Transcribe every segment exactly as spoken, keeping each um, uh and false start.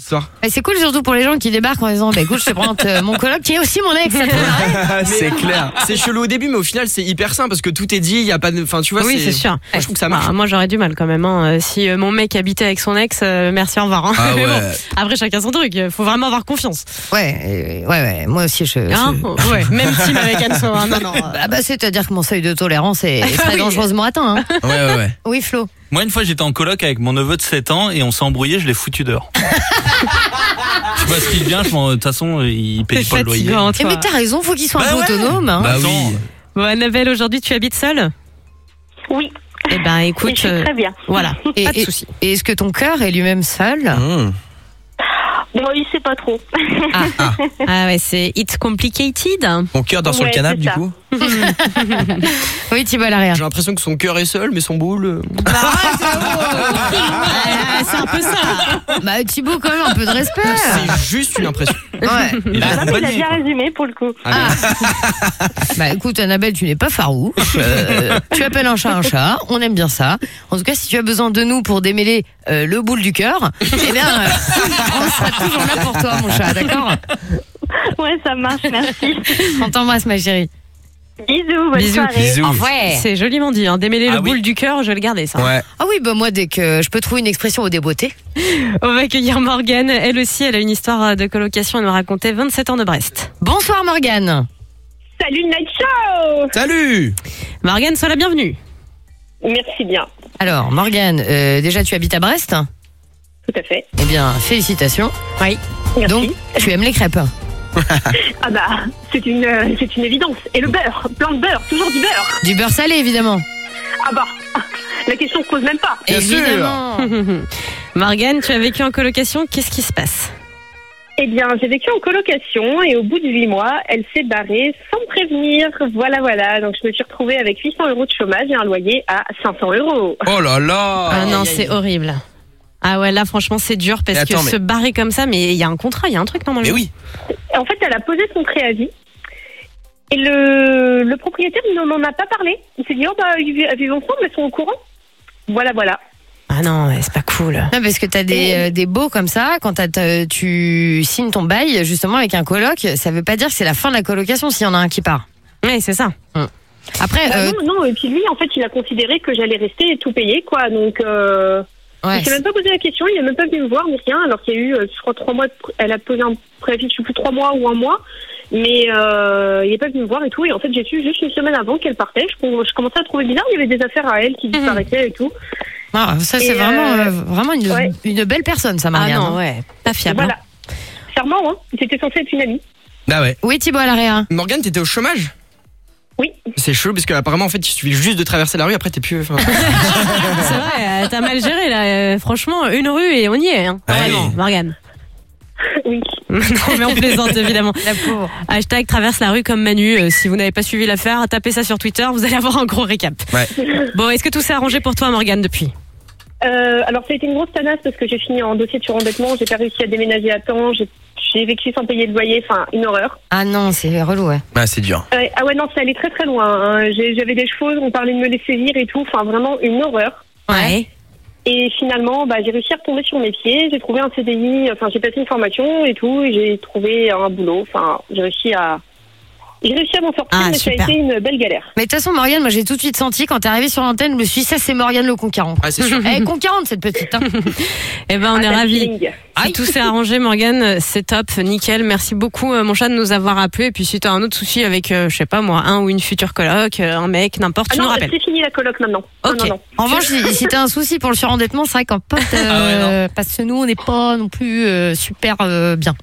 histoire. Et c'est cool surtout pour les gens qui débarquent en disant bah écoute, je te présente euh, mon coloc qui est aussi mon ex. Ça peut marrer. C'est clair. C'est chelou au début, mais au final, c'est hyper simple parce que tout est dit. Il y a pas de, enfin, tu vois. Oui, c'est sûr. Moi, je trouve que ça marche. Bah, moi, j'aurais du mal quand même. Hein. Si euh, mon mec habitait avec son ex, euh, merci, au revoir. Hein. Ah Mais ouais. bon, après, chacun son truc. Faut vraiment avoir confiance. Ouais, euh, ouais, ouais. Moi aussi, je. Hein je... ouais, même team avec Anso. Hein. Non, non. Bah, bah c'est-à-dire que mon seuil de tolérance est, est très Oui. dangereusement atteint. Hein. Ouais, ouais, ouais. Oui, Flo. Moi, une fois, j'étais en coloc avec mon neveu de sept ans et on s'est embrouillé, je l'ai foutu dehors. Je sais pas ce qu'il vient, je m'en- de toute façon, il paye C'est pas le loyer. fatigant, Et toi. mais t'as raison, faut qu'il soit Bah un peu ouais. autonome. Hein. Bah Attends, oui. Bon, Annabelle, aujourd'hui, tu habites seule ? Oui, Eh ben, et écoute, je suis euh, très bien. voilà, Et, pas de et- souci. et est-ce que ton cœur est lui-même seul? Mmh. Bon, il sait pas trop. Ah ouais, c'est It's Complicated. Mon cœur dort sur le Ouais, canapé, c'est du ça. coup. Oui, Thibaut Larrière. J'ai l'impression que son cœur est seul, mais son boule. euh, Ah, c'est un peu ça. Bah Thibaut, quand même un peu de respect. C'est juste une impression. Ouais. il a Ah, mais il a accompagné, bien quoi. résumé pour le coup. Ah. Bah écoute Annabelle, tu n'es pas farouche. Euh, tu appelles un chat un chat. On aime bien ça. En tout cas, si tu as besoin de nous pour démêler euh, le boule du cœur, eh bien, euh, on sera toujours là pour toi, mon chat. D'accord? Ouais, ça marche, merci. On t'embrasse, ma chérie. Bisous, bonne Bisous. soirée. Bisous. Ouais. C'est joliment dit, hein. Démêler Ah le oui. boule du cœur, je vais le garder, ça. Ouais. Ah oui, bah moi, dès que je peux trouver une expression au débeauté. On va accueillir Morgane. Elle aussi, elle a une histoire de colocation à nous raconter. vingt-sept ans de Brest. Bonsoir Morgane. Salut Night Show. Salut. Morgane, sois la bienvenue. Merci bien, Alors Morgane, euh, déjà tu habites à Brest? tout à fait. Eh bien, félicitations. Oui. Merci. Donc, tu aimes les crêpes? Ah bah, c'est une, euh, c'est une évidence. Et le beurre, plein de beurre, toujours du beurre. Du beurre salé, évidemment. Ah bah, la question se pose même pas. Bien sûr. évidemment. Morgane, tu as vécu en colocation. Qu'est-ce qui se passe? Eh bien, j'ai vécu en colocation et au bout de huit mois, elle s'est barrée sans me prévenir. Voilà, voilà. Donc, je me suis retrouvée avec huit cents euros de chômage et un loyer à cinq cents euros. Oh là là. Ah non, aïe, aïe. c'est horrible. Ah ouais, là, franchement, c'est dur parce Mais attends, que mais- se barrer comme ça, mais il y a un contrat, il y a un truc normalement. Mais oui. En fait, elle a posé son préavis. Et le, le propriétaire ne m'en a pas parlé. Il s'est dit, oh bah, ils vi- vivent ensemble, elles sont au courant. Voilà, voilà. Ah non, ouais, c'est pas cool. Non, parce que t'as des, euh, des baux comme ça, quand t'as- t'as- tu signes ton bail justement avec un coloc, ça veut pas dire que c'est la fin de la colocation s'il y en a un qui part. Oui, c'est ça. Après, Bah euh, non, non, et puis lui, en fait, il a considéré que j'allais rester et tout payer, quoi. Donc, euh, ouais, il s'est même pas posé la question, il a même pas venu me voir, ni rien, alors qu'il y a eu, euh, je crois, trois mois, de pr- elle a posé un préavis, je sais plus, trois mois ou un mois, mais euh, il est pas venu me voir et tout, et en fait, j'ai su juste une semaine avant qu'elle partait, je, je commençais à trouver bizarre, il y avait des affaires à elle qui disparaissaient et tout. ah, ça c'est Et, vraiment, euh, euh, vraiment une, ouais. une belle personne, ça, Ah Marianne. non, ouais, pas fiable. Voilà. Charmant, hein, c'était censé être une amie. Bah ouais. Oui, Thibaut Larrière. Morgane, t'étais au chômage? Oui. C'est chaud parce que apparemment en fait il suffit juste de traverser la rue, après t'es plus. enfin, C'est vrai, euh, t'as mal géré là. Euh, franchement, une rue et on y est. Hein. Ouais. Vraiment, Morgane. Oui. Non, mais on plaisante évidemment. La pauvre. Hashtag traverse la rue comme Manu. Euh, si vous n'avez pas suivi l'affaire, tapez ça sur Twitter, vous allez avoir un gros récap. Ouais. Bon, est-ce que tout s'est arrangé pour toi, Morgane, depuis? Euh, alors, ça a été une grosse tanasse parce que j'ai fini en dossier de surendettement, j'ai pas réussi à déménager à temps, j'ai j'ai vécu sans payer de loyer, enfin, une horreur. Ah non, c'est relou, ouais. Bah c'est dur. Euh, ah ouais, non, ça allait très très loin. Hein. J'ai- J'avais des chevaux, on parlait de me laisser vivre et tout, enfin, vraiment une horreur. Ouais. Et finalement, bah, j'ai réussi à retomber sur mes pieds, j'ai trouvé un C D I, enfin, j'ai passé une formation et tout, et j'ai trouvé un boulot, enfin, j'ai réussi à... J'ai réussi à m'en sortir, Ah, mais super. ça a été une belle galère. Mais de toute façon, Morgane, moi j'ai tout de suite senti quand t'es arrivée sur l'antenne, je me suis dit, ça c'est Morgane le conquérant. Ah c'est sûr. Elle est conquérante cette petite. Hein. Eh ben, on Ah, est t'as le ravis. feeling. Si tout s'est arrangé, Morgane, c'est top, nickel. Merci beaucoup, euh, mon chat, de nous avoir appelé. Et puis, si t'as un autre souci avec, euh, je sais pas moi, un ou une future coloc, euh, un mec, n'importe, Ah tu nous non, rappelles. c'est fini la coloc maintenant. Non, Ok. non, non. En revanche, si, si t'as un souci pour le surendettement, c'est vrai qu'en pote, euh, Ah ouais, parce que nous on n'est pas non plus euh, super euh, bien.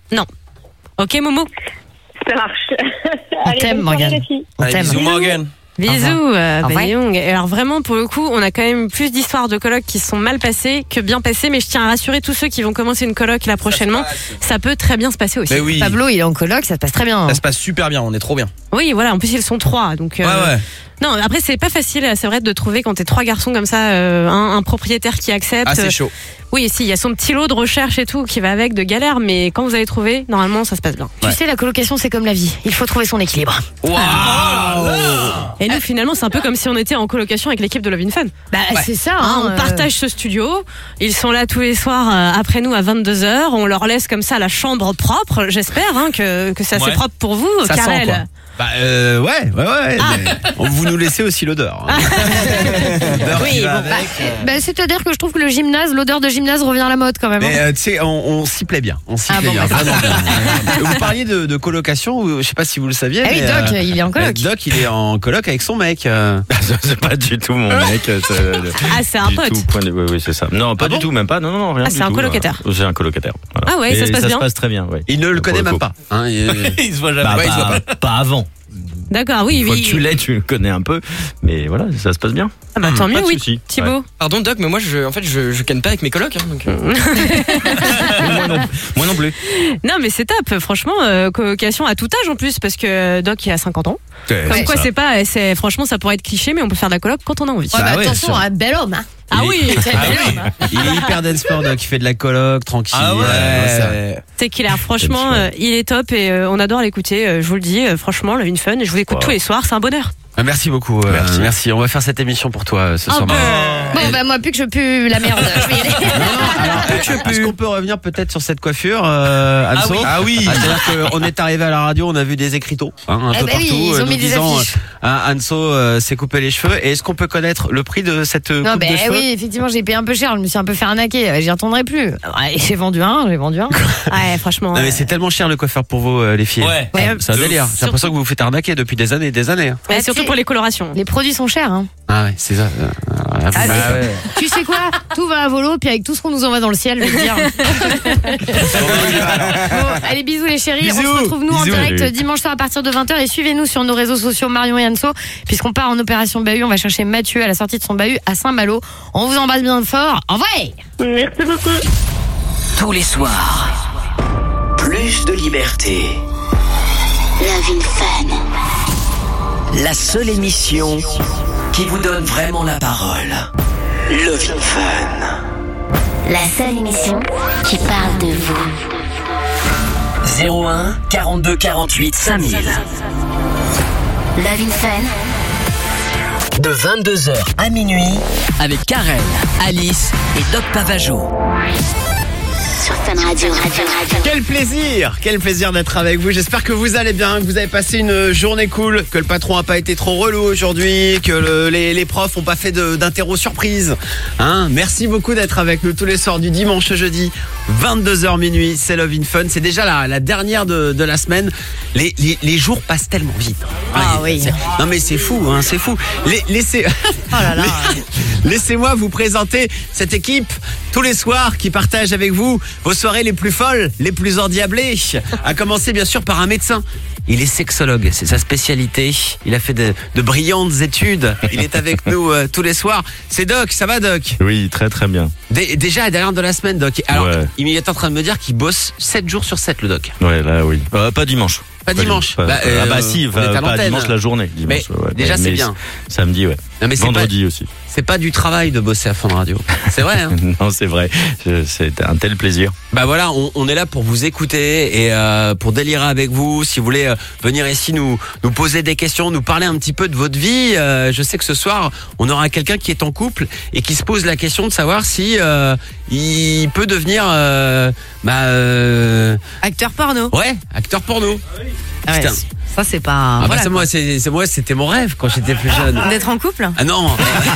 Ok, Momo. Ça marche. On Allez, t'aime, bonne soirée, Morgane. les filles. On Allez, t'aime. bisous Morgane. Bisous, euh, Au revoir. Benny Young. Et alors vraiment, pour le coup, on a quand même plus d'histoires de colocs qui sont mal passées que bien passées. Mais je tiens à rassurer tous ceux qui vont commencer une coloc là prochainement. Ça peut très bien se passer aussi. Mais oui. Pablo, il est en coloc, ça se passe très bien. hein. Ça se passe super bien, on est trop bien. Oui, voilà. En plus, ils sont trois. Donc, euh, Ouais ouais. non, après, c'est pas facile, c'est vrai, de trouver quand t'es trois garçons comme ça, euh, un, un propriétaire qui accepte. Ah c'est chaud. Oui, si, il y a son petit lot de recherche et tout qui va avec, de galère. Mais quand vous allez trouver, normalement, ça se passe bien. Tu Ouais. sais, la colocation c'est comme la vie, il faut trouver son équilibre. Waouh. Et nous, finalement, c'est un peu comme si on était en colocation avec l'équipe de Love in Fun. Bah, c'est ça. Hein, hein, on euh, partage ce studio. Ils sont là tous les soirs euh, après nous à vingt-deux heures. On leur laisse comme ça la chambre propre. J'espère hein, que, que c'est assez Ouais. propre pour vous, Ça sent, Karel. quoi. Bah euh, ouais, ouais, ouais. mais vous nous laissez aussi l'odeur. hein. L'odeur qui Oui, va bon, avec, euh. bah, c'est-à-dire que je trouve que le gymnase, l'odeur de gymnase revient à la mode quand même. Mais hein. euh, tu sais, on, on s'y plaît bien. On s'y Ah plaît bon, bien. bah, Vraiment bien. Vous parliez de, de colocation, ou, je sais pas si vous le saviez. Ah oui, mais, Doc, euh, il est en coloc. euh, Doc, il est en coloc avec son mec. euh. C'est pas du tout mon mec. c'est- Ah, c'est un du pote. tout, point de- Oui, oui, c'est ça. Non, pas Ah du bon tout, même pas. Non, non, non, rien Ah, du c'est un tout, colocataire. euh, J'ai un colocataire. voilà. Ah ouais, ça Et se passe ça bien. se passe très bien, ouais. Il ne le Pour connaît même coup. pas. hein, il- Il se voit jamais. Bah, Ouais, il se voit pas, pas avant. D'accord, oui, Une fois oui. que tu l'es, tu le connais un peu. Mais voilà, ça se passe bien. Ah bah, tant Pas mieux, de oui. souci. Thibaut. Pardon Doc, mais moi je, en fait je, je ken pas avec mes colocs. Hein, donc, euh, moi, non, moi non plus. Non, mais c'est top. Franchement, euh, colocation à tout âge en plus, parce que Doc, il a cinquante ans. Comme Ouais. quoi, c'est pas, c'est, franchement, ça pourrait être cliché, mais on peut faire de la coloc quand on a envie. Ouais, bah, Bah ouais, attention, sûr. un bel homme. Hein. Ah Il est- oui, C'est un Ah bel oui. homme. hein. Il est hyper dance sport, Doc. Il fait de la coloc, tranquille. Ah ouais. euh, c'est clair. Franchement, C'est euh, il est top et euh, on adore l'écouter. euh, je vous le dis, euh, franchement, Love in Fun. Je vous écoute Wow. tous les soirs, c'est un bonheur. Ah, merci beaucoup. euh, merci. Merci. On va faire cette émission pour toi euh, ce Un soir. peu. Bon, bah, moi, plus que je pue la merde, je vais y aller. Alors, est-ce qu'on peut revenir peut-être sur cette coiffure, euh, Anso? Ah oui. C'est-à-dire qu'on est arrivé à la radio, on a vu des écriteaux hein, un Eh peu ben partout, oui, ils ont euh, mis nous des disant affiches. euh, hein, Anso euh, s'est coupé les cheveux. Et est-ce qu'on peut connaître le prix de cette euh, Non, coupe bah de cheveux? oui, effectivement, j'ai payé un peu cher. Je me suis un peu fait arnaquer. euh, J'y retournerai plus. Ouais, j'ai vendu un, j'ai vendu un. Ouais, franchement. Non mais euh, c'est tellement cher le coiffeur pour vous euh, les filles. Ouais. Ouais. C'est un De délire. ouf. J'ai l'impression que vous vous faites arnaquer depuis des années et des années. hein. ouais, Bah, surtout tu- pour les colorations. Les produits sont chers. Hein. Ah ouais, c'est ça. euh, euh, Ah, bah, c'est- ouais. Tu sais quoi? Tout va à volo, puis avec tout ce qu'on nous envoie dans le ciel, je vais te dire. Bon, allez, bisous les chéris. On Bisous. se retrouve nous en Bisous. direct Salut. dimanche soir à partir de vingt heures et suivez-nous sur nos réseaux sociaux Marion et Anso, puisqu'on part en opération Bahut. On va chercher Mathieu à la sortie de son Bahut à Saint-Malo. On vous embrasse bien fort. Au revoir. Merci beaucoup. Tous les soirs, plus de liberté. Love in Fun. La seule émission qui vous donne vraiment la parole. Love in Fun. La seule émission qui parle de vous. zéro un quarante-deux quarante-huit cinq mille. Love in Fun. De vingt-deux heures à minuit avec Karel, Alice et Doc Pavageau. Sur Fun Radio. Radio, Radio. Quel plaisir, quel plaisir d'être avec vous. J'espère que vous allez bien, que vous avez passé une journée cool, que le patron a pas été trop relou aujourd'hui, que le- les, les profs ont pas fait de- d'interro surprise. Hein, merci beaucoup d'être avec nous tous les soirs du dimanche au jeudi, vingt-deux heures minuit. C'est Love in Fun. C'est déjà la, la dernière de, de la semaine. Les, les, les jours passent tellement vite. Ah Ouais, oui. c'est- Non mais c'est fou, hein, c'est fou. Les- laissez, Oh là là. laissez-moi vous présenter cette équipe tous les soirs qui partage avec vous vos soirées les plus folles, les plus endiablées. À commencer bien sûr par un médecin. Il est sexologue, c'est sa spécialité. Il a fait de, de brillantes études. Il est avec nous euh, tous les soirs. C'est Doc, ça va Doc? Oui, très très bien. Dé- Déjà la dernière de la semaine Doc. Alors, Ouais. il est en train de me dire qu'il bosse sept jours sur sept le Doc. Ouais, là, oui. Euh, pas dimanche. Pas dimanche. Pas- Bah, ah euh, bah si, on pas, est à pas l'antenne. dimanche la journée. Dimanche, Mais ouais, déjà, mais- c'est mais bien. Samedi, ouais. Non, mais c'est Vendredi aussi. C'est pas du travail de bosser à Fun Radio. C'est vrai hein. Non, c'est vrai. Je- C'est un tel plaisir. Bah voilà, on, on est là pour vous écouter et euh, pour délirer avec vous. Si vous voulez euh, venir ici nous nous poser des questions, nous parler un petit peu de votre vie. Euh, je sais que ce soir, on aura quelqu'un qui est en couple et qui se pose la question de savoir si euh, il peut devenir euh, bah euh, Acteur porno. ouais acteur porno. Ah ouais, Putain. ça, c'est pas. Ah bah voilà, c'est moi, c'est c'est moi, c'était mon rêve quand j'étais plus jeune. quoi. D'être en couple? Ah non.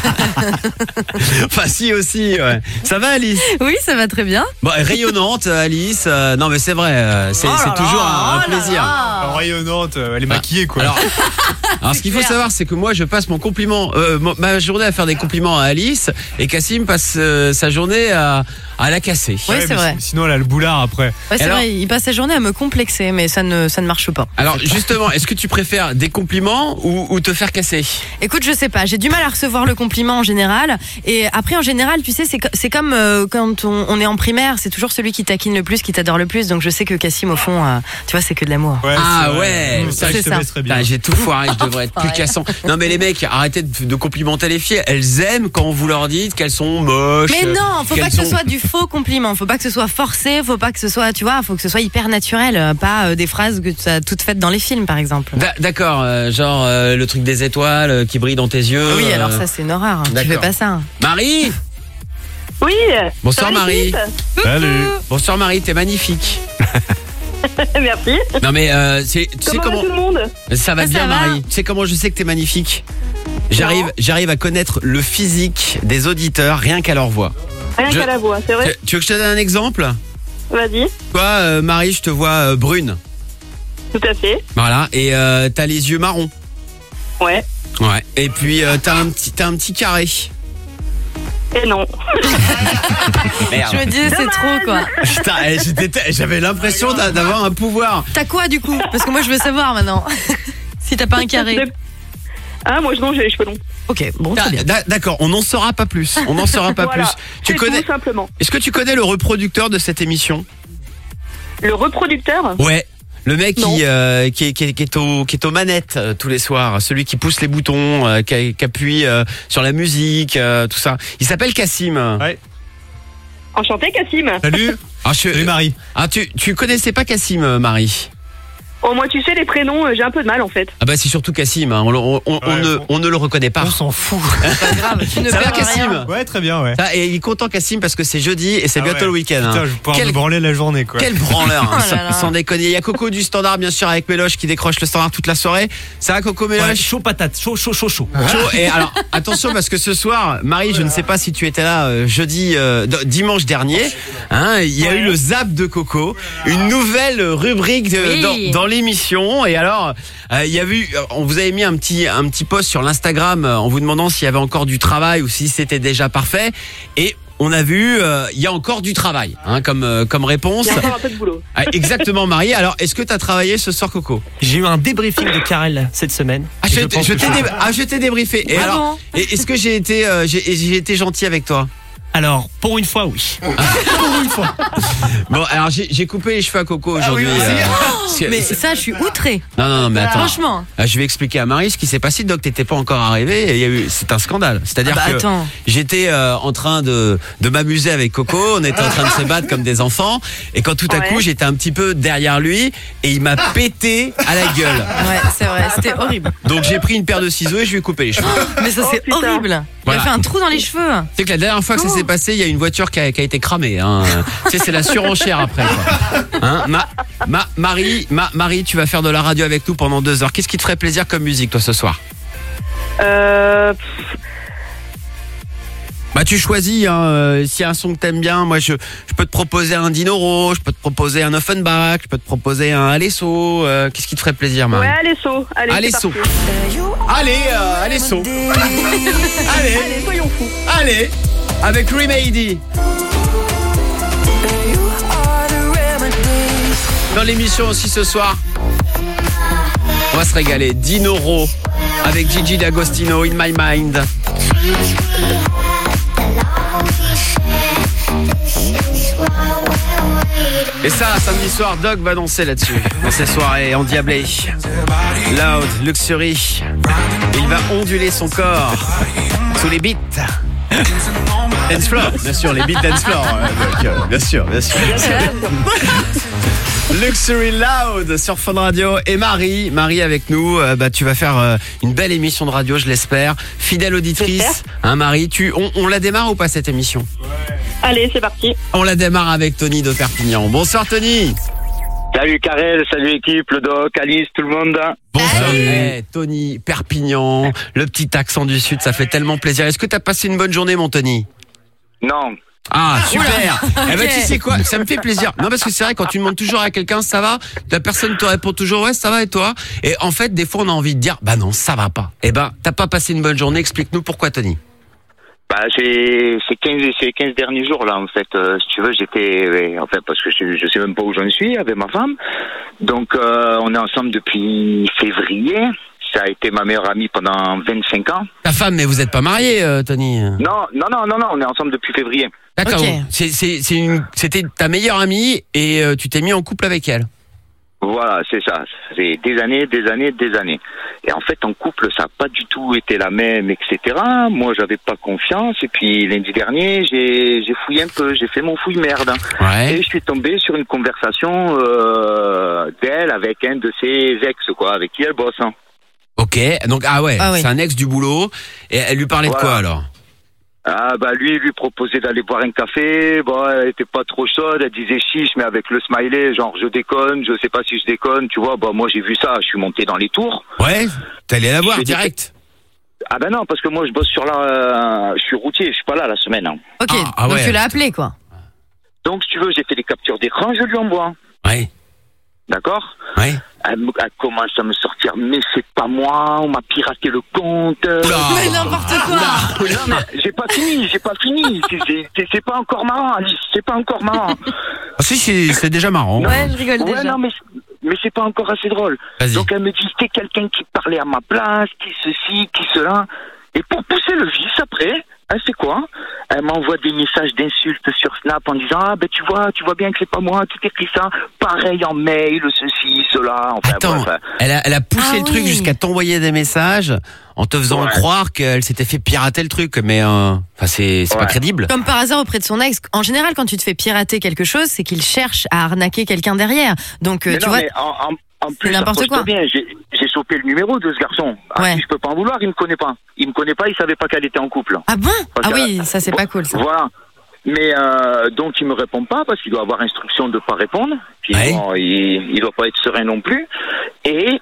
Enfin si aussi. Ouais. Ça va Alice? Oui, ça va très bien. Bon, rayonnante Alice. Euh, non mais c'est vrai, euh, c'est c'est toujours un, un plaisir. Rayonnante, elle est maquillée quoi. Alors, alors ce qu'il faut savoir, c'est que moi, je passe mon compliment, euh, mo- ma journée à faire des compliments à Alice, et Cassim passe euh, sa journée à, à la casser. Ouais, c'est mais vrai. si- Sinon elle a le boulard après. Ouais, c'est Alors- vrai, il passe sa journée à me complexer, mais ça ne, ça ne marche pas. Alors justement, est-ce que tu préfères des compliments ou, ou te faire casser? Écoute, je sais pas, j'ai du mal à recevoir le compliment en général. Et après, en général, tu sais, c'est co- c'est comme euh, quand on, on est en primaire, c'est toujours celui qui taquine le plus, qui t'adore le plus. Donc je sais que Cassim, au fond, euh, tu vois, c'est que de l'amour. Ouais, Ah c'est vrai. ouais, Mmh, ça, c'est je te ça. laisserais bien. Putain, j'ai tout foiré, je devrais être plus cassant. Non mais les mecs, arrêtez de, de complimenter les filles. Elles aiment quand vous leur dites qu'elles sont moches. Mais non, faut pas qu'elles que ce sont soit du faux compliments. Faut pas que ce soit forcé. Faut pas que ce soit, tu vois, faut que ce soit hyper naturel. euh, Pas euh, des phrases que tu as toutes faites dans les films, par exemple. D'a- D'accord, euh, genre euh, le truc des étoiles euh, qui brillent dans tes yeux. Oui, euh, alors ça, c'est une horreur. Tu d'accord. fais pas ça. Marie. Oui. Bonsoir ça va, Marie. l'équipe Salut. Bonsoir Marie, t'es magnifique. Merci. Non mais euh, c'est, tu sais Comment comment va tout le monde? ça va Ah, ça bien va. Marie. Tu sais comment je sais que t'es magnifique. J'arrive, Non. j'arrive à connaître le physique des auditeurs rien qu'à leur voix. Rien Je- qu'à la voix, c'est vrai. Tu, tu veux que je te donne un exemple? Vas-y. Toi, euh, Marie, je te vois euh, brune. Tout à fait. Voilà. Et euh, t'as les yeux marrons. Ouais. Ouais. Et puis euh, t'as un petit, t'as un petit carré. Et non. Merde. Je me disais, c'est trop, quoi. Putain, eh, j'étais- j'avais l'impression d'a- d'avoir un pouvoir. T'as quoi, du coup? Parce que moi, je veux savoir maintenant. Si t'as pas un carré. Ah, moi, non, j'ai les cheveux longs. Ok, bon, Ah, très bien. d'a- D'accord, on n'en saura pas plus. On n'en saura pas Voilà. plus. Tu C'est connais tout simplement. Est-ce que tu connais le reproducteur de cette émission? Le reproducteur? Ouais. Le mec Non. qui, euh, qui, est, qui, est, qui, est au, qui est aux manettes euh, tous les soirs, celui qui pousse les boutons, euh, qui, qui appuie euh, sur la musique, euh, tout ça. Il s'appelle Cassim. Ouais. Enchanté, Cassim. Salut. Ah, je- Salut Marie. ah, tu, tu connaissais pas Cassim, euh, Marie? Oh, moi, tu sais, les prénoms, euh, j'ai un peu de mal, en fait. Ah bah c'est surtout Cassim, hein. on, on, on, on Ouais, ne, bon. on ne le reconnaît pas. On s'en fout. Pas grave, tu ne Ça va perds rien. Cassim? Ouais, très bien, ouais. Ça, et il est content Cassim parce que c'est jeudi et c'est Ah bientôt ouais. le week-end. hein. Putain, je vais pouvoir Quel- me branler la journée, quoi. Quel branleur, hein, Oh là là. sans, sans déconner. Il y a Coco du Standard, bien sûr, avec Méloche qui décroche le Standard toute la soirée. Ça va, Coco Ouais, Méloche? chaud patate, chaud, chaud, chaud, chaud. Chaud. Et alors, attention parce que ce soir, Marie, je ne sais pas si tu étais là euh, jeudi, euh, d- dimanche dernier. Hein, il y a eu le Zap de Coco, une nouvelle rubrique de- Oui. dans, dans l'émission. Et alors, euh, il y a eu, on vous avait mis un petit un petit post sur l'Instagram euh, en vous demandant s'il y avait encore du travail ou si c'était déjà parfait. Et on a vu, euh, il y a encore du travail, hein, comme euh, comme réponse. Il y a encore un peu de boulot. Ah, exactement, Marie. Alors, est-ce que tu as travaillé ce soir, Coco? J'ai eu un débriefing de Karel cette semaine. Ah, Et je, je t'ai- pense je que t'ai je- dé- ah, je t'ai débriefé. Et Ah alors, bon et- est-ce que j'ai été, euh, j'ai, j'ai été gentil avec toi? Alors, pour une fois, oui. Bon, alors j'ai, j'ai coupé les cheveux à Coco aujourd'hui. oui, aussi. euh, parce que- Mais ça, je suis outrée. Non, non, non, mais attends. Franchement. Euh, Je vais expliquer à Marie ce qui s'est passé. Donc, t'étais pas encore arrivé. Et il y a eu, c'est un scandale. C'est-à-dire Ah bah, que attends. j'étais euh, en train de, de m'amuser avec Coco. On était en train de se battre comme des enfants. Et quand tout à Ouais. coup, j'étais un petit peu derrière lui et il m'a pété à la gueule. Ouais, c'est vrai, c'était horrible. Donc, j'ai pris une paire de ciseaux et je lui ai coupé les cheveux. Mais ça, Oh, c'est putain. horrible. Il Voilà. a fait un trou dans les cheveux. Tu sais que la dernière fois que ça s'est passé, il y a une voiture qui a, qui a été cramée. Hein. Tu sais, c'est la surenchère après. Quoi. Hein, ma, ma, Marie, ma, Marie, tu vas faire de la radio avec nous pendant deux heures. Qu'est-ce qui te ferait plaisir comme musique, toi, ce soir? Euh, pff, Bah, tu choisis. Hein, euh, s'il y a un son que t'aimes bien, moi, je, je peux te proposer un Dinoro, je peux te proposer un Offenbach, je peux te proposer un Alesso. Euh, Qu'est-ce qui te ferait plaisir, Marie? ouais, allez, saut. Allez, Allez, c'est saut. parti. Allez, euh, Alesso. Allez, Allez, soyons fous. allez, avec Remedy. Dans l'émission aussi ce soir, on va se régaler. Dinoro avec Gigi D'Agostino, In My Mind. Et ça, samedi soir, Doug va danser là-dessus. Dans ces soirées endiablées. Loud, Luxury. Il va onduler son corps sous les beats. Dance floor, bien sûr, les beats dance floor. euh, donc, euh, bien sûr, bien sûr. Luxury Loud sur Fun Radio et Marie, Marie avec nous. Euh, bah tu vas faire euh, une belle émission de radio, je l'espère. Fidèle auditrice, J'espère. hein Marie. Tu, on, on la démarre ou pas cette émission? Allez, c'est parti. On la démarre avec Tony de Perpignan. Bonsoir Tony. Salut Karel, salut équipe, le doc, Alice, tout le monde. Bonsoir. Eh, Tony, Perpignan, le petit accent du sud, ça fait tellement plaisir. Est-ce que t'as passé une bonne journée, mon Tony? Non. Ah, super. Eh ben, Ok. tu sais quoi, ça me fait plaisir. Non, parce que c'est vrai, quand tu demandes toujours à quelqu'un, ça va, la personne te répond toujours, ouais, ça va, et toi? Et en fait, des fois, on a envie de dire, bah non, ça va pas. Eh ben, t'as pas passé une bonne journée, explique-nous pourquoi, Tony. Bah, j'ai, ces quinze, ces quinze derniers jours, là, en fait, euh, si tu veux, j'étais, ouais, en fait, parce que je, je sais même pas où j'en suis avec ma femme. Donc, euh, on est ensemble depuis février. Ça a été ma meilleure amie pendant vingt-cinq ans. Ta femme, mais vous êtes pas mariés, euh, Tony? Non, non, non, non, non, on est ensemble depuis février. D'accord. Ok. C'est, c'est, c'est une, c'était ta meilleure amie et euh, tu t'es mis en couple avec elle. Voilà, c'est ça. C'est des années, des années, des années. Et en fait, en couple, ça n'a pas du tout été la même, et cetera. Moi, j'avais pas confiance. Et puis, lundi dernier, j'ai, j'ai fouillé un peu. J'ai fait mon fouille-merde. Ouais. Et je suis tombé sur une conversation euh, d'elle avec un de ses ex, quoi, avec qui elle bosse. Hein. Ok, donc ah ouais, Ah oui. c'est un ex du boulot. Et elle lui parlait Voilà. de quoi alors? Ah bah lui, il lui proposait d'aller boire un café. Bon, elle était pas trop chaude. Elle disait chiche, mais avec le smiley, genre je déconne. Je sais pas si je déconne. Tu vois, bah moi j'ai vu ça. Je suis monté dans les tours. Ouais, t'es allé la voir J'ai dit- direct. Ah ben non, parce que moi je bosse sur la, euh, je suis routier. Je suis pas là la semaine. Hein. Ok, Ah, ah donc ouais. tu l'as appelé quoi. Donc si tu veux, j'ai fait des captures d'écran. Je lui envoie. Ouais, D'accord. ouais. Elle, me- elle commence à me sortir, mais c'est pas moi, on m'a piraté le compte. Mais n'importe quoi. Non, mais j'ai pas fini, j'ai pas fini. C'est- c'est- C'est pas encore marrant, Alice, c'est pas encore marrant. Ah, si, c'est, c'est déjà marrant. Ouais, je rigole Ouais, déjà. non, mais, mais c'est pas encore assez drôle. Vas-y. Donc elle me dit, c'était quelqu'un qui parlait à ma place, qui ceci, qui cela. Et pour pousser le vice après, elle fait quoi? Elle m'envoie des messages d'insultes sur Snap en disant, ah ben tu vois, tu vois bien que c'est pas moi qui t'écris ça. Pareil en mail, ceci, cela. Enfin, Attends, bref. elle a, elle a poussé Ah le truc oui. jusqu'à t'envoyer des messages en te faisant Ouais. croire qu'elle s'était fait pirater le truc, mais euh, enfin c'est, c'est pas Ouais. crédible. Comme par hasard auprès de son ex. En général, quand tu te fais pirater quelque chose, c'est qu'il cherche à arnaquer quelqu'un derrière. Donc, euh, Mais tu non, vois. mais en, en, en plus, n'importe accroche-toi quoi. bien, j'ai, j'ai chopé le numéro de ce garçon. Ah, Ouais. si je peux pas en vouloir, il me connaît pas. Il me connaît pas, il savait pas qu'elle était en couple. Ah bon? Parce Ah que- oui, ça c'est pas cool ça. Voilà. Mais euh, donc il me répond pas parce qu'il doit avoir instruction de pas répondre. Puis Ouais. bon, il, il doit pas être serein non plus. Et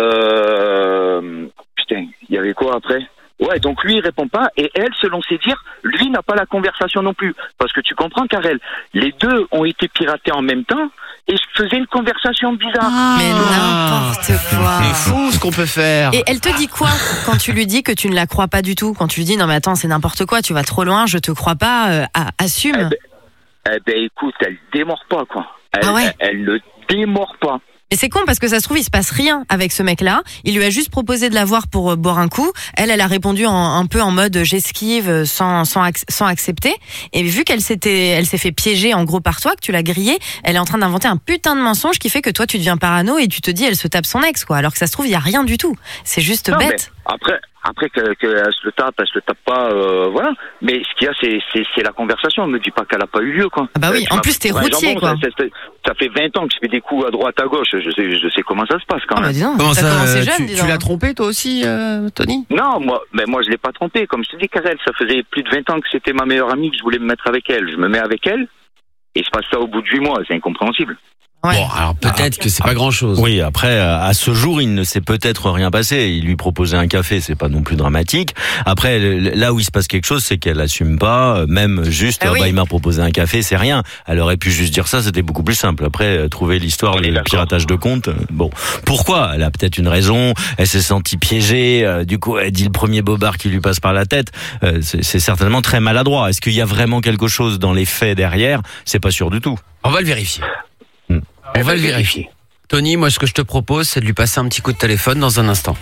euh, putain, il y avait quoi après? Ouais, donc lui il répond pas et elle, selon ses dires, lui n'a pas la conversation non plus. Parce que tu comprends, Karel, les deux ont été piratés en même temps et faisaient une conversation bizarre. Mais n'importe quoi. C'est fou ce qu'on peut faire. Et elle te dit quoi quand tu lui dis que tu ne la crois pas du tout? Quand tu lui dis non mais attends c'est n'importe quoi, tu vas trop loin, je te crois pas, euh, ah, assume. Eh ben, eh ben écoute, elle démord pas quoi. Elle, Ah ouais. elle, elle ne démord pas. Mais c'est con parce que ça se trouve il se passe rien avec ce mec-là. Il lui a juste proposé de la voir pour euh, boire un coup. Elle, elle a répondu en, un peu en mode euh, j'esquive euh, sans sans ac- sans accepter. Et vu qu'elle s'était, elle s'est fait piéger en gros par toi, que tu l'as grillée, elle est en train d'inventer un putain de mensonge qui fait que toi tu deviens parano et tu te dis elle se tape son ex quoi. Alors que ça se trouve il y a rien du tout. C'est juste Non, bête. mais après, après que, que elle se le tape, elle se le tape pas, euh, voilà. Mais ce qu'il y a, c'est, c'est, c'est la conversation. Elle me dit pas qu'elle a pas eu lieu, quoi. Ah bah oui, Euh, tu en m'as- plus, t'es Ouais, routier, jambon, quoi. Ça, ça- ça fait vingt ans que je fais des coups à droite, à gauche. Je sais, je sais comment ça se passe quand Ah bah même. dis donc, Comment t'as ça, commencé euh, jeune, tu, dis tu donc. l'as trompé toi aussi, euh, Tony? Non, moi, mais moi, je l'ai pas trompé. Comme je te dis, Karel, ça faisait plus de vingt ans que c'était ma meilleure amie, que je voulais me mettre avec elle. Je me mets avec elle, et il se passe ça au bout de huit mois. C'est incompréhensible. Ouais. Bon, alors peut-être que c'est pas grand chose. Oui, après, à ce jour, il ne s'est peut-être rien passé. Il lui proposait un café, c'est pas non plus dramatique. Après, le- là où il se passe quelque chose, c'est qu'elle assume pas, même juste, Ah ah oui. bah, il m'a proposé un café, c'est rien. Elle aurait pu juste dire ça, c'était beaucoup plus simple. Après, euh, trouver l'histoire On est de d'accord. piratage de compte, euh, bon. Pourquoi? Elle a peut-être une raison, elle s'est sentie piégée, euh, du coup, elle dit le premier bobard qui lui passe par la tête. Euh, c'est c'est certainement très maladroit. Est-ce qu'il y a vraiment quelque chose dans les faits derrière? C'est pas sûr du tout. On va le vérifier. Hmm. On va le vérifier. Tony, moi ce que je te propose, c'est de lui passer un petit coup de téléphone dans un instant.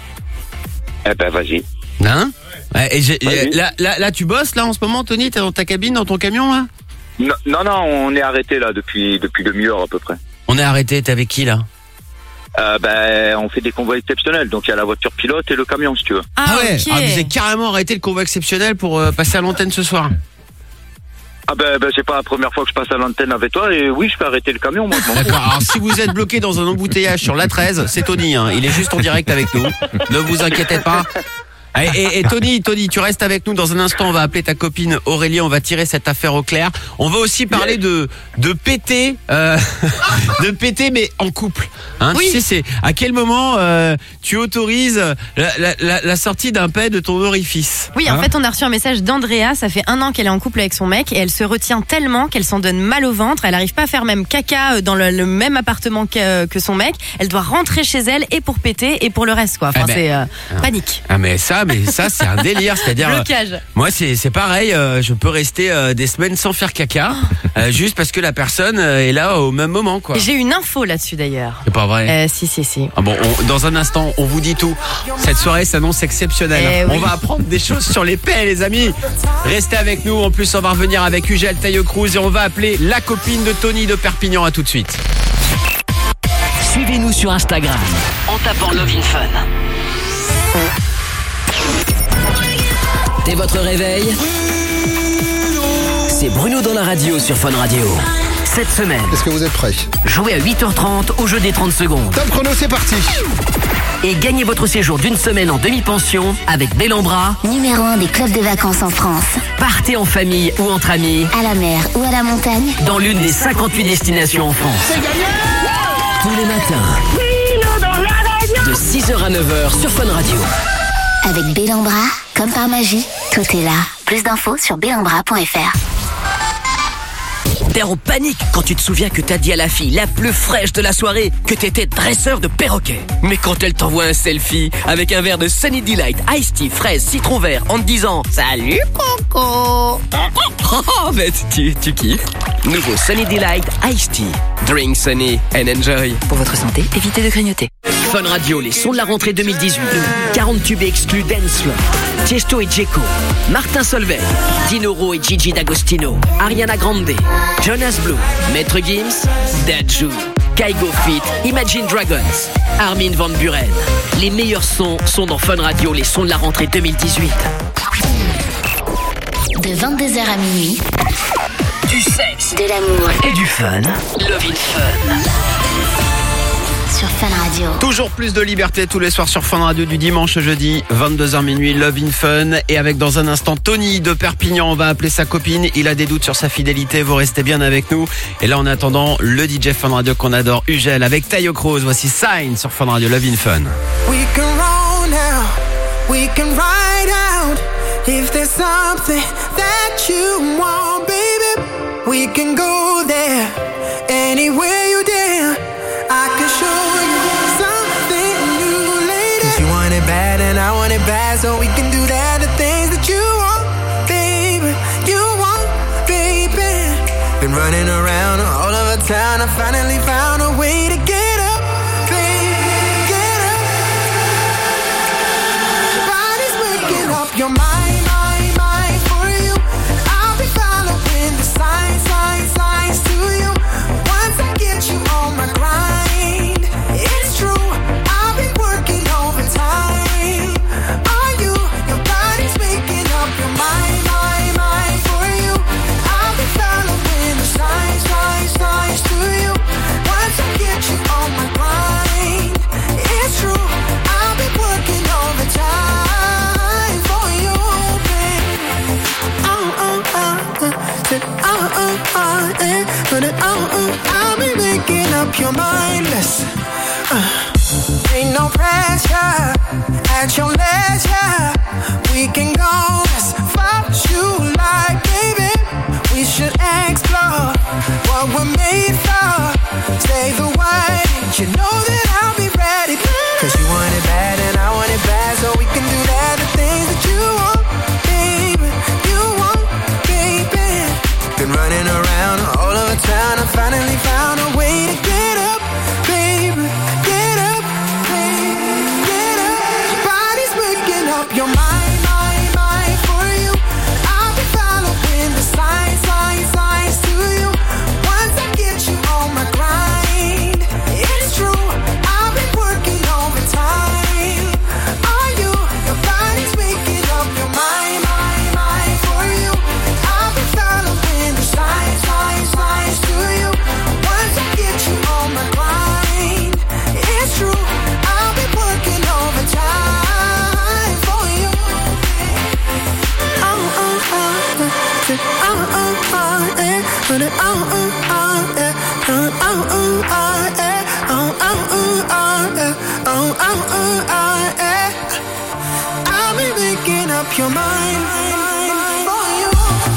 Eh ben, vas-y. Hein? Ouais, et j'ai- Vas-y. là, là, là, tu bosses là en ce moment, Tony? T'es dans ta cabine, dans ton camion là? Non, non, non, on est arrêté là depuis, depuis demi-heure à peu près. On est arrêté, t'es avec qui là? Euh, ben, on fait des convois exceptionnels. Donc, il y a la voiture pilote et le camion, si tu veux. Ah, ouais, ok. ah, vous avez carrément arrêté le convoi exceptionnel pour euh, passer à l'antenne ce soir. Ah ben, ben c'est pas la première fois que je passe à l'antenne avec toi et oui, je peux arrêter le camion, moi. je m'en fous. D'accord, alors si vous êtes bloqué dans un embouteillage sur l'A treize, c'est Tony, hein. Il est juste en direct avec nous. Ne vous inquiétez pas. Et, et, et Tony, Tony, tu restes avec nous dans un instant. On va appeler ta copine Aurélie. On va tirer cette affaire au clair. On va aussi parler de de péter, euh, de péter, mais en couple. Hein, Oui. Tu sais, c'est à quel moment euh, tu autorises la, la, la, la sortie d'un pet de ton orifice. Oui, en Hein fait, on a reçu un message d'Andrea. Ça fait un an qu'elle est en couple avec son mec et elle se retient tellement qu'elle s'en donne mal au ventre. Elle n'arrive pas à faire même caca dans le, le même appartement que, que son mec. Elle doit rentrer chez elle et pour péter et pour le reste, quoi. Enfin, Eh ben, c'est euh, panique. Ah mais ça, mais ça c'est un délire. C'est-à-dire, euh, Blocage. moi c'est c'est pareil. euh, je peux rester euh, des semaines sans faire caca, euh, juste parce que la personne euh, est là au même moment, quoi. Et j'ai une info là-dessus d'ailleurs. C'est pas vrai. Euh, si, si, si. Ah bon, on- dans un instant, on vous dit tout. Cette soirée s'annonce exceptionnelle. Eh on oui. va apprendre des choses sur les paix, les amis. Restez avec nous. En plus, on va revenir avec Ugel Taille Cruz et on va appeler la copine de Tony de Perpignan. À tout de suite. Suivez-nous sur Instagram en tapant Love in Fun. Dès votre réveil, c'est Bruno dans la radio sur Fun Radio. Cette semaine, est-ce que vous êtes prêts? Jouez à huit heures trente au jeu des trente secondes. Top chrono, c'est parti. Et gagnez votre séjour d'une semaine en demi-pension avec Bellambra, Numéro un des clubs de vacances en France. Partez en famille ou entre amis, À la mer ou à la montagne. dans l'une des cinquante-huit destinations en France. C'est gagné! Tous les matins, de six heures à neuf heures sur Fun Radio. Avec Bellambra, comme par magie, tout est là. Plus d'infos sur bellambra point f r. T'es en panique quand tu te souviens que t'as dit à la fille la plus fraîche de la soirée que t'étais dresseur de perroquet. Mais quand elle t'envoie un selfie avec un verre de Sunny Delight Iced Tea fraise citron vert en te disant « Salut Coco !» Oh, mais tu, tu kiffes. Nouveau Sunny Delight Iced Tea. Drink Sunny and enjoy. Pour votre santé, évitez de grignoter. Fun Radio, les sons de la rentrée deux mille dix-huit. quarante tubes exclus Dance Floor. Tiesto et Djeko. Martin Solveig. Dinoro et Gigi D'Agostino. Ariana Grande. Jonas Blue. Maître Gims. Dadju. Kaigo Fit. Imagine Dragons. Armin van Buren. Les meilleurs sons sont dans Fun Radio, les sons de la rentrée deux mille dix-huit. De vingt-deux heures à minuit. Du sexe. De l'amour. Et du fun. Love in Fun. Sur Fun Radio. Toujours plus de liberté tous les soirs sur Fun Radio du dimanche au jeudi, vingt-deux heures minuit, Love in Fun. Et avec dans un instant Tony de Perpignan, on va appeler sa copine. Il a des doutes sur sa fidélité, vous restez bien avec nous. Et là en attendant, le D J Fun Radio qu'on adore, Ugel avec Tayo Cruz. Voici Sign sur Fun Radio, Love in Fun. We can roll now, we can ride out. If there's something that you want, baby, we can go there. Anywhere you dare, I can show you something new later. Cause you want it bad and I want it bad, so we can do that, the things that you want, baby, you want, baby. Been running around all over town, I finally found a way to get up, baby, get up. Your body's waking up your mind, mind, mind for you. I'll be following the signs, signs, signs to you. Once I get you on my grind, it's true, I've been working overtime. Are you? Your body's making up your mind, mind, mind for you. I'll be following the signs, signs, signs to you. Once I get you on my grind, it's true, I've been working overtime for you, babe. Oh, oh, oh, uh, said, oh, oh, oh, eh, but it, oh, oh, I'll be making up your mind, listen. Uh, ain't no pressure, at your leisure. We can go as far as you like, baby. We should explore what we're made for. Stay the way, you know that I'll be ready. Cause you want it bad and I want it bad, so we can do that, the things that you want, baby, you want, baby. Been running around all over town, I finally found a way to get up, baby, get up, baby, get up. Your body's waking up your mind, mind, mind for you. I'll be following the signs, signs, signs to you. Once I get you on my grind, it's true, I've been working overtime. Are you? Your body's waking up your mind, mind, mind for you. I'll be following the signs, signs, signs to you. Once I get you on my grind, it's true, I'll be working overtime for you. Oh, oh, oh, uh, oh, oh, oh, eh, but it, oh, oh, oh, eh, oh, oh, oh, oh, eh, oh, oh, oh, oh, eh, oh, oh, oh, oh, eh. I'll be making up your mind for you.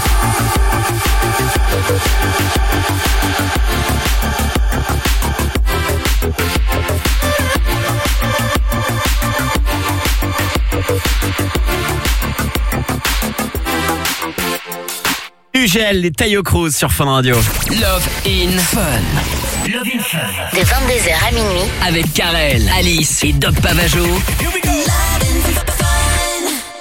Ugel et Tayo Cruz sur Fun Radio. Love in Fun. Love in Fun. De vingt-deux heures à minuit. Avec Karel, Alice et Doc Pavageau.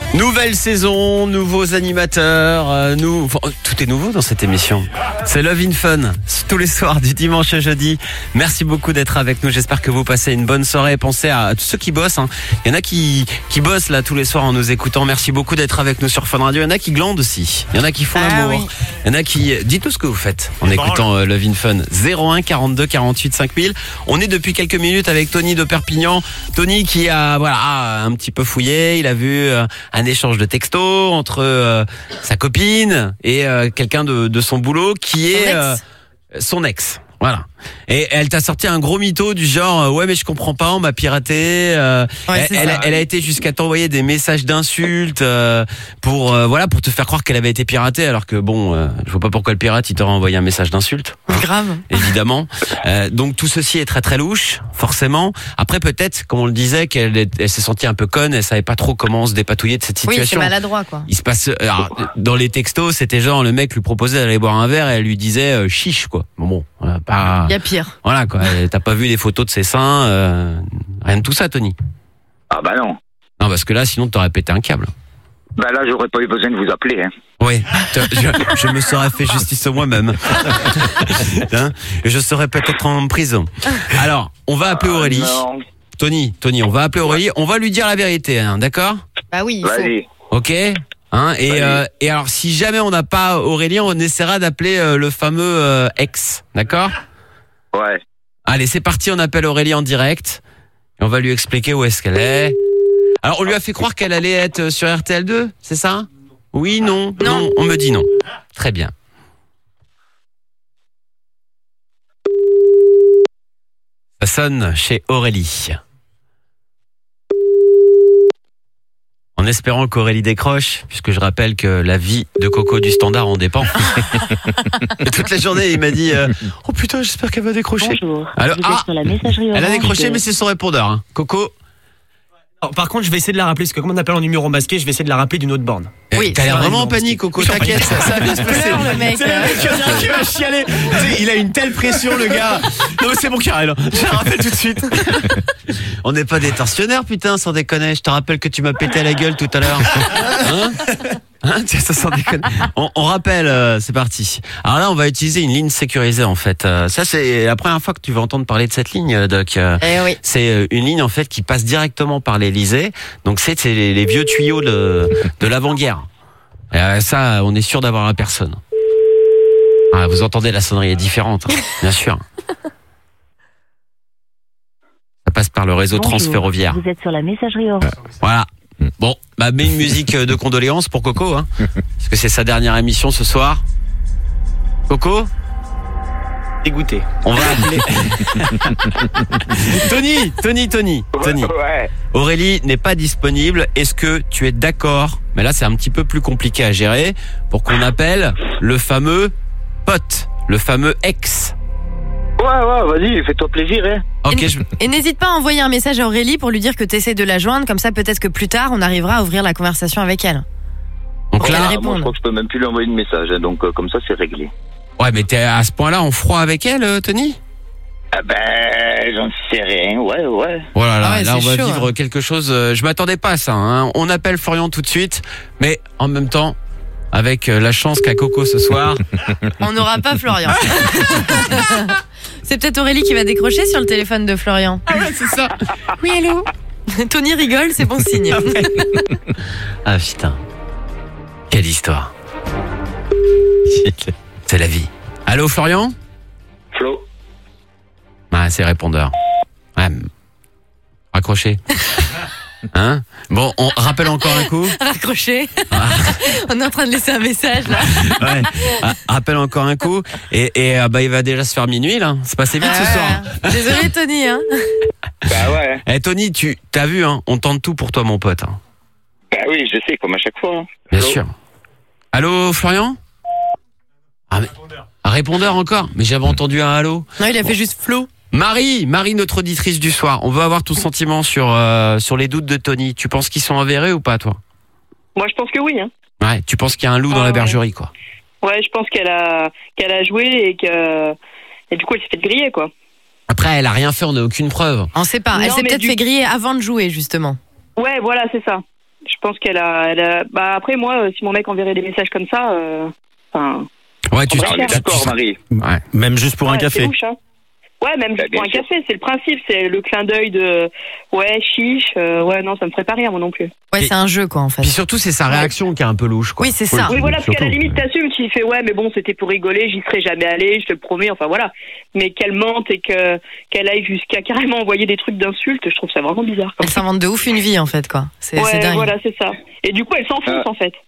Nouvelle saison, nouveaux animateurs, euh, nous, enfin, tout est nouveau dans cette émission. C'est Love in Fun, tous les soirs du dimanche au jeudi. Merci beaucoup d'être avec nous. J'espère que vous passez une bonne soirée. Pensez à tous ceux qui bossent. Hein. Il y en a qui qui bossent là tous les soirs en nous écoutant. Merci beaucoup d'être avec nous sur Fun Radio. Il y en a qui glandent aussi. Il y en a qui font Ah, l'amour. oui. Il y en a qui. Dites-nous ce que vous faites en écoutant euh, Love in Fun. zéro un quarante-deux quarante-huit cinq mille. On est depuis quelques minutes avec Tony de Perpignan. Tony qui a voilà un petit peu fouillé. Il a vu euh, un échange de textos entre euh, sa copine et euh, quelqu'un de, de son boulot qui est euh, son ex. Voilà. Et elle t'a sorti un gros mytho du genre euh, ouais mais je comprends pas, on m'a piraté. Euh, Ouais, elle, c'est elle, ça. a- elle a été jusqu'à t'envoyer des messages d'insultes euh, pour euh, voilà pour te faire croire qu'elle avait été piratée alors que bon euh, je vois pas pourquoi le pirate il t'aurait envoyé un message d'insulte. Grave. Évidemment. Euh, donc tout ceci est très très louche, forcément. Après peut-être, comme on le disait, qu'elle est- elle s'est sentie un peu conne, elle savait pas trop comment se dépatouiller de cette Oui, c'est situation. maladroit, quoi. Il se passe alors, dans les textos, c'était genre le mec lui proposait d'aller boire un verre et elle lui disait euh, chiche quoi. Bon bon, euh, pas. Il y a pire. Voilà quoi. Et T'as pas vu les photos de ses seins, euh, rien de tout ça, Tony. Ah bah non. Non parce que là, sinon t'aurais pété un câble. Bah là, j'aurais pas eu besoin de vous appeler. Hein. Oui, je, je me serais fait justice moi-même. Hein, et je serais peut-être en prison. Alors, on va appeler Aurélie. Non. Tony, Tony, on va appeler Aurélie. On va lui dire la vérité, hein, d'accord? Bah oui, il faut. Vas-y. Ok. Hein, et, euh, et alors, si jamais on n'a pas Aurélie, on essaiera d'appeler euh, le fameux euh, ex, d'accord? Ouais. Allez, c'est parti, on appelle Aurélie en direct. Et on va lui expliquer où est-ce qu'elle est. Alors, on lui a fait croire qu'elle allait être sur R T L deux, c'est ça? Oui, non, non, on me dit non. Très bien. Ça sonne chez Aurélie. En espérant qu'Aurélie décroche, puisque je rappelle que la vie de Coco du Standard en dépend. Et toute la journée, il m'a dit euh, oh putain, j'espère qu'elle va décrocher. Bonjour. Alors, Vous êtes ah, sur la messagerie elle a Orange décroché, de- mais c'est son répondeur. Hein. Coco, Alors, par contre, je vais essayer de la rappeler, parce que comme on appelle en numéro masqué, je vais essayer de la rappeler d'une autre borne. oui, t'as l'air c'est vraiment en vrai, panique, Coco. Je suis en T'inquiète, ça, ça va bien se passer. Pleure, le mec. C'est le mec qui va chialer. Tu sais, il a une telle pression, le gars. Non, mais c'est bon, Karel. Je te rappelle tout de suite. On n'est pas des tortionnaires, putain, sans déconner. Je te rappelle que tu m'as pété à la gueule tout à l'heure. Hein? Hein, tiens, ça sans déconner. On, on rappelle, euh, c'est parti. Alors là, on va utiliser une ligne sécurisée en fait. Euh, ça, c'est la première fois que tu vas entendre parler de cette ligne, euh, Doc. Euh, Eh oui. C'est euh, une ligne en fait qui passe directement par l'Elysée. Donc c'est c'est les, les vieux tuyaux de, de l'avant-guerre. Et, euh, ça, on est sûr d'avoir la personne. Ah, vous entendez, la sonnerie est différente, hein, bien sûr. Ça passe par le réseau Bonjour. transferroviaire. Vous êtes sur la messagerie Orange. Voilà. Bon, bah mets une musique de condoléances pour Coco, hein, parce que c'est sa dernière émission ce soir. Coco, Dégoûté. on va appeler. Tony, Tony, Tony, Tony. Ouais. Aurélie n'est pas disponible. Est-ce que tu es d'accord? Mais là, c'est un petit peu plus compliqué à gérer pour qu'on appelle le fameux pote, le fameux ex. Ouais, ouais, vas-y, fais-toi plaisir, hein. Ok, et je... et n'hésite pas à envoyer un message à Aurélie pour lui dire que tu essaies de la joindre, comme ça peut-être que plus tard on arrivera à ouvrir la conversation avec elle. donc Elle là, répond. Moi, je crois que je peux même plus lui envoyer de message, hein, donc euh, comme ça, c'est réglé. ouais, mais t'es à ce point-là en froid avec elle, euh, Tony? Ah ben, j'en sais rien, ouais, ouais. Voilà, là, Ah ouais, là on c'est va chaud, vivre quelque chose. euh, je m'attendais pas à ça. Hein. On appelle Florian tout de suite, mais en même temps, avec euh, la chance qu'a Coco ce soir. On n'aura pas Florian. C'est peut-être Aurélie qui va décrocher sur le téléphone de Florian. Ah ouais, c'est ça. Oui, allô. Tony rigole, c'est bon signe. Ah putain, quelle histoire. C'est la vie. Allô, Florian? Flo. Ah, c'est répondeur. Ouais. Raccroché. Hein? Bon, on rappelle encore un coup. Raccroché. On est en train de laisser un message là. Ouais. Ah, rappelle encore un coup. Et, et ah, bah, il va déjà se faire minuit là. C'est passé vite ce soir. Euh, Désolé Tony. Hein. Bah ouais. Eh Tony, tu t'as vu hein? On tente tout pour toi, mon pote. Hein. Bah oui, je sais, comme à chaque fois. Hein. Bien Flo. sûr. Allô, Florian? Ah, mais... Un répondeur encore? Mais j'avais entendu un allô. Non, il a fait juste Flo. Marie, Marie, notre auditrice du soir. On veut avoir ton sentiment sur euh, sur les doutes de Tony. Tu penses qu'ils sont avérés ou pas, toi? Moi, je pense que oui. Hein. Ouais. Tu penses qu'il y a un loup dans Ah, la ouais. bergerie, quoi? Ouais, je pense qu'elle a qu'elle a joué et que et du coup, elle s'est fait griller, quoi. Après, elle a rien fait. On n'a aucune preuve. On sait pas. Elle Non, s'est mais peut-être du- fait griller avant de jouer justement. Ouais, voilà, c'est ça. Je pense qu'elle a, elle a. Bah après moi, euh, si mon mec enverrait des messages comme ça, enfin. Euh, ouais, tu on est d'accord, Marie. Ouais. Même juste pour ouais, un café. C'est louche, hein. Ouais, même bah, juste pour un sûr. café, c'est le principe, c'est le clin d'œil de ouais chiche. Euh, ouais, non, ça me ferait pas rire moi non plus. Ouais, Et- c'est un jeu quoi en fait. Puis surtout, c'est sa réaction qui est un peu louche, quoi. Oui, c'est ça. Oui, voilà, parce surtout. qu'à la limite, t'assumes, tu fais ouais, mais bon, c'était pour rigoler, j'y serais jamais allé, je te le promets, enfin voilà. Mais qu'elle mente et que qu'elle aille jusqu'à carrément envoyer des trucs d'insultes, je trouve ça vraiment bizarre. Elle s'invente de ouf une vie en fait quoi. C'est c'est Ouais, dingue. voilà, c'est ça. Et du coup, elle s'enfonce Ah. en fait.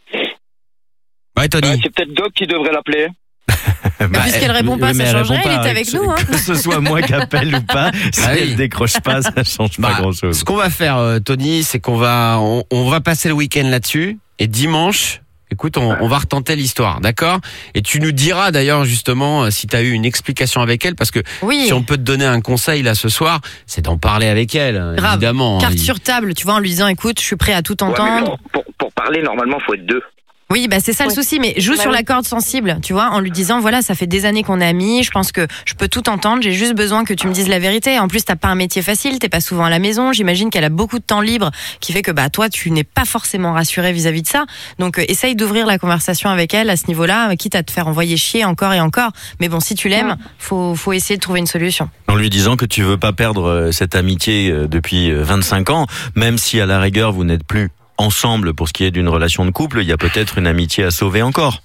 Ouais, Tony. Ouais, c'est peut-être Doc qui devrait l'appeler. Mais puisqu'elle répond pas, oui, mais ça elle changerait, répond elle pas. est avec Que- nous. Hein. Que ce soit moi qui appelle ou pas, si Ah oui. elle décroche pas, ça change Bah, pas grand chose. Ce qu'on va faire, euh, Tony, c'est qu'on va, on, on va passer le week-end là-dessus. Et dimanche, écoute, on, on va retenter l'histoire, d'accord? Et tu nous diras d'ailleurs justement euh, si tu as eu une explication avec elle, parce que Oui. si on peut te donner un conseil là ce soir, c'est d'en parler avec elle, Grave. évidemment. Carte Il- sur table, tu vois, en lui disant écoute, je suis prêt à tout Ouais, mais entendre. pour, pour, pour parler, normalement, faut être deux. Oui, bah c'est ça le Ouais. souci, mais joue Bah sur oui. la corde sensible, tu vois, en lui disant voilà, ça fait des années qu'on est amis, je pense que je peux tout entendre, j'ai juste besoin que tu me dises la vérité. En plus, t'as pas un métier facile, t'es pas souvent à la maison, j'imagine qu'elle a beaucoup de temps libre, qui fait que bah toi, tu n'es pas forcément rassuré vis-à-vis de ça. Donc euh, essaye d'ouvrir la conversation avec elle à ce niveau-là, euh, quitte à te faire envoyer chier encore et encore. Mais bon, si tu l'aimes, faut faut essayer de trouver une solution. En lui disant que tu veux pas perdre euh, cette amitié euh, depuis euh, vingt-cinq ans, même si à la rigueur vous n'êtes plus ensemble pour ce qui est d'une relation de couple, il y a peut-être une amitié à sauver encore.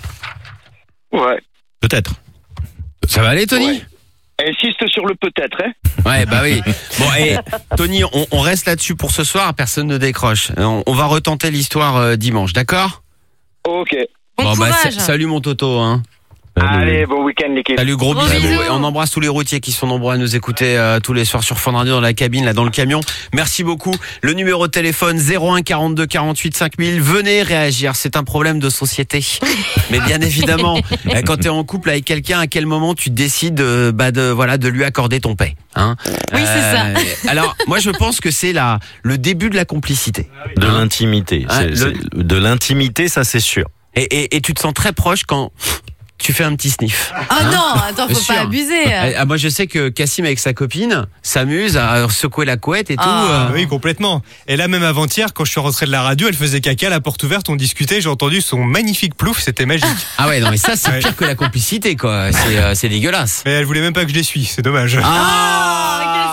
Ouais. Peut-être. Ça va aller, Tony? Ouais. Insiste sur le peut-être, hein. Ouais, bah oui. Bon, et Tony, on, on reste là-dessus pour ce soir, personne ne décroche. On, on va retenter l'histoire euh, dimanche, d'accord? Ok. Bon Bon, bah, courage. sa- salut mon Toto, hein. Allez, bon week-end, l'équipe. Salut, gros, Gros bisous. bisous. Et on embrasse tous les routiers qui sont nombreux à nous écouter euh, tous les soirs sur Fun Radio dans la cabine, là dans le camion. Merci beaucoup. Le numéro de téléphone zéro un quarante-deux quarante-huit cinq mille. Venez réagir, c'est un problème de société. Mais bien évidemment, euh, quand tu es en couple avec quelqu'un, à quel moment tu décides euh, bah, de voilà de lui accorder ton paix, hein? Oui, c'est ça. Alors, moi je pense que c'est la le début de la complicité. De l'intimité. Ah, C'est- le- c'est- De l'intimité, ça c'est sûr. Et, et, et tu te sens très proche quand tu fais un petit sniff. Oh non, attends, Bien faut sûr. pas abuser. Ah, moi je sais que Cassim avec sa copine s'amuse à secouer la couette et tout. Ah. euh. Oui, complètement. Et là, même avant-hier, quand je suis rentré de la radio, elle faisait caca, la porte ouverte, on discutait, j'ai entendu son magnifique plouf, c'était magique. Ah ouais, non mais ça c'est Ouais. pire que la complicité quoi. C'est euh, c'est dégueulasse. Mais elle voulait même pas que je les suis, c'est dommage. Ah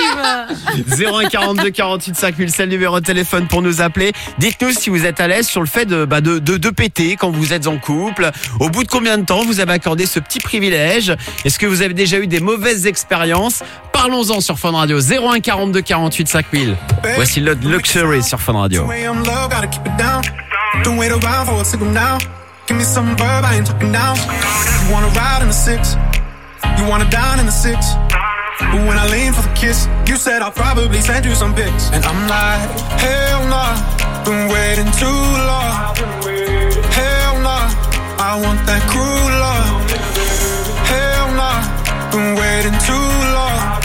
zéro un quarante-deux quarante-huit cinq mille, c'est le numéro de téléphone pour nous appeler. Dites-nous si vous êtes à l'aise sur le fait de, bah de, de, de péter quand vous êtes en couple. Au bout de combien de temps vous avez accordé ce petit privilège? Est-ce que vous avez déjà eu des mauvaises expériences? Parlons-en sur Fun Radio. zéro un quarante-deux quarante-huit cinq mille. Voici le Luxury sur Fun Radio. Way I'm low, gotta keep it down. Don't wait around for a signal now. Give me some verb, I ain't talking now. You wanna ride in the six, you wanna dine in the six. But when I lean for the kiss, you said I'll probably send you some pics. And I'm like, hell nah, been waiting too long. Hell nah, I want that cruel love. Hell nah, been waiting too long.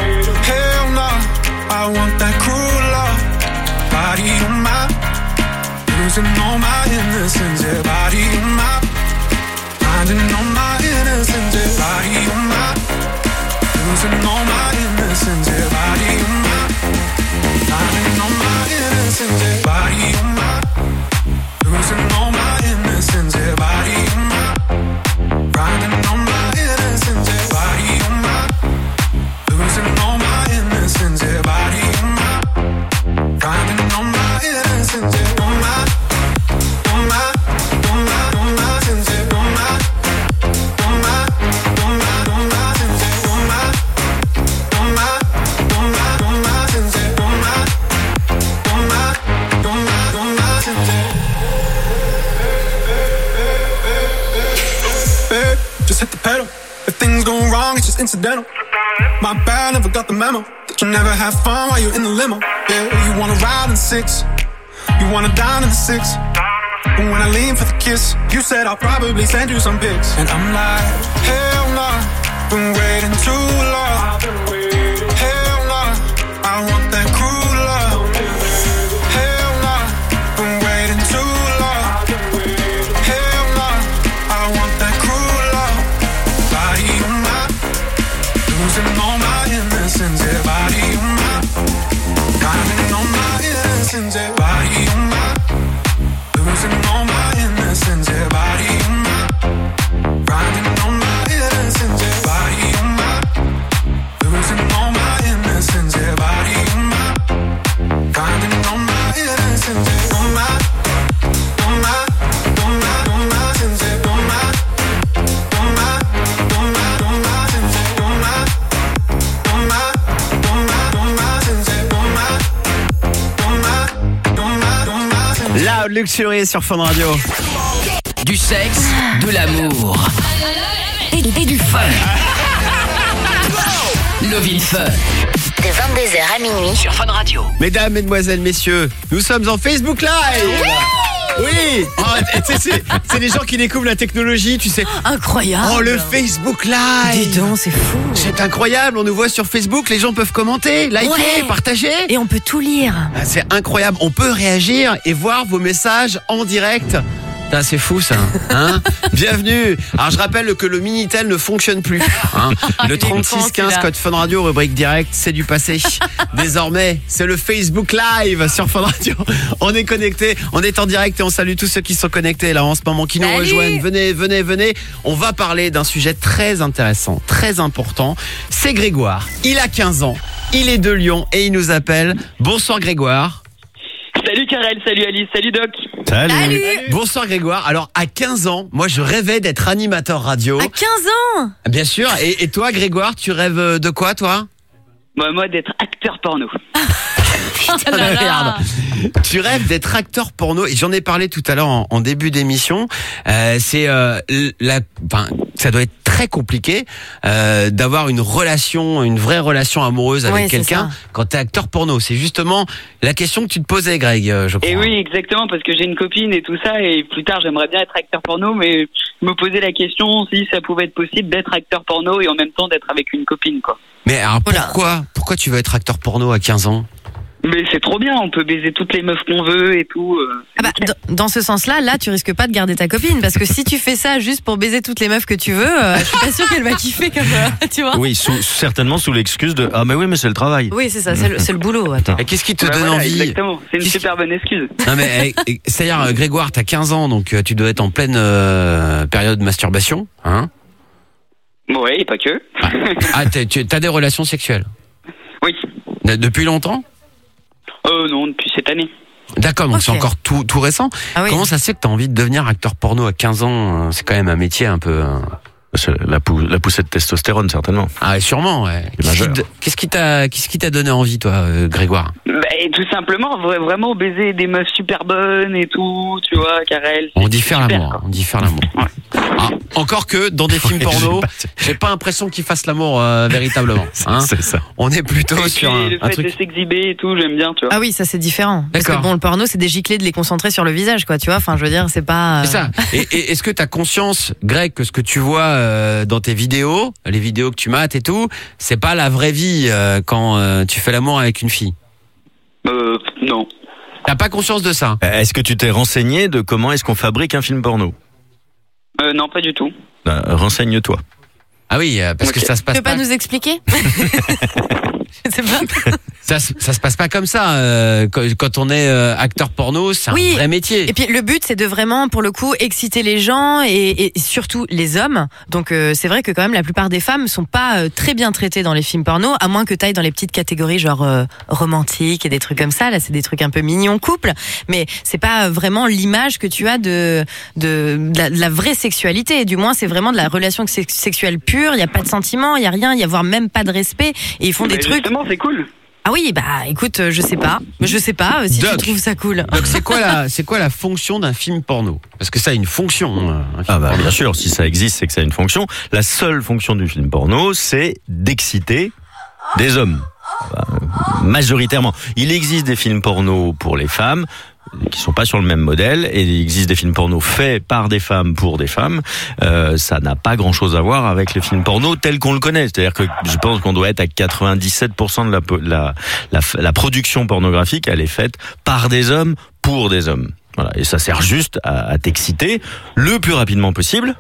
Hell nah, I want that cruel love. Body on my, losing all my innocence. Yeah, body on my, finding all my innocence. Yeah, body on my, losing all my innocence. Yeah, body on my, finding all my innocence. Yeah, body on my, losing all my innocence. Yeah, body on my, finding all my innocence. Yeah, body on my, losing all my innocence. Yeah, body on my, finding all my innocence. Yeah, on my, on my, on my, on my sins. Yeah, on my, on my, on my, on my sins. Yeah, on my, on my, on my, on my sins. Yeah, on my, on my, on my, on my sins. Yeah. Babe, just hit the pedal. If things go wrong, it's just incidental. My bad, never got the memo that you never have fun while you're in the limo. Yeah, you wanna ride in the six, you wanna dine in the six. But when I lean for the kiss, you said I'll probably send you some pics. And I'm like, hell nah, been waiting too long. Hell nah, I want that cruel love. Hell nah, been waiting too long. Hell nah, I want that cruel love. Body on my, losing all my innocence. Yeah, body on my, finding all my innocence. innocence, yeah, body on my, losing all my innocence, yeah, body on my, riding on my innocence, yeah, body on my, losing all my innocence, yeah, body on my, riding on my innocence, yeah, on my, on my, on my, on my innocence, yeah, on my, on my, on my, on my innocence, yeah, on my, on my, on my, on my innocence, yeah, on my, on my, on my, on my innocence. Loud Luxury sur Fun Radio. Du sexe, de l'amour et, et du fun. Love in Fun. De vingt-deux heures à minuit sur Fun Radio. Mesdames, mesdemoiselles, messieurs, nous sommes en Facebook Live. Oui. Oh, tu sais, c'est, c'est les gens qui découvrent la technologie, tu sais. Incroyable. Oh, le Facebook Live. Dis donc, c'est fou. C'est incroyable, on nous voit sur Facebook, les gens peuvent commenter, liker, Ouais. partager. Et on peut tout lire. Ah, c'est incroyable, on peut réagir et voir vos messages en direct. Putain, c'est fou ça, hein. Bienvenue. Alors je rappelle que le Minitel ne fonctionne plus, hein. Le Il est con, trente-six quinze celui-là. code Fun Radio, rubrique direct, c'est du passé. Désormais, c'est le Facebook Live sur Fun Radio. On est connecté, on est en direct et on salue tous ceux qui sont connectés là en ce moment, qui nous Salut. rejoignent. Venez, venez, venez. On va parler d'un sujet très intéressant, très important. C'est Grégoire. Il a quinze ans, il est de Lyon et il nous appelle. Bonsoir Grégoire. Salut Karel, salut Alice, salut Doc. Salut. Bonsoir Grégoire. Alors à quinze ans, moi je rêvais d'être animateur radio. À quinze ans. Bien sûr. Et, et toi Grégoire, tu rêves de quoi toi? Bah, moi d'être acteur porno. Oh là là. Regarde. Tu rêves d'être acteur porno et j'en ai parlé tout à l'heure en, en début d'émission. Euh, c'est euh, la, enfin, ça doit être très compliqué euh, d'avoir une relation, une vraie relation amoureuse avec Ouais, c'est quelqu'un ça. quand t'es acteur porno. C'est justement la question que tu te posais, Greg, euh, je crois. Et oui, exactement, parce que j'ai une copine et tout ça, et plus tard j'aimerais bien être acteur porno, mais je me posais la question si ça pouvait être possible d'être acteur porno et en même temps d'être avec une copine, quoi. Mais alors Oula. pourquoi, pourquoi tu veux être acteur porno à quinze ans? Mais c'est trop bien, on peut baiser toutes les meufs qu'on veut et tout. euh, c'est Ah bah, nickel. dans- dans ce sens-là, là, tu risques pas de garder ta copine parce que si tu fais ça juste pour baiser toutes les meufs que tu veux, euh, je suis pas sûre qu'elle va kiffer comme ça, tu vois. Oui, sous- certainement sous l'excuse de ah mais oui mais c'est le travail. Oui, c'est ça, c'est le, c'est le boulot. Attends. Et qu'est-ce qui te Bah donne voilà, envie? exactement, c'est une Qu'est-ce qui- super bonne excuse. Non mais eh, eh, c'est-à-dire euh, Grégoire, t'as quinze ans donc euh, tu dois être en pleine euh, période de masturbation, hein? Ouais, et pas que. Ah, t'as, tu as des relations sexuelles Oui. De- depuis longtemps? Euh, non, depuis cette année. D'accord, donc Ok. c'est encore tout, tout récent. Ah oui. Comment ça se fait que t'as envie de devenir acteur porno à quinze ans? C'est quand même un métier un peu... euh, C'est La, pou- la poussée de testostérone certainement. Ah, ouais, sûrement, ouais. C'est Qu'est-ce qui, majeur. te- qu'est-ce qui t'a, qu'est-ce qui t'a donné envie, toi, euh, Grégoire? Bah, et tout simplement, vra- vraiment baiser des meufs super bonnes et tout, tu vois, Karel. On dit faire super, l'amour, quoi. on dit faire l'amour. Ah, encore que dans des films Ouais, porno, j'ai pas- j'ai pas l'impression qu'ils fassent l'amour euh, véritablement. Hein. C'est ça. On est plutôt Et puis, sur un, le un fait truc... de s'exhiber et tout, j'aime bien, tu vois. Ah oui, ça c'est différent. Parce que D'accord. bon, le porno, c'est des giclées de les concentrer sur le visage, quoi, tu vois. Enfin, je veux dire, c'est pas. euh, C'est ça. Et, et est-ce que tu as conscience, Greg, que ce que tu vois euh, dans tes vidéos, les vidéos que tu mates et tout, c'est pas la vraie vie euh, quand euh, tu fais l'amour avec une fille? Euh, non. T'as pas conscience de ça? Est-ce que tu t'es renseigné de comment est-ce qu'on fabrique un film porno? Euh, non, pas du tout. Ben, renseigne-toi. Ah oui, euh, parce Ok. que ça se Tu passe peux pas pas. nous expliquer? Je sais pas. Ça, se- ça se passe pas comme ça. euh, quand, quand on est euh, acteur porno, c'est Oui. un vrai métier. Et puis le but, c'est de vraiment, pour le coup, exciter les gens et, et surtout les hommes. Donc euh, c'est vrai que quand même la plupart des femmes sont pas euh, très bien traitées dans les films porno, à moins que tu ailles dans les petites catégories genre euh, romantiques et des trucs comme ça. Là, c'est des trucs un peu mignons couple, mais c'est pas vraiment l'image que tu as de de, de, la, de la vraie sexualité. Du moins, c'est vraiment de la relation sex- sexuelle pure. Il y a pas de sentiments, il y a rien, il y a voire même pas de respect. Et ils font des Mais trucs. justement, c'est cool. Ah oui, bah écoute, euh, je sais pas, je sais pas euh, si Doc. tu trouves ça cool. Donc c'est quoi la, c'est quoi la fonction d'un film porno? Parce que ça a une fonction. euh, un film Ah bah porno. bien sûr, si ça existe, c'est que ça a une fonction. La seule fonction du film porno, c'est d'exciter des hommes. Bah, majoritairement. Il existe des films porno pour les femmes qui sont pas sur le même modèle et il existe des films porno faits par des femmes pour des femmes. Euh, ça n'a pas grand chose à voir avec le film porno tel qu'on le connaît. C'est-à-dire que je pense qu'on doit être à quatre-vingt-dix-sept pour cent de la, la, la, la production pornographique, elle est faite par des hommes pour des hommes. Voilà. Et ça sert juste à, à t'exciter le plus rapidement possible.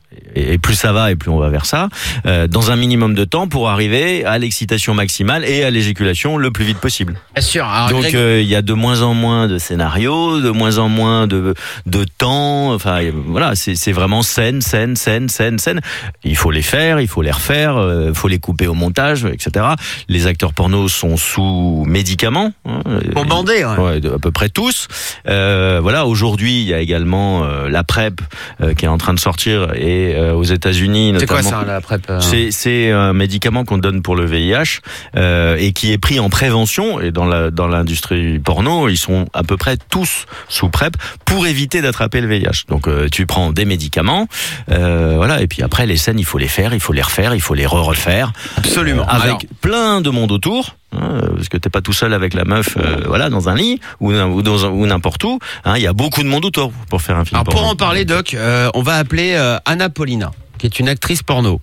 et plus ça va et plus on va vers ça, euh, dans un minimum de temps pour arriver à l'excitation maximale et à l'éjaculation le plus vite possible. Bien sûr. Alors, Donc Greg- euh, il y a de moins en moins de scénarios, de moins en moins de de temps. Enfin voilà, c'est c'est vraiment scène, scène, scène, scène, scène. Il faut les faire, il faut les refaire, il euh, faut les couper au montage, et cetera. Les acteurs porno sont sous médicaments. Hein, Pour bander, ouais. Ouais, de- à peu près tous. Euh, voilà, aujourd'hui il y a également euh, la PrEP euh, qui est en train de sortir et euh, aux États-Unis C'est notamment. quoi ça, la PrEP euh C'est c'est un médicament qu'on donne pour le V I H euh, et qui est pris en prévention. Et dans la dans l'industrie porno, ils sont à peu près tous sous PrEP pour éviter d'attraper le V I H. Donc euh, tu prends des médicaments, euh, voilà. Et puis après les scènes, il faut les faire, il faut les refaire, il faut les re-refaire. Absolument. Avec Alors- plein de monde autour. Hein, parce que t'es pas tout seul avec la meuf, euh, voilà, dans un lit ou, ou dans un- ou n'importe où. Hein, il y a beaucoup de monde autour pour faire un film. Alors pour porno. en parler, Doc, euh, on va appeler euh, Anna Paulina, qui est une actrice porno.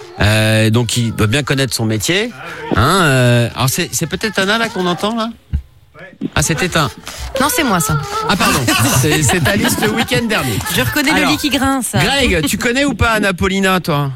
Euh, donc il doit bien connaître son métier. Hein, euh, alors c'est c'est peut-être Anna là qu'on entend là. Ah, c'était un. Non, c'est moi ça. Ah pardon, c'est c'est ta liste le week-end dernier. Je reconnais Alors, le lit qui grince. Greg, tu connais ou pas Anna Paulina, toi?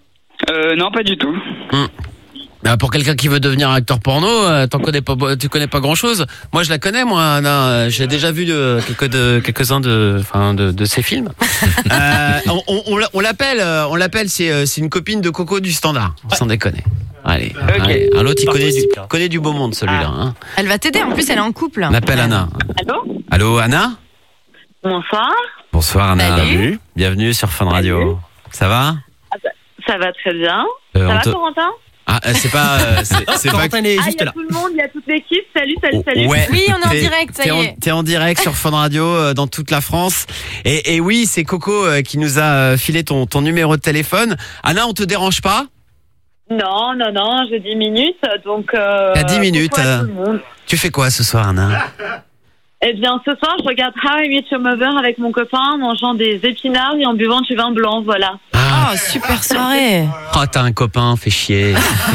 Euh, non, pas du tout. Hum. Ah, pour quelqu'un qui veut devenir acteur porno, euh, t'en connais pas, tu connais pas grand chose. Moi, je la connais, moi, Anna. Euh, J'ai déjà vu de, quelques de, quelques-uns de, enfin, de, de ses films. euh, on on, on l'a- on l'appelle, euh, on l'appelle, c'est, euh, c'est une copine de Coco du Standard. Sans déconner. Allez. allez. Un autre, il connaît du, connaît du beau monde, celui-là. Hein. Elle va t'aider, en plus elle est en couple. On appelle Anna. Allô? Allô, Anna? Bonsoir. Bonsoir, Anna. Salut. Bienvenue sur Fun Radio. Ça va? Ça va très bien. Euh, ça on va, te- Corentin? Ah, euh, c'est pas, euh, c'est, c'est pas. Corentin est Ah, juste il y a là. tout le monde, il y a toute l'équipe. Salut, salut, salut. Ouais. Oui, on est en T'es- direct, ça t'es y en- est. T'es en direct sur Fun Radio euh, dans toute la France. Et, et oui, c'est Coco euh, qui nous a euh, filé ton, ton numéro de téléphone. Anna, on te dérange pas? Non, non, non, j'ai dix minutes, donc... Euh, T'as dix minutes. coucou à euh, tout le monde. Tu fais quoi ce soir, Anna? Eh bien, ce soir, je regarde How I Met Your Mother avec mon copain, en mangeant des épinards et en buvant du vin blanc, voilà. Oh, super soirée. Oh, t'as un copain, fais chier.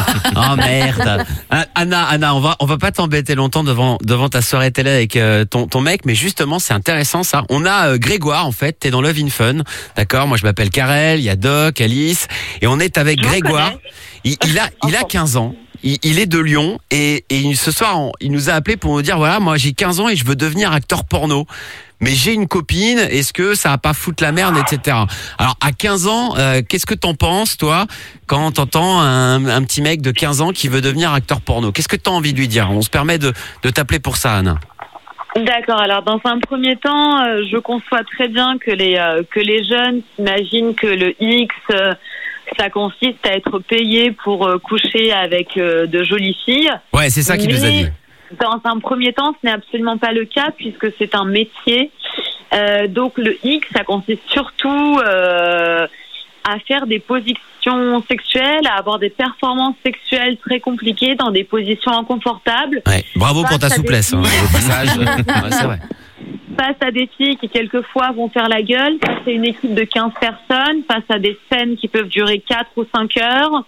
Oh merde. Ah, Anna, Anna, on va, on va pas t'embêter longtemps devant, devant ta soirée télé avec euh, ton, ton mec, mais justement, c'est intéressant ça. On a euh, Grégoire, en fait, t'es dans Love in Fun, d'accord? Moi, je m'appelle Karel, il y a Doc, Alice, et on est avec Je vous Grégoire. connais. Il, il a, il a quinze ans. Il, il est de Lyon et, et il- ce soir, on- il nous a appelé pour nous dire voilà, moi j'ai quinze ans et je veux devenir acteur porno. Mais j'ai une copine, est-ce que ça va pas foutre la merde, et cetera. Alors à quinze ans, euh, qu'est-ce que t'en penses, toi, quand t'entends un, un petit mec de quinze ans qui veut devenir acteur porno? Qu'est-ce que t'as envie de lui dire? On se permet de, de t'appeler pour ça, Anna. D'accord. Alors, dans un premier temps, euh, je conçois très bien que les euh, que les jeunes s'imaginent que le X, euh, ça consiste à être payé pour euh, coucher avec euh, de jolies filles. Ouais, c'est ça qu'il nous a Mais dit. Dans un premier temps, ce n'est absolument pas le cas puisque c'est un métier. Euh, donc, le X, ça consiste surtout euh, à faire des positions sexuelles, à avoir des performances sexuelles très compliquées dans des positions inconfortables. Ouais. Bravo pour ta Face à des souplesse, hein, filles. au passage. Ouais, c'est vrai. Face à des filles qui quelquefois vont faire la gueule, face à une équipe de quinze personnes, face à des scènes qui peuvent durer quatre ou cinq heures,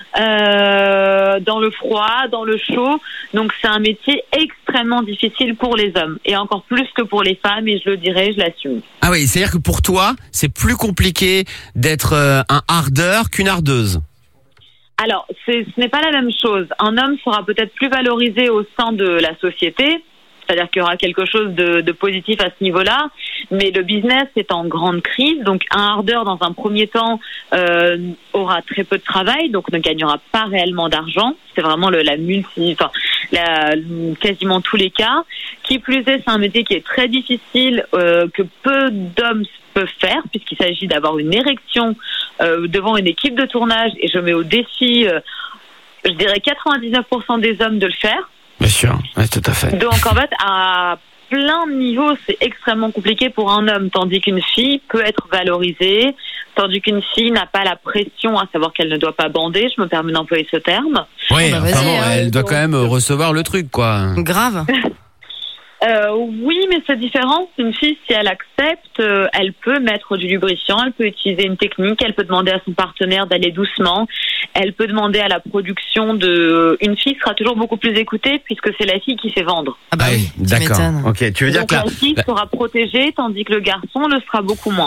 euh, dans le froid, dans le chaud. Donc c'est un métier extrêmement difficile pour les hommes et encore plus que pour les femmes, et je le dirais, je l'assume. Ah oui, c'est-à-dire que pour toi, c'est plus compliqué d'être euh, un hardeur qu'une hardeuse. Alors, c'est- ce n'est pas la même chose. Un homme sera peut-être plus valorisé au sein de la société, c'est-à-dire qu'il y aura quelque chose de, de positif à ce niveau-là, mais le business est en grande crise, donc un hardeur dans un premier temps euh, aura très peu de travail, donc ne gagnera pas réellement d'argent. C'est vraiment le, la multi, enfin, la, quasiment tous les cas. Qui plus est, c'est un métier qui est très difficile, euh, que peu d'hommes peuvent faire, puisqu'il s'agit d'avoir une érection euh, devant une équipe de tournage, et je mets au défi, euh, je dirais quatre-vingt-dix-neuf pour cent des hommes de le faire. Bien sûr, ouais, tout à fait. Donc en fait, à plein de niveaux, c'est extrêmement compliqué pour un homme, tandis qu'une fille peut être valorisée, tandis qu'une fille n'a pas la pression à savoir qu'elle ne doit pas bander, je me permets d'employer ce terme. Oui, bah, vas-y, enfin bon, hein. elle doit quand même euh, recevoir le truc, quoi. Grave. Euh, oui, mais c'est différent. Une fille, si elle accepte, euh, elle peut mettre du lubrifiant, elle peut utiliser une technique, elle peut demander à son partenaire d'aller doucement, elle peut demander à la production de... Une fille sera toujours beaucoup plus écoutée puisque c'est la fille qui fait vendre. Ah bah oui, tu D'accord. m'étonnes. Ok, tu veux dire Donc que là, la fille la- sera protégée tandis que le garçon le sera beaucoup moins.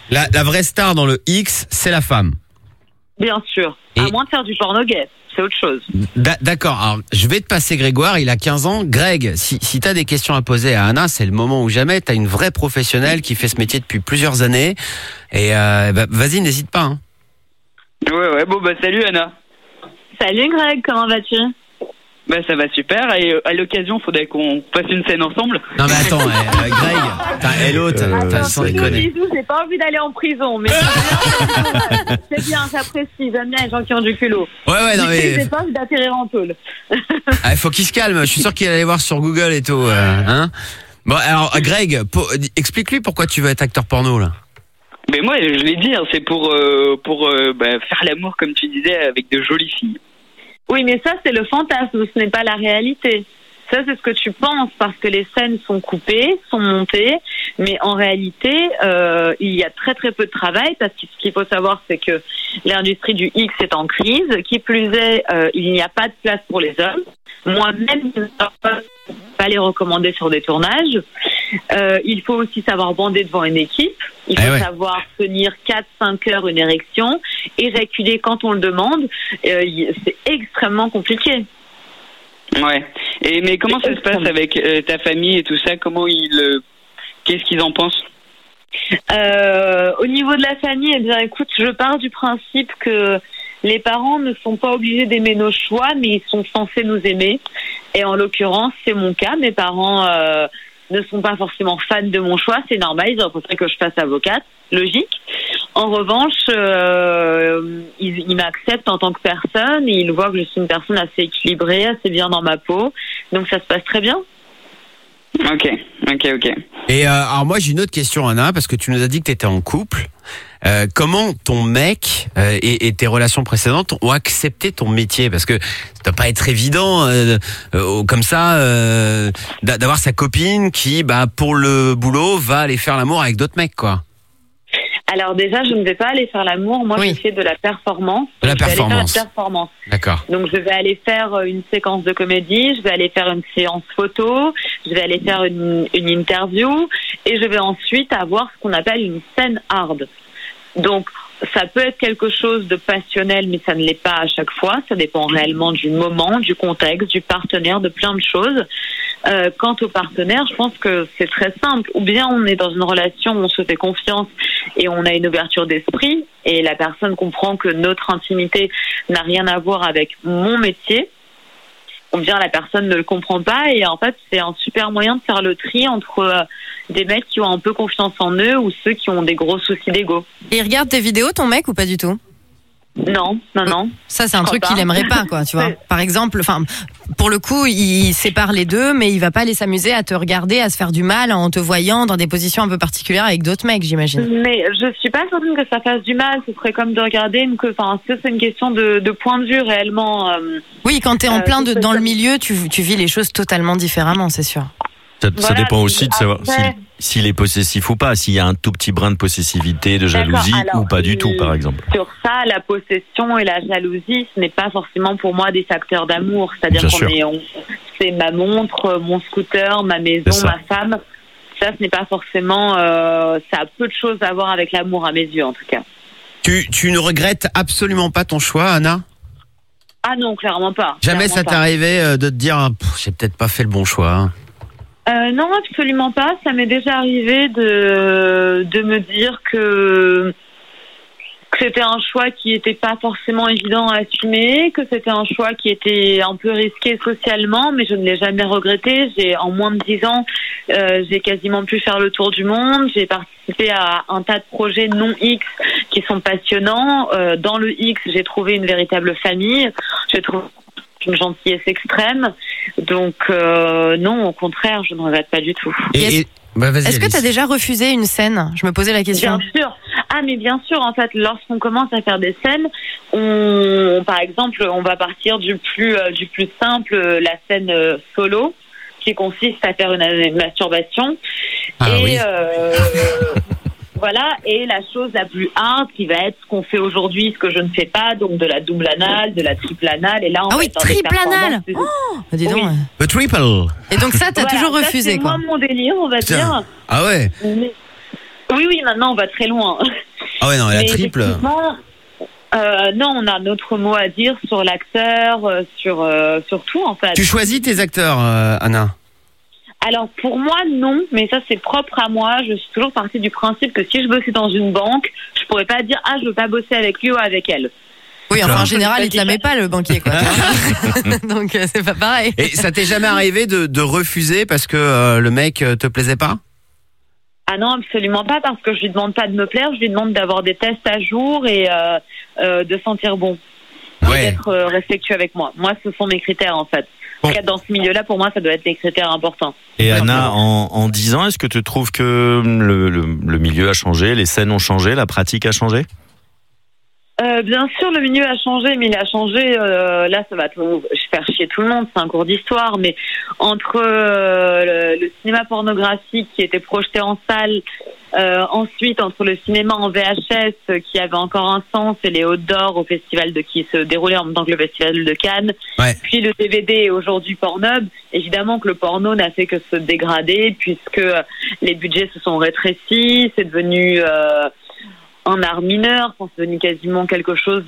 La, la vraie star dans le X, c'est la femme. Bien sûr. À moins de faire du porno gay, c'est autre chose. D'a- D'accord, alors je vais te passer Grégoire, il a quinze ans. Greg, si, si t'as des questions à poser à Anna, c'est le moment ou jamais. T'as une vraie professionnelle qui fait ce métier depuis plusieurs années. Et euh, bah, vas-y, n'hésite pas. Hein. Ouais, ouais, bon, bah, salut Anna. Salut Greg, comment vas-tu? Bah, ça va super, et euh, à l'occasion, faudrait qu'on fasse une scène ensemble. Non, mais attends, euh, euh, Greg, t'as, et l'autre, Attends, t'as sans bisous, déconner. bisous, j'ai pas envie d'aller en prison, mais c'est bien, c'est bien, j'apprécie, j'aime bien les gens qui ont du culot. Ouais, ouais, non, Du mais- coup, j'ai pas envie d'atterrir en tôle. Ah, il faut qu'il se calme. Je suis sûr qu'il va aller voir sur Google et tout. euh, hein bon, alors, Greg, pour- explique-lui pourquoi tu veux être acteur porno, là. Mais moi, je l'ai dit, hein, c'est pour, euh, pour euh, bah, faire l'amour, comme tu disais, avec de jolies filles. Oui, mais ça, c'est le fantasme, ce n'est pas la réalité. Ça, c'est ce que tu penses, parce que les scènes sont coupées, sont montées, mais en réalité, euh, il y a très très peu de travail, parce que ce qu'il faut savoir, c'est que l'industrie du X est en crise. Qui plus est, euh, il n'y a pas de place pour les hommes. Moi-même, je ne peux pas les recommander sur des tournages. Euh, il faut aussi savoir bander devant une équipe. Il faut Eh ouais. savoir tenir quatre cinq heures une érection, éjaculer quand on le demande. Euh, y- c'est extrêmement compliqué. Ouais. Et mais comment ça se passe avec euh, ta famille et tout ça? Comment ils, euh, qu'est-ce qu'ils en pensent? Euh, au niveau de la famille, eh bien, écoute, je pars du principe que les parents ne sont pas obligés d'aimer nos choix, mais ils sont censés nous aimer. Et en l'occurrence, c'est mon cas. Mes parents euh, ne sont pas forcément fans de mon choix, c'est normal. Ils auraient préféré que je fasse avocate, logique. En revanche, euh, ils, ils m'acceptent en tant que personne et ils voient que je suis une personne assez équilibrée, assez bien dans ma peau. Donc ça se passe très bien. Ok, ok, ok. Et euh, alors moi j'ai une autre question, Anna, parce que tu nous as dit que tu étais en couple. Euh, comment ton mec euh, et, et tes relations précédentes ont accepté ton métier? Parce que ça doit pas être évident euh, euh, comme ça euh, d'a- d'avoir sa copine qui, bah, pour le boulot, va aller faire l'amour avec d'autres mecs, quoi. Alors déjà, je ne vais pas aller faire l'amour. Moi, je fais de la performance. De la Donc, je vais aller faire performance. la performance. D'accord. Donc, je vais aller faire euh, une séquence de comédie, je vais aller faire une séance photo, je vais aller faire une, une interview et je vais ensuite avoir ce qu'on appelle une scène hard. Donc, ça peut être quelque chose de passionnel, mais ça ne l'est pas à chaque fois. Ça dépend réellement du moment, du contexte, du partenaire, de plein de choses. Euh, quant au partenaire, je pense que c'est très simple. Ou bien on est dans une relation où on se fait confiance et on a une ouverture d'esprit et la personne comprend que notre intimité n'a rien à voir avec mon métier. Ou bien la personne ne le comprend pas et en fait c'est un super moyen de faire le tri entre euh, des mecs qui ont un peu confiance en eux ou ceux qui ont des gros soucis d'ego. Et il regarde tes vidéos, ton mec, ou pas du tout? Non, non, non. Ça, c'est un Je truc crois qu'il pas. aimerait pas, quoi, tu vois. Par exemple, enfin, pour le coup, il sépare les deux, mais il va pas aller s'amuser à te regarder, à se faire du mal en te voyant dans des positions un peu particulières avec d'autres mecs, j'imagine. Mais je suis pas certaine que ça fasse du mal. Ce serait comme de regarder une que, enfin, ça, c'est une question de, de point de vue réellement. euh, Oui, quand t'es en euh, plein de, c'est dans le ça. milieu, tu, tu vis les choses totalement différemment, c'est sûr. Ça, ça Voilà, dépend donc aussi de savoir après- s'il s'il est possessif ou pas, s'il y a un tout petit brin de possessivité, de jalousie D'accord, alors, ou pas du tout, euh, par exemple. Sur ça, la possession et la jalousie, ce n'est pas forcément pour moi des facteurs d'amour. C'est-à-dire Bien qu'on sûr. est, on- c'est ma montre, mon scooter, ma maison, C'est ça. ma femme. Ça, ce n'est pas forcément. euh, ça a peu de choses à voir avec l'amour à mes yeux, en tout cas. Tu, tu ne regrettes absolument pas ton choix, Anna? Ah non, clairement pas. Jamais clairement ça t'est pas. arrivé euh, de te dire, ah, pff, j'ai peut-être pas fait le bon choix. hein. Euh, non, absolument pas. Ça m'est déjà arrivé de, de me dire que, que c'était un choix qui n'était pas forcément évident à assumer, que c'était un choix qui était un peu risqué socialement, mais je ne l'ai jamais regretté. J'ai, en moins de dix ans, euh, j'ai quasiment pu faire le tour du monde. J'ai participé à un tas de projets non X qui sont passionnants. Euh, dans le X, j'ai trouvé une véritable famille. J'ai trouvé une gentillesse extrême. Donc euh, non, au contraire, je ne regrette pas du tout. Et, et- bah, vas-y, Est-ce que Alice. t'as déjà refusé une scène? Je me posais la question. Bien sûr. Ah mais bien sûr, en fait, lorsqu'on commence à faire des scènes, on, par exemple, on va partir du plus euh, du plus simple, euh, la scène euh, solo, qui consiste à faire une, une masturbation. Ah et oui. euh, voilà, et la chose la plus hard qui va être ce qu'on fait aujourd'hui, ce que je ne fais pas, donc de la double anale, de la triple anale, et là on Ah va oui, être dans des triple anale. performances. Oh, dis donc. Oui. The triple. Et donc ça, t'as Voilà, toujours ça, refusé, c'est quoi. moi mon délire, on va Putain. dire. Ah ouais. Mais, Oui, oui, maintenant on va très loin. Ah ouais, non, la Mais triple. effectivement, Euh, non, on a notre mot à dire sur l'acteur, euh, sur, euh, sur tout en fait. Tu choisis tes acteurs, euh, Anna? Alors pour moi non, mais ça c'est propre à moi. Je suis toujours partie du principe que si je bossais dans une banque, je pourrais pas dire ah je veux pas bosser avec lui ou avec elle. Oui, enfin en général il te la met pas le banquier quoi. Donc euh, c'est pas pareil. Et ça t'est jamais arrivé de, de refuser parce que euh, le mec euh, te plaisait pas? Ah non, absolument pas, parce que je lui demande pas de me plaire, je lui demande d'avoir des tests à jour et euh, euh, de sentir bon. Ouais. Et d'être euh, respectueux avec moi. Moi, ce sont mes critères en fait. En tout cas, dans ce milieu-là, pour moi, ça doit être des critères importants. Et Anna, en, en dix ans, est-ce que tu trouves que le, le, le milieu a changé, les scènes ont changé, la pratique a changé? Euh, bien sûr, le milieu a changé, mais il a changé. Euh, là, ça va tout, faire chier tout le monde. C'est un cours d'histoire, mais entre euh, le, le cinéma pornographique qui était projeté en salle, euh, ensuite entre le cinéma en V H S euh, qui avait encore un sens et les Hôtes d'Or au festival de qui se déroulait en même temps que le festival de Cannes, ouais. Puis le D V D et aujourd'hui Pornhub. Évidemment que le porno n'a fait que se dégrader puisque les budgets se sont rétrécis. C'est devenu euh, un art mineur, c'est devenu quasiment quelque chose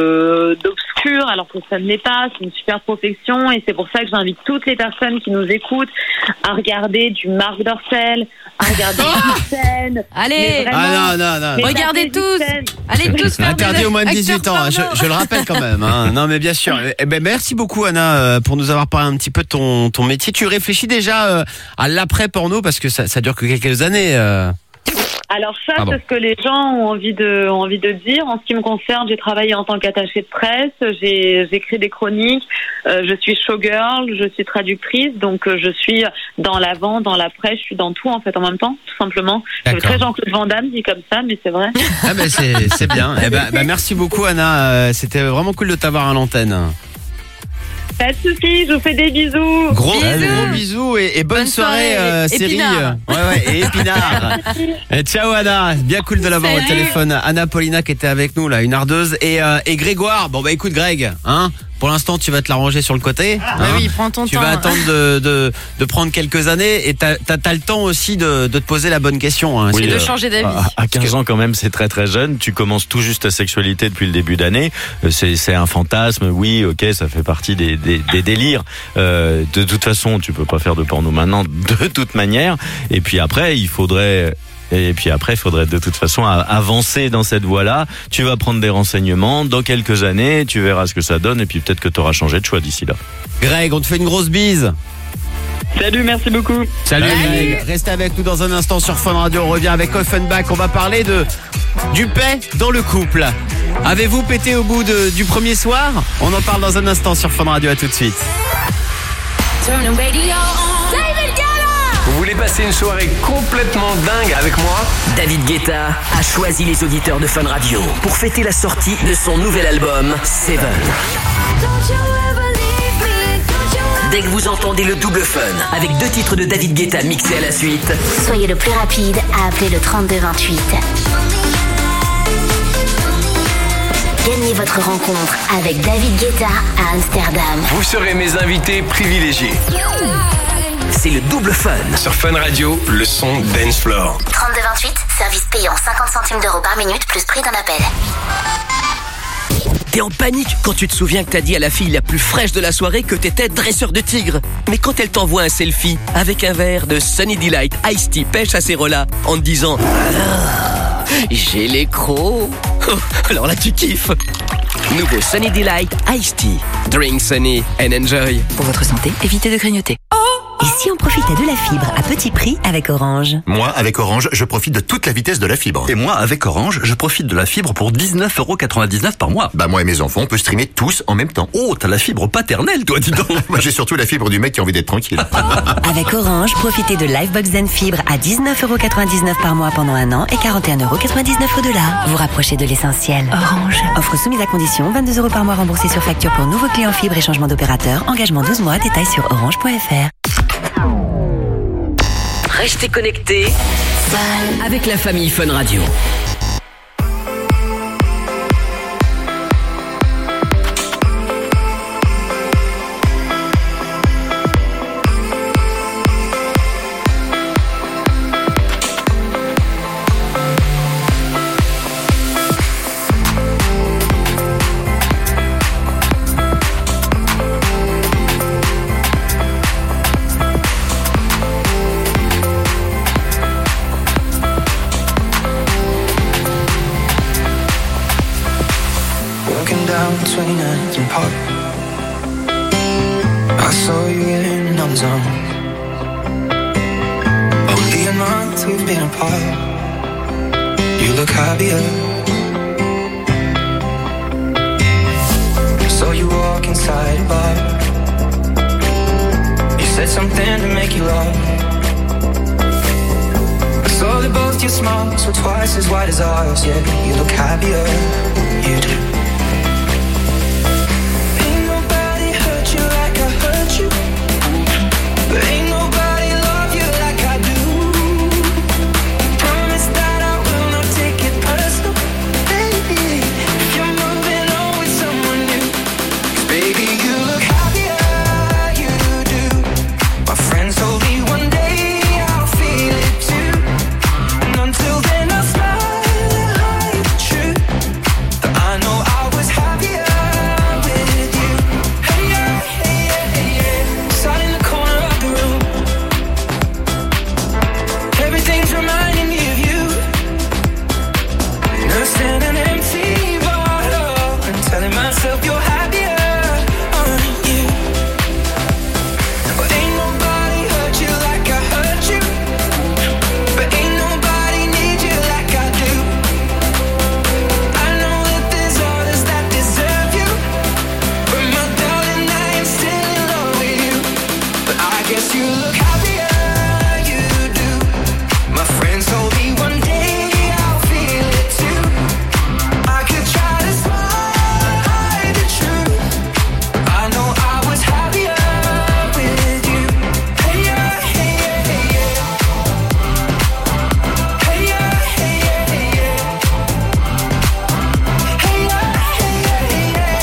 de d'obscur, alors que ça ne l'est pas. C'est une super profession et c'est pour ça que j'invite toutes les personnes qui nous écoutent à regarder du Marc Dorcel, à regarder une scène. Allez, ah non non non. Regardez tous. Allez tous faire interdit aux moins de dix-huit ans. Hein, je, je le rappelle quand même. Hein. Non mais bien sûr. Eh ben merci beaucoup Anna pour nous avoir parlé un petit peu de ton ton métier. Tu réfléchis déjà à l'après porno parce que ça ça dure que quelques années. Euh... Alors ça, Pardon. c'est ce que les gens ont envie de ont envie de dire. En ce qui me concerne, j'ai travaillé en tant qu'attachée de presse, j'ai j'écris des chroniques, euh, je suis showgirl, je suis traductrice, donc euh, je suis dans l'avant, dans l'après, je suis dans tout en fait en même temps, tout simplement. C'est très Jean-Claude Van Damme dit comme ça, mais c'est vrai. Ah ben c'est c'est bien. Eh ben bah, merci beaucoup Anna, euh, c'était vraiment cool de t'avoir à l'antenne. Pas de soucis, je vous fais des bisous. Gros bisous, gros bisous et, et bonne, Bonne soirée, soirée, euh, série. Épinard. Ouais ouais et épinard. Et ciao Anna, bien cool de l'avoir au téléphone. Anna Paulina qui était avec nous là, une ardeuse et euh, et Grégoire. Bon bah écoute Greg, hein. Pour l'instant, tu vas te l'arranger sur le côté. Ah, bah oui, prends ton tu temps. vas attendre de, de, de prendre quelques années et t'as, t'as, t'as le temps aussi de, de te poser la bonne question. Hein, Oui, Et de euh, changer d'avis. À, à quinze ans quand même, c'est très très jeune. Tu commences tout juste ta sexualité depuis le début d'année. Euh, C'est, c'est un fantasme, oui, ok, ça fait partie des, des, des délires. Euh, de toute façon, tu peux pas faire de porno maintenant, de toute manière. Et puis après, il faudrait... Et puis après, il faudrait de toute façon avancer dans cette voie-là. Tu vas prendre des renseignements. Dans quelques années, tu verras ce que ça donne. Et puis peut-être que tu auras changé de choix d'ici là. Greg, on te fait une grosse bise. Salut, merci beaucoup. Salut Greg. Restez avec nous dans un instant sur Fun Radio. On revient avec Offenbach. On va parler de du paix dans le couple. Avez-vous pété au bout de, du premier soir? On en parle dans un instant sur Fun Radio. À tout de suite. Vous voulez passer une soirée complètement dingue avec moi? David Guetta a choisi les auditeurs de Fun Radio pour fêter la sortie de son nouvel album Seven. Dès que vous entendez le double fun, avec deux titres de David Guetta mixés à la suite, Soyez le plus rapide à appeler le trente-deux vingt-huit. Gagnez votre rencontre avec David Guetta à Amsterdam. Vous serez mes invités privilégiés. c'est le double fun. Sur Fun Radio, le son dance floor. trente-deux vingt-huit, service payant cinquante centimes d'euros par minute plus prix d'un appel. T'es en panique quand tu te souviens que t'as dit à la fille la plus fraîche de la soirée que t'étais dresseur de tigre. Mais quand elle t'envoie un selfie avec un verre de Sunny Delight Iced Tea pêche acérola en te disant ah, j'ai les crocs. Alors là tu kiffes. Nouveau Sunny Delight Iced Tea. Drink Sunny and enjoy. Pour votre santé, évitez de grignoter. Et si on profitait de la fibre à petit prix avec Orange? Moi, avec Orange, je profite de toute la vitesse de la fibre. Et moi, avec Orange, je profite de la fibre pour dix-neuf euros quatre-vingt-dix-neuf par mois. Bah moi et mes enfants, on peut streamer tous en même temps. Oh, t'as la fibre paternelle, toi, dis donc. Moi, j'ai surtout la fibre du mec qui a envie d'être tranquille. Avec Orange, profitez de Livebox Zen Fibre à dix-neuf euros quatre-vingt-dix-neuf par mois pendant un an et quarante et un euros quatre-vingt-dix-neuf au-delà. Vous rapprochez de l'essentiel. Orange. Offre soumise à condition, vingt-deux euros par mois remboursé sur facture pour nouveaux clients fibre et changement d'opérateur. Engagement douze mois, détails sur orange point f r. Restez connectés avec la famille Fun Radio. on his own. Only a month we've been apart. You look happier. So you walk inside a bar. You said something to make you laugh. I saw that both your smiles were twice as wide as ours. Yeah, you look happier. You do. Ain't nobody hurt you like I hurt you. But ain't nobody love you like I do. Promise that I will not take it personal, baby. If you're moving on with someone new, 'cause baby you look happier, you do. My friends told me one day I'll feel it too, and until then I'll smile and hide the truth. That I know I was happier with you. Hey yeah, hey yeah, hey yeah. Sat in the corner of the room. Everything's reminding me of you. Nursing an empty bottle and telling myself you're happier, aren't you? But ain't nobody hurt you like I hurt you. But ain't nobody need you like I do. I know that there's others that deserve you. But my darling, I am still in love with you. But I guess you look happier, you do. My friends told me one day I'll feel it too. I could try to smile, hide the truth. I know I was happier with you. Hey yeah, hey yeah, hey yeah. Hey yeah, hey yeah, hey yeah. Hey yeah, hey yeah, hey yeah.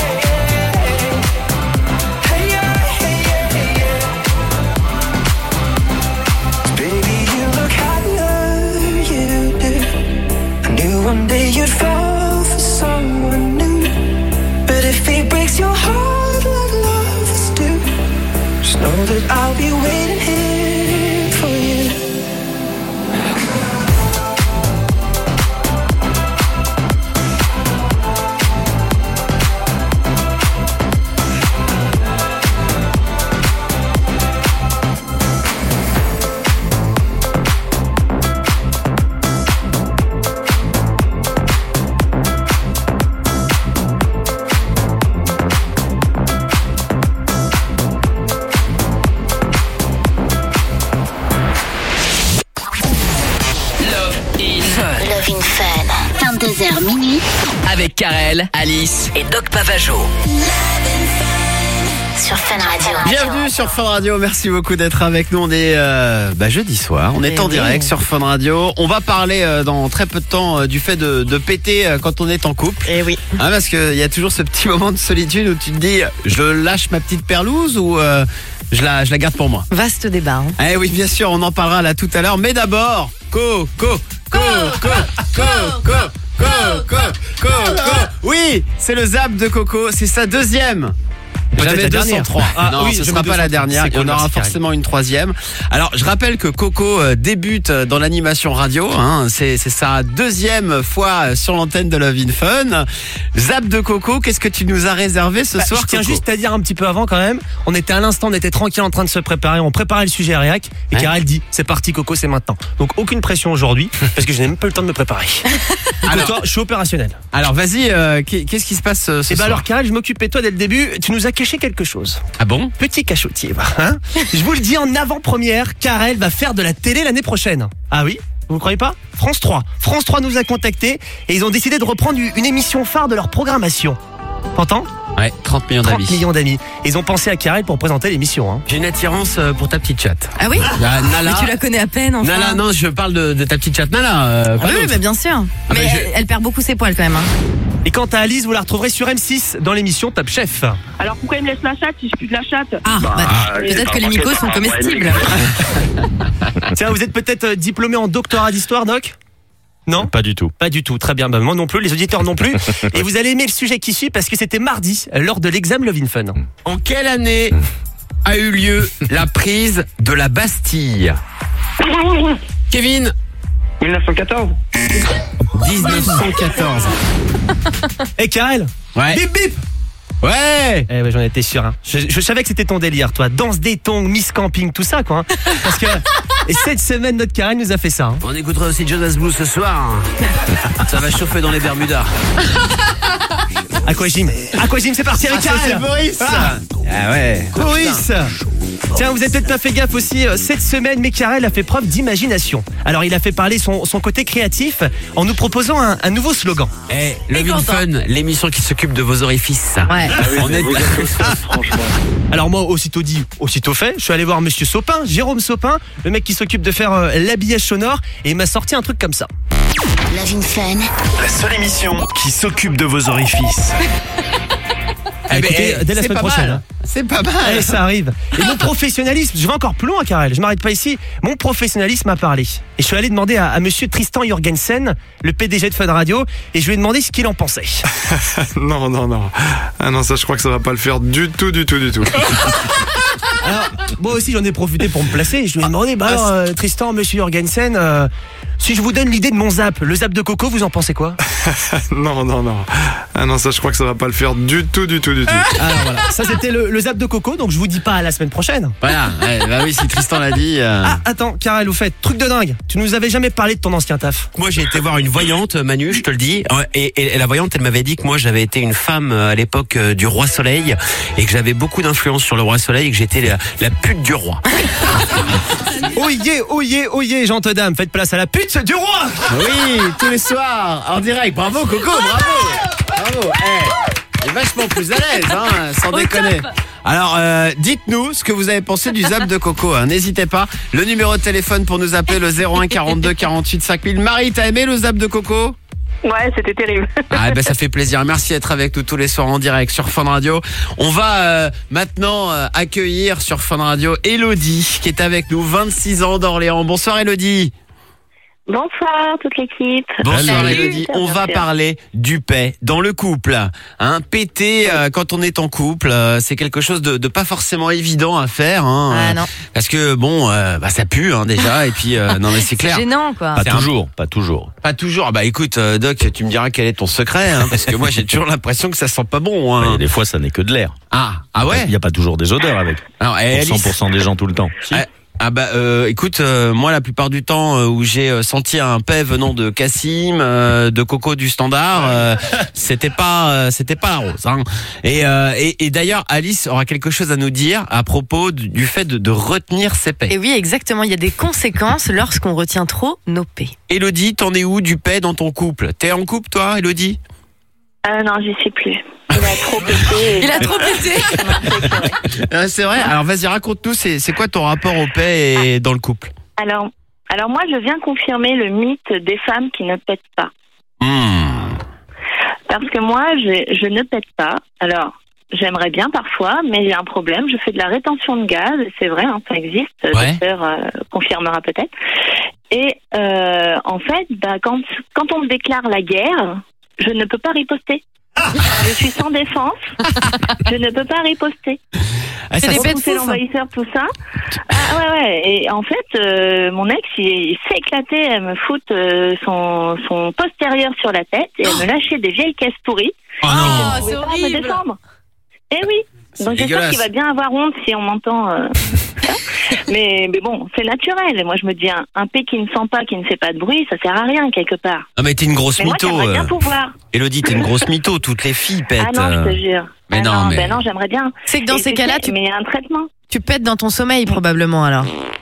Hey yeah, hey yeah, hey yeah. Baby, you look happier, you do. I knew one day you'd fall for someone new. But if he breaks your heart like lovers do, just know that I'll be waiting here for you. Love in Fun. vingt-deux heures minuit. Avec Karel, Alice et Doc Pavageau. Sur Fun Radio. Bienvenue sur Fun Radio, merci beaucoup d'être avec nous. On est euh, bah, jeudi soir, on est Eh en oui. direct sur Fun Radio. On va parler euh, dans très peu de temps euh, du fait de, de péter euh, quand on est en couple. Eh oui. Hein, parce qu'il y a toujours ce petit moment de solitude où tu te dis, je lâche ma petite perlouse ou euh, je, la, je la garde pour moi. Vaste débat. Hein. Eh oui, bien sûr, on en parlera là tout à l'heure. Mais d'abord, Coco, Coco, Coco, Coco, Coco, Coco. Oui, c'est le zap de Coco, c'est sa deuxième. Peut-être Jamais la deux cent dernière. trois. Ah, non, oui, ce jamais sera pas la deux cent trois. dernière. C'est Il y cool, en aura merci, Karel. forcément une troisième. Alors, je rappelle que Coco euh, débute euh, dans l'animation radio. Hein. C'est, c'est sa deuxième fois sur l'antenne de Love in Fun. Zap de Coco, qu'est-ce que tu nous as réservé ce Bah, soir, je tiens Coco juste à dire un petit peu avant quand même. On était à l'instant, on était tranquille en train de se préparer. On préparait le sujet à réac. Et Ouais. Karel dit c'est parti Coco, c'est maintenant. Donc aucune pression aujourd'hui parce que je n'ai même pas eu le temps de me préparer. Alors- Alors, toi, je suis opérationnel. Alors, vas-y, euh, qu'est- qu'est-ce qui se passe euh, ce Et bah soir alors Karel, je m'occupais de toi dès le début. Tu nous as caché quelque chose. Ah bon? Petit cachotier, va, hein. Je vous le dis en avant-première, Karel va faire de la télé l'année prochaine. Ah oui? Vous croyez pas? France trois. France trois nous a contactés et ils ont décidé de reprendre une émission phare de leur programmation. T'entends? Ouais, trente millions trente d'amis. millions d'amis. Et ils ont pensé à Karel pour présenter l'émission. Hein. J'ai une attirance euh, pour ta petite chatte. Ah oui? Ah, Nala. Mais tu la connais à peine, enfin. Nala, non, je parle de, de ta petite chatte Nala. euh, Ah pas oui, d'autre. mais bien sûr. Ah mais bah, je- elle, elle perd beaucoup ses poils quand même. Hein. Et quant à Alice, vous la retrouverez sur M six dans l'émission Top Chef. Alors pourquoi il me laisse la chatte si je pue de la chatte? Ah, bah, peut-être que les micos sont comestibles. Tiens, vous êtes peut-être euh, diplômé en doctorat d'histoire, Doc? Non? Pas du tout. Pas du tout, très bien. Bah, moi non plus, les auditeurs non plus. Et vous allez aimer le sujet qui suit parce que c'était mardi, lors de l'examen Love in Fun. En quelle année a eu lieu la prise de la Bastille? Kevin? dix-neuf cent quatorze. dix-neuf cent quatorze. Eh Karel? Ouais. Bip bip! Ouais. Eh ouais, j'en étais sûr. Hein. Je, je savais que c'était ton délire, toi. Danse des tongs, Miss Camping, tout ça, quoi. Hein. Parce que et cette semaine, notre Karen nous a fait ça. Hein. On écoutera aussi Jonas Blue ce soir. Ça va chauffer dans les Bermudas. Aquagym. Aquagym, c'est parti avec Ah, ça, Karen. c'est Boris. Ah, Ah ouais. Boris. Tiens, vous avez peut-être pas fait gaffe aussi, euh, cette semaine, mais Karel a fait preuve d'imagination. Alors, il a fait parler son, son côté créatif en nous proposant un, un nouveau slogan. Eh, Love in Fun, l'émission qui s'occupe de vos orifices. Ouais. Ah oui, On est vous avez ça, franchement. Alors moi, aussitôt dit, aussitôt fait, je suis allé voir Monsieur Sopin, Jérôme Sopin, le mec qui s'occupe de faire euh, l'habillage sonore, et il m'a sorti un truc comme ça. Love in Fun. La seule émission qui s'occupe de vos orifices. Ah, écoutez, eh, dès la c'est semaine pas prochaine. mal. Hein. C'est pas mal. Allez, ça arrive. Et mon professionnalisme, je vais encore plus loin, Karel. Je m'arrête pas ici. Mon professionnalisme a parlé. Et je suis allé demander à, à Monsieur Tristan Jurgensen, le P D G de Fun Radio, et je lui ai demandé ce qu'il en pensait. Non, non, non. Ah non, ça, je crois que ça va pas le faire du tout, du tout, du tout. Alors, moi aussi, j'en ai profité pour me placer. Je lui ai demandé, bah alors, euh, Tristan, Monsieur Jurgensen, euh, si je vous donne l'idée de mon zap, le zap de Coco, vous en pensez quoi? Non, non, non. Ah non, ça, je crois que ça va pas le faire du tout, du tout, du tout. Alors voilà, ça c'était le, le zap de Coco, donc je vous dis pas à la semaine prochaine. Voilà, ouais, bah oui, si Tristan l'a dit. euh. Ah, attends, Karel, au fait, truc de dingue. Tu nous avais jamais parlé de ton ancien taf. Moi, j'ai été voir une voyante, Manu, je te le dis, et, et, et la voyante, elle m'avait dit que moi, j'avais été une femme euh, à l'époque euh, du roi Soleil, et que j'avais beaucoup d'influence sur le roi Soleil, et que j'étais la, la pute du roi. Oyez, oyez, oyez, gentes dames, faites place à la pute du roi. Oui, tous les soirs, en direct. Bravo, Coco, bravo. Bravo. Eh, il est vachement plus à l'aise, hein, sans déconner. Alors, euh, dites-nous ce que vous avez pensé du zap de Coco. Hein. N'hésitez pas. Le numéro de téléphone pour nous appeler, le zéro un quarante-deux quarante-huit cinq mille. Marie, t'as aimé le zap de Coco? Ouais, c'était terrible. Ah ben ça fait plaisir. Merci d'être avec nous tous les soirs en direct sur Fun Radio. On va euh, maintenant euh, accueillir sur Fun Radio Elodie qui est avec nous, vingt-six ans d'Orléans. Bonsoir Elodie. Bonsoir toute l'équipe. Bonsoir Salut. Elodie. On va parler du paix dans le couple. Hein, péter euh, quand on est en couple, euh, c'est quelque chose de, de pas forcément évident à faire. Hein, Ah, euh, non. Parce que bon, euh, bah ça pue hein, déjà. Et puis euh, non mais c'est clair. C'est gênant, quoi. Pas C'est un- toujours, pas toujours. Pas toujours. Bah écoute, euh, Doc, tu me diras quel est ton secret, hein, parce que moi j'ai toujours l'impression que ça sent pas bon. Hein. Mais des fois, ça n'est que de l'air. Ah, ah ouais. Il n'y a pas toujours des odeurs avec. Alors, eh, Pour cent pour cent des gens tout le temps. Si. Ah, ah bah euh, écoute, euh, moi la plupart du temps euh, où j'ai euh, senti un paix venant de Cassim, euh, de Coco du Standard, euh, c'était pas euh, c'était pas la rose. Hein. Et, euh, et, et d'ailleurs Alice aura quelque chose à nous dire à propos du, du fait de, de retenir ses paix. Et oui, exactement. Il y a des conséquences lorsqu'on retient trop nos paix. Elodie, t'en es où du paix dans ton couple? T'es en couple toi, Elodie? Euh, non, j'y suis plus. Il a trop pété. Il a trop pété. Euh, c'est vrai. Alors vas-y, raconte-nous, c'est c'est quoi ton rapport au paix et dans le couple? Alors, alors moi, je viens confirmer le mythe des femmes qui ne pètent pas. Hmm. Parce que moi, je, je ne pète pas. Alors, j'aimerais bien parfois, mais j'ai un problème. Je fais de la rétention de gaz. Et c'est vrai, hein, ça existe. Le Ouais. docteur euh, confirmera peut-être. Et euh, en fait, bah, quand, quand on me déclare la guerre, je ne peux pas riposter. Je suis sans défense. Je ne peux pas riposter. Ah, ça, des c'est- pets de Repousser fou, ça. l'envahisseur, tout ça. Ah ouais, ouais. Et en fait, euh, mon ex, il, il s'est éclaté. Elle me fout euh, son, son postérieur sur la tête et elle me lâchait des vieilles caisses pourries. Oh non. Je pouvais pas me défendre. Eh oui. Donc j'espère dégueulasse. qu'il va bien avoir honte si on m'entend. euh, ça. mais, mais bon, c'est naturel. Et moi, je me dis, un, un P qui ne sent pas, qui ne fait pas de bruit, ça sert à rien quelque part. Ah mais t'es une grosse Mais moi, mytho. j'aimerais bien euh. pouvoir. Elodie, t'es une grosse mytho. Toutes les filles pètent. Ah non, je euh. te jure. Mais ah non, mais- ben non, j'aimerais bien. C'est que dans Et ces tu cas-là, sais, tu- Mais il y a un traitement. Tu pètes dans ton sommeil, probablement, alors.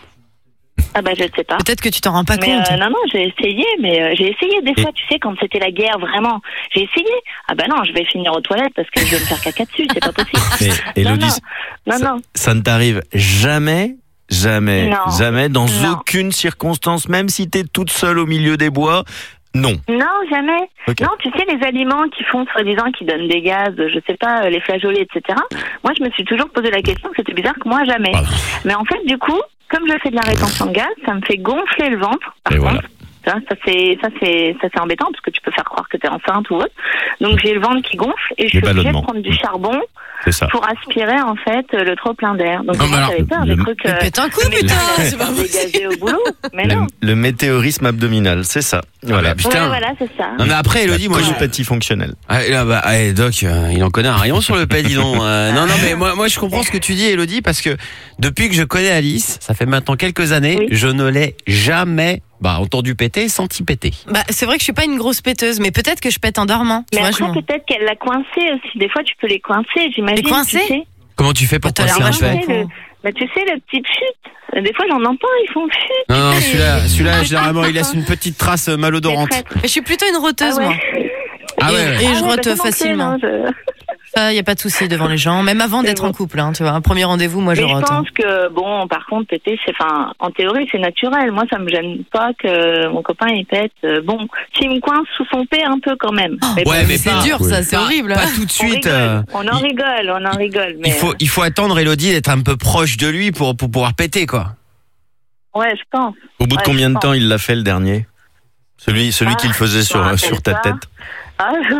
Ah bah je sais pas. Peut-être que tu t'en rends pas Mais compte. euh, non, non, j'ai essayé, mais euh, j'ai essayé des fois, tu sais, quand c'était la guerre, vraiment. J'ai essayé. Ah bah non, je vais finir aux toilettes parce que je vais me faire caca dessus, c'est pas possible. Mais non, Elodie, non, non, non. ça ne t'arrive jamais, jamais, Non. jamais, dans Non. aucune circonstance, même si t'es toute seule au milieu des bois. Non. Non, jamais. Ok. Non, tu sais, les aliments qui font, soi-disant, qui donnent des gaz, je sais pas, euh, les flageolets, et cetera. Moi, je me suis toujours posé la question que c'était bizarre que moi, jamais. Mais en fait, du coup, comme je fais de la rétention de gaz, ça me fait gonfler le ventre. Par Et contre. voilà. Tu vois, ça c'est ça c'est ça c'est embêtant parce que tu peux faire croire que t'es enceinte ou autre. Donc j'ai le ventre qui gonfle et je suis obligée de ballonnements. prendre du charbon C'est ça. pour aspirer en fait le trop plein d'air. Donc Non, moi mais alors, j'avais peur des le- trucs. Mais pète un coup, putain, c'est pas dégagé au boulot. Mais Le, non. le météorisme abdominal, c'est ça. Voilà. bah, putain. Ouais, voilà, c'est ça. Non mais après Elodie, moi je petit fonctionnel. Ah, et là, bah, allez, Doc, euh, il en connaît un rayon sur le pet, dis donc. Euh, non, non, mais moi, moi, je comprends ce que tu dis, Elodie, parce que depuis que je connais Alice, ça fait maintenant quelques années, je ne l'ai jamais, bah, entendu péter, senti péter. Bah, c'est vrai que je suis pas une grosse péteuse, mais peut-être que je pète en dormant. Tu Mais vois, après je m'en- peut-être qu'elle l'a coincé aussi. Des fois tu peux les coincer, j'imagine. Les coincer tu sais. Comment tu fais pour T'as coincer l'air un vachement pet con. Bah tu sais le petit pchut. Des fois j'en entends, ils font pchut. Non, non, celui-là, celui-là, Et- généralement, il laisse une petite trace euh, malodorante. Mais je suis plutôt une roteuse, Ah ouais. moi. Ah et, ouais. et Ah je ouais, rote bah, ça non plus, facilement. non, je- Ça, y a pas de souci devant les gens, même avant d'être en couple, hein, tu vois. Un premier rendez-vous, moi, je Mais je rote. hein. pense que bon, par contre, péter, c'est, enfin, en théorie, c'est naturel. Moi, ça me gêne pas que mon copain il pète. Euh, Bon, s'il me coince sous son pé un peu quand même. Oh, Mais Ouais, bon, mais c'est pas- dur, ça, c'est pas- horrible. Pas tout de on suite. rigole, euh, on en rigole, on en rigole. Mais il faut, il faut attendre Elodie d'être un peu proche de lui pour, pour pouvoir péter, quoi. ouais, je pense. Au bout de Ouais, combien je de temps il l'a fait le dernier Celui, celui Ah, qu'il faisait je me sur, rappelle sur ta pas. tête. Ah, je...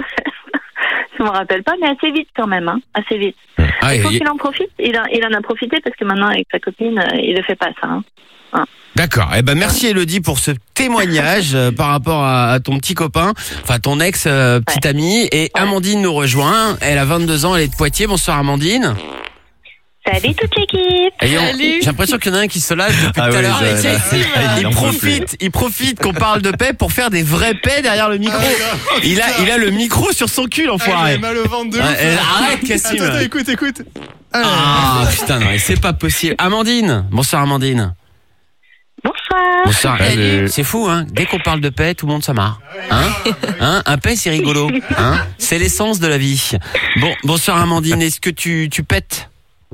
je me rappelle pas, mais assez vite quand même, hein, assez vite. Ah, Il faut et- qu'il en profite. Il, a- il en a profité parce que maintenant avec sa copine, euh, il ne fait pas ça. Hein. Hein. D'accord. Eh ben merci Elodie pour ce témoignage euh, par rapport à, à ton petit copain, enfin ton ex euh, petit ami. Et Amandine nous rejoint. Elle a vingt-deux ans, elle est de Poitiers. Bonsoir Amandine. Salut toute l'équipe. Et on- J'ai l'impression qu'il y en a un qui se lâche depuis Ah tout à ouais, l'heure. ça- Et- ça- ça- il Il en peut profite, il profite qu'on parle de paix pour faire des vrais paix derrière le micro. Il a, il a le micro sur son cul, l'enfoiré. J'ai mal au ventre de Ouais, ouf. euh, arrête, Cassim. Attends, attends, écoute, écoute. Ah putain, non, mais c'est pas possible. Amandine, bonsoir Amandine. Bonsoir. Bonsoir. Salut. Eh, c'est fou, hein. Dès qu'on parle de paix, tout le monde se marre. Hein, hein un paix, c'est rigolo. Hein, c'est l'essence de la vie. Bon, bonsoir Amandine. Est-ce que tu, tu pètes?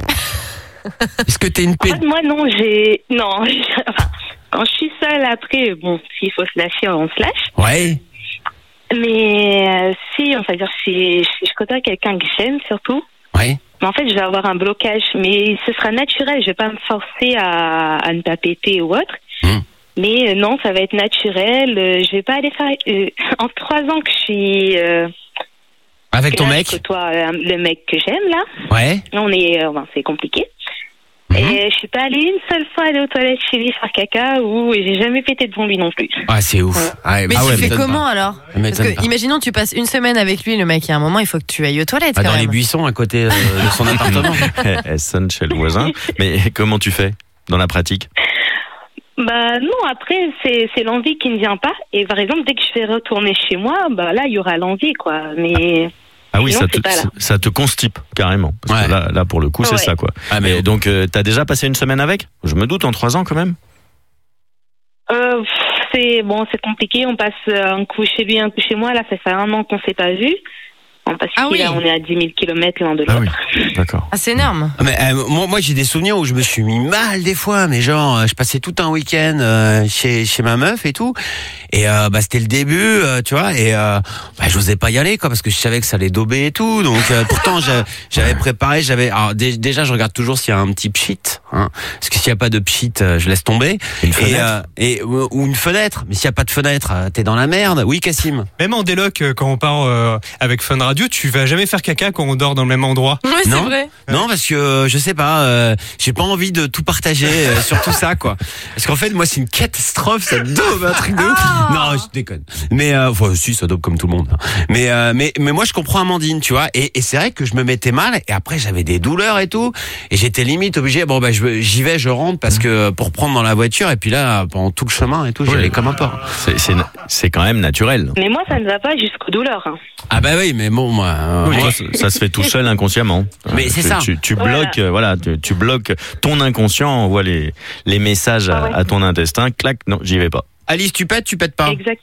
Est-ce que t'es une En pète? fait, moi, non, j'ai. Non. Enfin, quand je suis seule, après, bon, s'il faut se lâcher, on se lâche. Ouais. Mais euh, si, on va dire, si, si je côtoie quelqu'un que j'aime, surtout. Ouais. Mais en fait, je vais avoir un blocage. Mais ce sera naturel. Je vais pas me forcer à, à ne pas péter ou autre. Mais euh, non, ça va être naturel. Euh, je vais pas aller faire. Euh, en trois ans que je suis. Euh, Avec que ton là, mec? Je côtoie euh, le mec que j'aime, là. Ouais. On est. euh, enfin, c'est compliqué. Et je suis pas allée une seule fois aller aux toilettes chez lui faire caca ou j'ai jamais pété devant lui non plus. Ah, c'est ouf. Ah, Mais ah tu ouais, fais m'étonne comment pas. alors Ça Parce m'étonne que, pas. imaginons, tu passes une semaine avec lui, le mec, il y a un moment, il faut que tu ailles aux toilettes Ah, quand dans les même. buissons à côté euh, de son appartement. Elle sonne chez le voisin. Mais comment tu fais dans la pratique Bah non, après c'est c'est l'envie qui ne vient pas. Et par exemple, dès que je vais retourner chez moi, bah là il y aura l'envie quoi. Mais Ah oui, sinon, ça c'est te, pas là. ça te constipe carrément. Parce que là, là, pour le coup, c'est Ouais. ça, quoi. Ah, mais Et donc, euh, t'as déjà passé une semaine avec Je me doute, en trois ans, quand même. Euh, pff, c'est bon, c'est compliqué. On passe euh, un coup chez lui, un coup chez moi. Là, ça fait un an qu'on s'est pas vu. Parce Ah que oui. là, on est à dix mille kilomètres l'un de l'autre. D'accord. Ah, c'est énorme. Ah, mais, euh, moi, moi j'ai des souvenirs où je me suis mis mal des fois, mais genre euh, je passais tout un week-end euh, chez chez ma meuf et tout, et euh, bah c'était le début, euh, tu vois, et euh, bah, j'osais pas y aller quoi parce que je savais que ça allait dauber et tout, donc euh, pourtant j'a- j'avais préparé, j'avais alors dé- déjà je regarde toujours s'il y a un petit pchit, hein, parce que s'il y a pas de pchit, euh, je laisse tomber, Une et, fenêtre euh, et ou ou une fenêtre, mais s'il y a pas de fenêtre, euh, t'es dans la merde, oui Cassim. Même en déloc, euh, quand on part euh, avec Fun Radio, tu vas jamais faire caca quand on dort dans le même endroit. Ouais, c'est Non. vrai. Non, parce que euh, je sais pas, euh, j'ai pas envie de tout partager euh, sur tout ça, quoi. Parce qu'en fait, moi, c'est une catastrophe, ça dope, un truc de ouf. Non, je déconne. Mais euh, enfin, si, ça dope comme tout le monde. hein. Mais euh, mais mais moi, je comprends Amandine, tu vois. Et, et c'est vrai que je me mettais mal. Et après, j'avais des douleurs et tout. Et j'étais limite obligé. Bon, bah, je- j'y vais, je rentre parce que pour prendre dans la voiture. Et puis là, pendant tout le chemin et tout, j'y Oui. allais comme un porc. C'est- C'est c'est quand même naturel. Mais moi, ça ne va pas jusqu'aux douleurs. hein. Ah bah oui, mais bon, moi. euh, Oui, moi- ça, ça se fait tout seul inconsciemment. Mais Euh, c'est tu- ça. Tu, tu Voilà. bloques, euh, voilà, tu, tu bloques ton inconscient, envoie les les messages à, Ah ouais. à ton intestin. Clac, non, j'y vais pas. Alice, tu pètes, tu pètes pas. Exactement.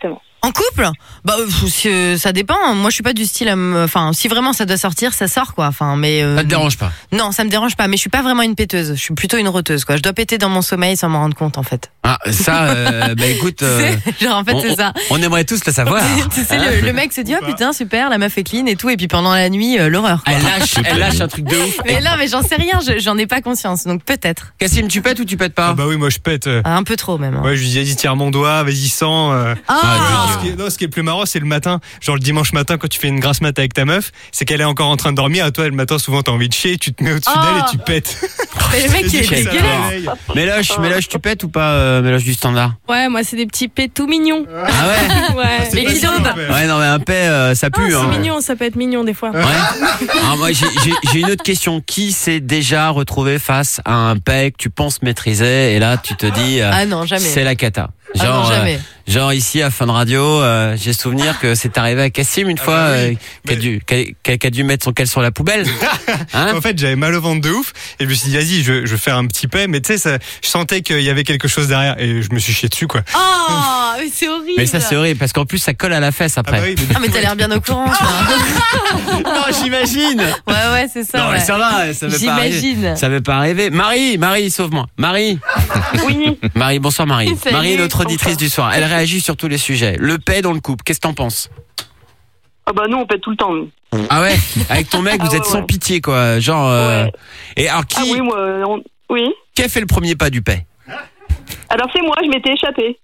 En couple? Bah, pff, c'est- ça dépend. Moi, je suis pas du style à me. Enfin, si vraiment ça doit sortir, ça sort, quoi. Enfin, mais. euh, Ça te dérange pas? Non, ça me dérange pas. Mais je suis pas vraiment une péteuse. Je suis plutôt une roteuse, quoi. Je dois péter dans mon sommeil sans m'en rendre compte, en fait. Ah, ça, euh, bah écoute. euh, Genre, en fait, on, c'est ça. On, on aimerait tous le savoir. Tu sais, Hein le, le mec se dit, oh putain, super, la meuf est clean et tout. Et puis pendant la nuit, euh, l'horreur, quoi. Elle lâche, elle lâche un truc de ouf. Mais non, mais j'en sais rien. je- J'en ai pas conscience. Donc peut-être. Cassim, tu pètes ou tu pètes pas? Ah bah oui, moi je pète. euh. Ah, un peu trop, même. hein. Ouais, je lui dis, vas-y, tire mon doigt, vas-y, sens. euh. Ah. non, ce qui est, non, ce qui est le plus marrant, c'est le matin. Genre le dimanche matin, quand tu fais une grasse mat avec ta meuf, c'est qu'elle est encore en train de dormir. À toi, le matin, souvent, t'as envie de chier, tu te mets au-dessus Oh. d'elle et tu pètes. Mais le mec, il est Ça dégueulasse. réveille. Méloche, Méloche, tu pètes ou pas, euh, Méloche du standard? Ouais, moi, c'est des petits pets tout mignons. Ah ouais? Ouais. Mais qui d'autre? Ouais, non, mais un paix, euh, ça Ah, pue, hein. c'est mignon, ça peut être mignon des fois. Ouais. Alors, moi, j'ai- j'ai j'ai une autre question. Qui s'est déjà retrouvé face à un paix que tu penses maîtriser et là, tu te dis, euh, Ah non, jamais. c'est la cata. Ah non, Genre, jamais. euh, genre ici à Fun Radio, euh, j'ai souvenir que c'est arrivé à Cassim une fois, euh, qui a dû, qui a, qui a- qui a dû mettre son cale sur la poubelle. Hein? En fait, j'avais mal au ventre de ouf et je me suis dit, vas-y, je, je vais faire un petit paix, mais tu sais, ça- je sentais qu'il y avait quelque chose derrière et je me suis chié dessus, quoi. Oh, mais c'est horrible. Mais ça, c'est horrible parce qu'en plus, ça colle à la fesse après. Ah bah oui, Ah, mais t'as l'air bien au courant, toi. Non, j'imagine. Ouais, ouais, c'est ça. Non, mais ouais. ça va, ça veut pas arriver. J'imagine. Ça veut pas arriver. Marie, Marie, sauve-moi. Marie. Oui. Marie, bonsoir Marie. Salut, Marie, notre auditrice bonsoir. du soir. Elle réagit sur tous les sujets. Le paix dans le couple, qu'est-ce que t'en penses? Ah bah nous, on pète tout le temps, nous. Ah ouais, avec ton mec, Ah vous ouais, êtes sans ouais. pitié, quoi. Genre. euh, Ouais. Et alors, qui, Ah oui, moi, on- oui. qui a fait le premier pas du paix? Alors c'est moi, je m'étais échappée.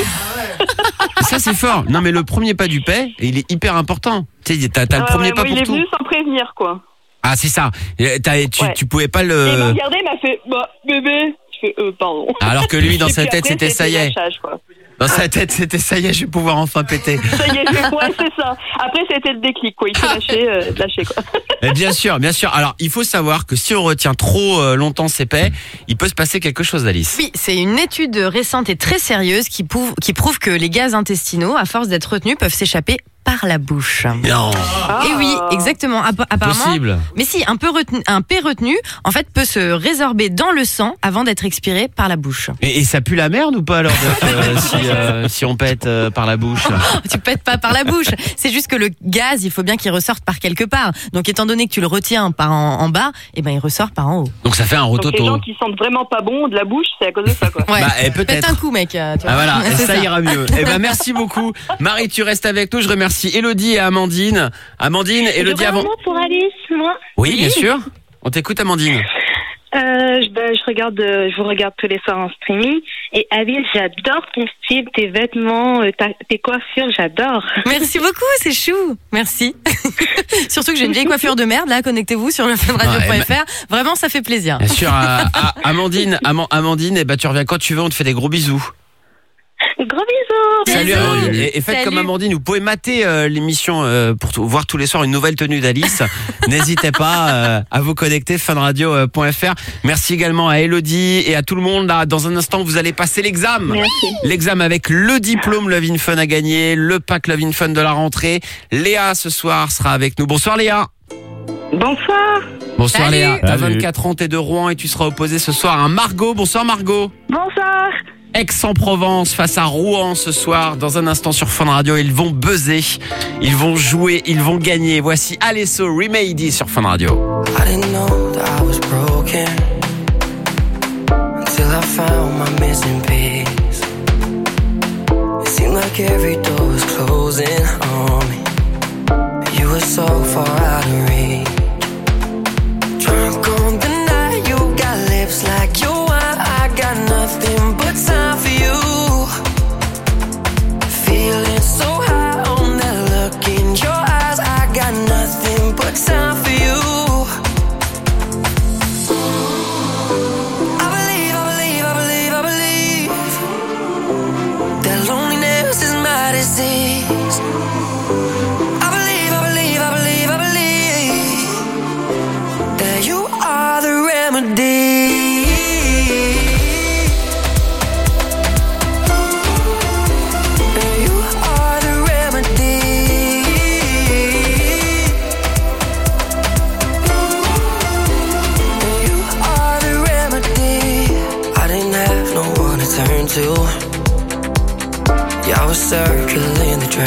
Ça, c'est fort. Non, mais le premier pas du paix, il est hyper important. Tu sais, t'as t'as le Ouais, premier ouais, pas moi, pour il est tout. venu sans prévenir, quoi. Ah, c'est ça. Et t'as- tu, Ouais. tu pouvais pas Et il m'a le. regardé, il m'a fait, bah, bébé. Je fais, euh, pardon. Alors que lui, dans Et sa puis tête, après, c'était ça y est. lâchage, quoi. Dans sa tête, c'était ça y est, je vais pouvoir enfin péter. Ça y est, je vais- ouais, c'est ça. Après, c'était le déclic, quoi. Il faut lâcher, euh, lâcher, quoi. Et bien sûr, bien sûr. Alors, il faut savoir que si on retient trop euh, longtemps ses paix, il peut se passer quelque chose, d'Alice. Oui, c'est une étude récente et très sérieuse qui prouve, qui prouve que les gaz intestinaux, à force d'être retenus, peuvent s'échapper par la bouche. Non. Et oui, exactement. Appa- apparemment. Possible. Mais si, un peu retenu, un P retenu, en fait, peut se résorber dans le sang avant d'être expiré par la bouche. Et, et ça pue la merde ou pas alors Doc, euh, si, euh, si on pète euh, par la bouche là Tu pètes pas par la bouche. C'est juste que le gaz, il faut bien qu'il ressorte par quelque part. Donc, étant donné que tu le retiens par en, en bas, eh ben, il ressort par en haut. Donc ça fait un Donc, les rototo. gens qui sentent vraiment pas bon de la bouche, c'est à cause de ça, quoi. Ouais. Bah, eh, Pète peut-être. un coup, mec. euh, tu vois. Ah voilà, C'est ça, ira mieux. Eh ben merci beaucoup. Marie, tu restes avec nous. Je remercie Elodie et Amandine. Amandine, Elodie avant. Vraiment pour Alice, moi. Oui, bien sûr. On t'écoute, Amandine. Euh, je, bah, je regarde, euh, je vous regarde tous les soirs en streaming. Et Alice, j'adore ton style, tes vêtements, euh, ta- tes coiffures, j'adore. Merci beaucoup, c'est chou. Merci. Surtout que j'ai une vieille coiffure de merde, là, connectez-vous sur le funradio point f r. Vraiment, ça fait plaisir. Bien sûr, à- à- Amandine, Aman- Amandine, eh ben tu reviens quand tu veux. On te fait des gros bisous. Gros bisous. Salut Bisous. Amandine. Et, et faites Salut. comme Amandine, vous pouvez mater euh, l'émission euh, pour tout- voir tous les soirs une nouvelle tenue d'Alice. N'hésitez pas euh, à vous connecter funradio point f r. Merci également à Elodie et à tout le monde. Là, dans un instant, vous allez passer l'examen. Merci. L'examen avec le diplôme Love in Fun à gagner, le pack Love in Fun de la rentrée. Léa ce soir sera avec nous. Bonsoir Léa. Bonsoir. Bonsoir Salut. Léa. T'as Salut. vingt-quatre ans, t'es de Rouen et tu seras opposée ce soir à Margot. Bonsoir Margot. Bonsoir. Aix-en-Provence face à Rouen ce soir. Dans un instant sur Fun Radio, ils vont buzzer, ils vont jouer, ils vont gagner. Voici Alesso Remedy sur Fun Radio. I didn't know that I was broken until I found my missing piece. It seemed like every door was closing on me. You were so far out of reach. Drunk on the night, you got lips like your wine. I got nothing but time for you. Feeling so high on that look in your eyes. I got nothing but time for you. I believe, I believe, I believe, I believe that loneliness is my disease. I believe, I believe, I believe, I believe that you are the remedy. You are the remedy. You are the remedy. I didn't have no one to turn to. Yeah, I was circling the drain.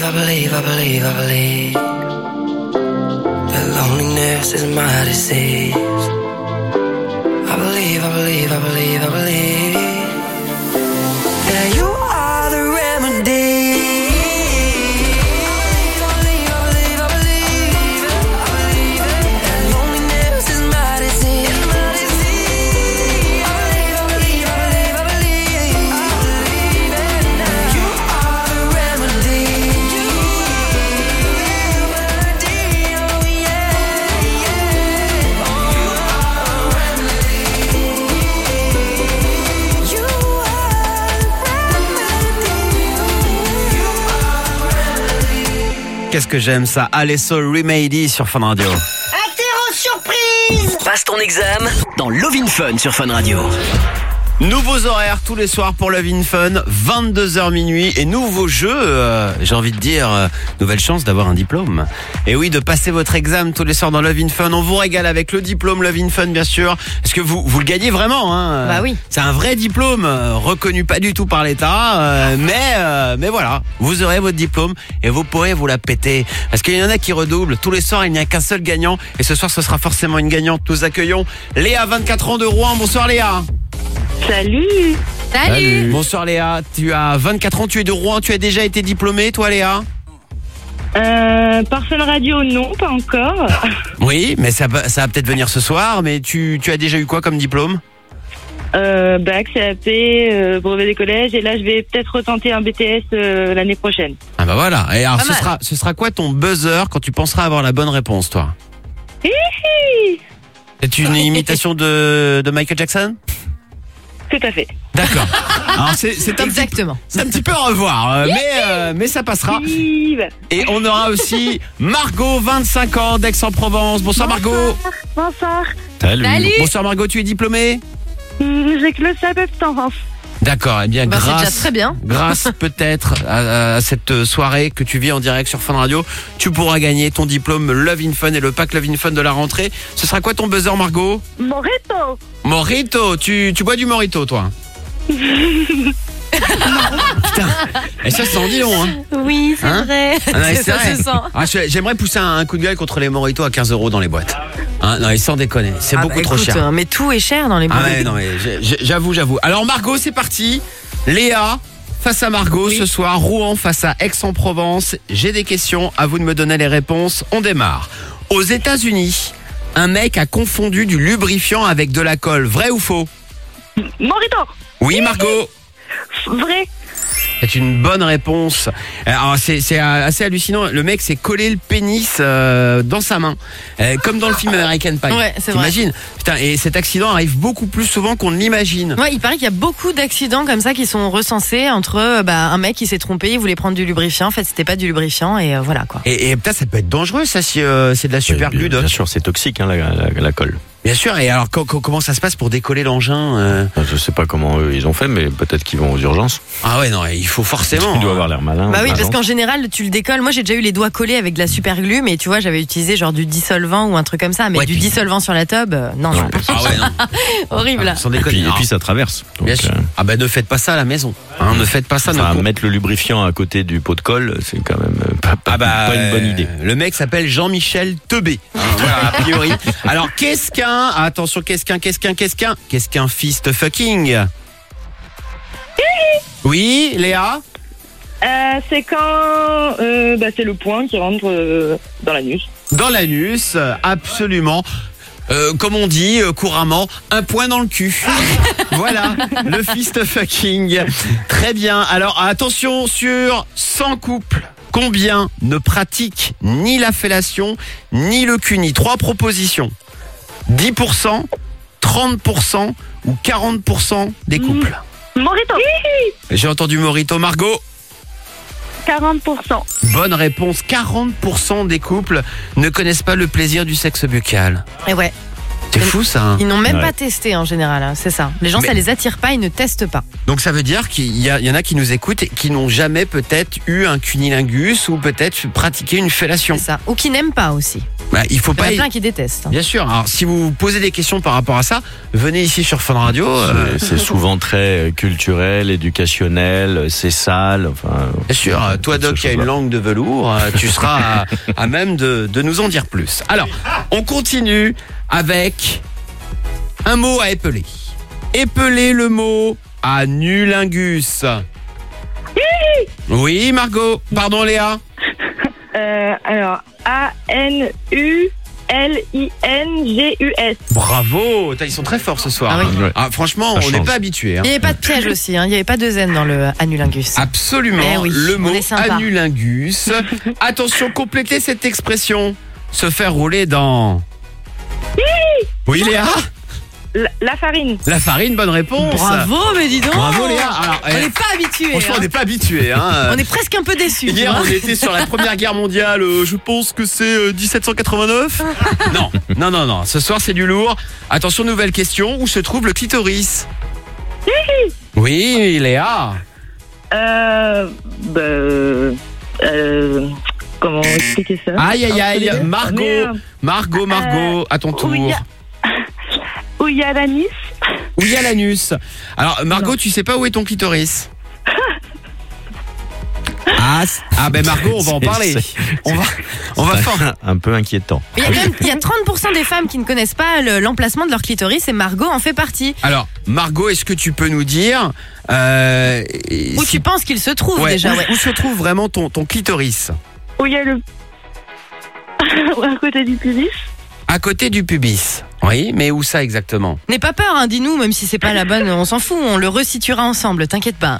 I believe, I believe, I believe that loneliness is my disease. I believe, I believe, I believe, I believe that you are the remedy. Qu'est-ce que j'aime ça. Alesso Remedy sur Fun Radio. Interro surprise. Passe ton examen dans Love in Fun sur Fun Radio. Nouveaux horaires tous les soirs pour Love in Fun, vingt-deux heures minuit et nouveau jeu, euh, j'ai envie de dire, euh, nouvelle chance d'avoir un diplôme. Et oui, de passer votre examen tous les soirs dans Love in Fun. On vous régale avec le diplôme Love in Fun, bien sûr. Est-ce que vous, vous le gagnez vraiment, hein? Bah oui. C'est un vrai diplôme, euh, reconnu pas du tout par l'État, euh, mais, euh, mais voilà, vous aurez votre diplôme et vous pourrez vous la péter. Parce qu'il y en a qui redoublent. Tous les soirs, il n'y a qu'un seul gagnant et ce soir, ce sera forcément une gagnante. Nous accueillons Léa, vingt-quatre ans de Rouen. Bonsoir Léa. Salut. Salut. Bonsoir Léa, tu as vingt-quatre ans, tu es de Rouen, tu as déjà été diplômée toi Léa? Euh, par Fun Radio, non, pas encore. Oui, mais ça, va- ça va peut-être venir ce soir, mais tu, tu as déjà eu quoi comme diplôme? Euh, bac, C A P, euh, brevet des collèges, et là je vais peut-être retenter un B T S euh, l'année prochaine. Ah bah voilà, et alors Pas ce mal. sera, ce sera quoi ton buzzer quand tu penseras avoir la bonne réponse toi? Hihi. C'est une imitation de, de Michael Jackson? Tout à fait. D'accord. Alors c'est, c'est un Exactement. Petit, c'est un petit peu au revoir, euh, mais, euh, mais ça passera. Et on aura aussi Margot, vingt-cinq ans, d'Aix-en-Provence. Bonsoir Margot. Bonsoir. Salut. Bonsoir Margot, tu es diplômée? J'ai que le C A P d'enfance. D'accord, eh bien Bah, c'est grâce, déjà très bien. grâce peut-être à, à cette soirée que tu vis en direct sur Fun Radio, tu pourras gagner ton diplôme Love in Fun et le pack Love in Fun de la rentrée. Ce sera quoi ton buzzer Margot? Morito. Morito, tu, tu bois du Morito toi? Putain, et ça c'est en dit long hein. Oui, c'est Hein vrai. Ah non, mais c'est ça vrai. se sent. Ah, je- j'aimerais pousser un, un coup de gueule contre les Moritos à quinze euros dans les boîtes. Hein, non, et sans déconner, c'est Ah beaucoup bah, trop écoute, cher. hein, mais tout est cher dans les Ah boîtes. ouais, non mais j'ai- j'ai- j'avoue, j'avoue. Alors Margot, c'est parti. Léa face à Margot ce soir. Rouen face à Aix-en-Provence. J'ai des questions, à vous de me donner les réponses. On démarre. Aux États-Unis, un mec a confondu du lubrifiant avec de la colle. Vrai ou faux? Morito. Oui, Margot. Vrai. C'est une bonne réponse. Alors c'est c'est assez hallucinant. Le mec s'est collé le pénis euh, dans sa main, Euh, comme dans le film American Pie. Ouais, c'est vrai. T'imagines? Putain, et cet accident arrive beaucoup plus souvent qu'on ne l'imagine. Ouais, il paraît qu'il y a beaucoup d'accidents comme ça qui sont recensés entre euh, bah, un mec qui s'est trompé, il voulait prendre du lubrifiant, en fait c'était pas du lubrifiant et euh, voilà quoi. Et, et putain, ça peut être dangereux ça si euh, c'est de la super glue. Bien sûr, c'est toxique hein, la, la, la colle. Bien sûr. Et alors co- co- comment ça se passe pour décoller l'engin euh Je sais pas comment eux ils ont fait, mais peut-être qu'ils vont aux urgences. Ah ouais, non, il faut forcément. Il doit avoir l'air malin. Bah aux oui, parce urgences. qu'en général, tu le décolles. Moi, j'ai déjà eu les doigts collés avec de la super glue, mais tu vois, j'avais utilisé genre du dissolvant ou un truc comme ça. Mais Ouais, du puis- dissolvant sur la tube, euh, non, non. Ah ouais, non. Horrible. Sans Et déconner. puis, et Alors, puis ça traverse. Donc, bien sûr. euh, Ah bah ne faites pas ça à la maison. Hein, ne faites pas ça. enfin, ne- mettre le lubrifiant à côté du pot de colle, c'est quand même euh, pas, pas- Ah bah, pas une bonne euh, idée. Le mec s'appelle Jean-Michel Teubé. Hein, voilà, a priori. Alors, qu'est-ce qu'un... Attention, qu'est-ce qu'un, qu'est-ce qu'un, qu'est-ce qu'un... Qu'est-ce qu'un fist fucking? Oui, Léa? Euh, c'est quand euh, bah, c'est le point qui rentre euh, dans l'anus. Dans l'anus, euh, absolument. Euh, comme on dit euh, couramment, un point dans le cul. Voilà, le fist fucking. Très bien. Alors, attention, sur cent couples, combien ne pratiquent ni la fellation, ni le cuni? Trois propositions. dix pour cent, trente pour cent ou quarante pour cent des couples. Morito. J'ai entendu Morito. Margot? quarante pour cent. Bonne réponse. quarante pour cent des couples ne connaissent pas le plaisir du sexe buccal. Et ouais. C'est fou ça. Hein. Ils n'ont même Ouais. pas testé en général, hein, c'est ça. Les gens, Mais- ça les attire pas, ils ne testent pas. Donc ça veut dire qu'il y, a- il y en a qui nous écoutent et qui n'ont jamais peut-être eu un cunilingus ou peut-être pratiqué une fellation. C'est ça. Ou qui n'aiment pas aussi. Bah, il faut Il y en pas. a plein qui détestent. hein. Bien sûr. Alors si vous vous posez des questions par rapport à ça, venez ici sur Fun Radio. euh, C'est souvent très culturel, éducationnel, c'est sale. Enfin, Bien sûr, euh, toi Doc qui a une langue de velours, euh, tu seras à, à même de, de nous en dire plus. Alors, on continue avec un mot à épeler. Épeler le mot anulingus. Oui, Margot. Pardon, Léa. Euh, alors, A N U L I N G U S. Bravo. Putain, ils sont très forts ce soir. Ah oui. Ah, franchement, Ça on n'est change. pas habitué. Il n'y avait pas de piège aussi, hein. Il n'y avait pas de zen dans le anulingus. Absolument. Eh oui, le on mot est sympa. anulingus. Attention, complétez cette expression. Se faire rouler dans. Oui, Léa. La, la farine. La farine, bonne réponse. Bravo, mais dis donc. Bravo, Léa. Alors, On eh, n'est pas habitués. Franchement, hein. on n'est pas habitué. Hein. On est presque un peu déçus. tu Hier, vois. on était sur la Première Guerre mondiale. euh, je pense que c'est euh, dix-sept cent quatre-vingt-neuf. Non, non, non, non. Ce soir, c'est du lourd. Attention, nouvelle question. Où se trouve le clitoris? Oui, Léa. Euh, bah, euh, comment expliquer ça? Aïe, aïe, aïe. Merde. Margot, Margot, Margot, à ton tour. Où il y a- Où il y a l'anis. Où il y a l'anus. Alors, Margot, tu sais pas où est ton clitoris? Ah, c- ah ben Margot, on va en C'est- parler. c'est- On va, on va fort. un, un peu inquiétant. Il y a, quand même- il y a trente pour cent des femmes qui ne connaissent pas le- l'emplacement de leur clitoris et Margot en fait partie. Alors, Margot, est-ce que tu peux nous dire euh, Où si- tu penses qu'il se trouve ouais, déjà, où, ouais. où se trouve vraiment ton, ton clitoris? Où il y a le. à côté du pubis. À côté du pubis. Oui, mais où ça exactement? N'aie pas peur, hein, dis-nous, même si c'est pas la bonne, on s'en fout, on le resituera ensemble, t'inquiète pas.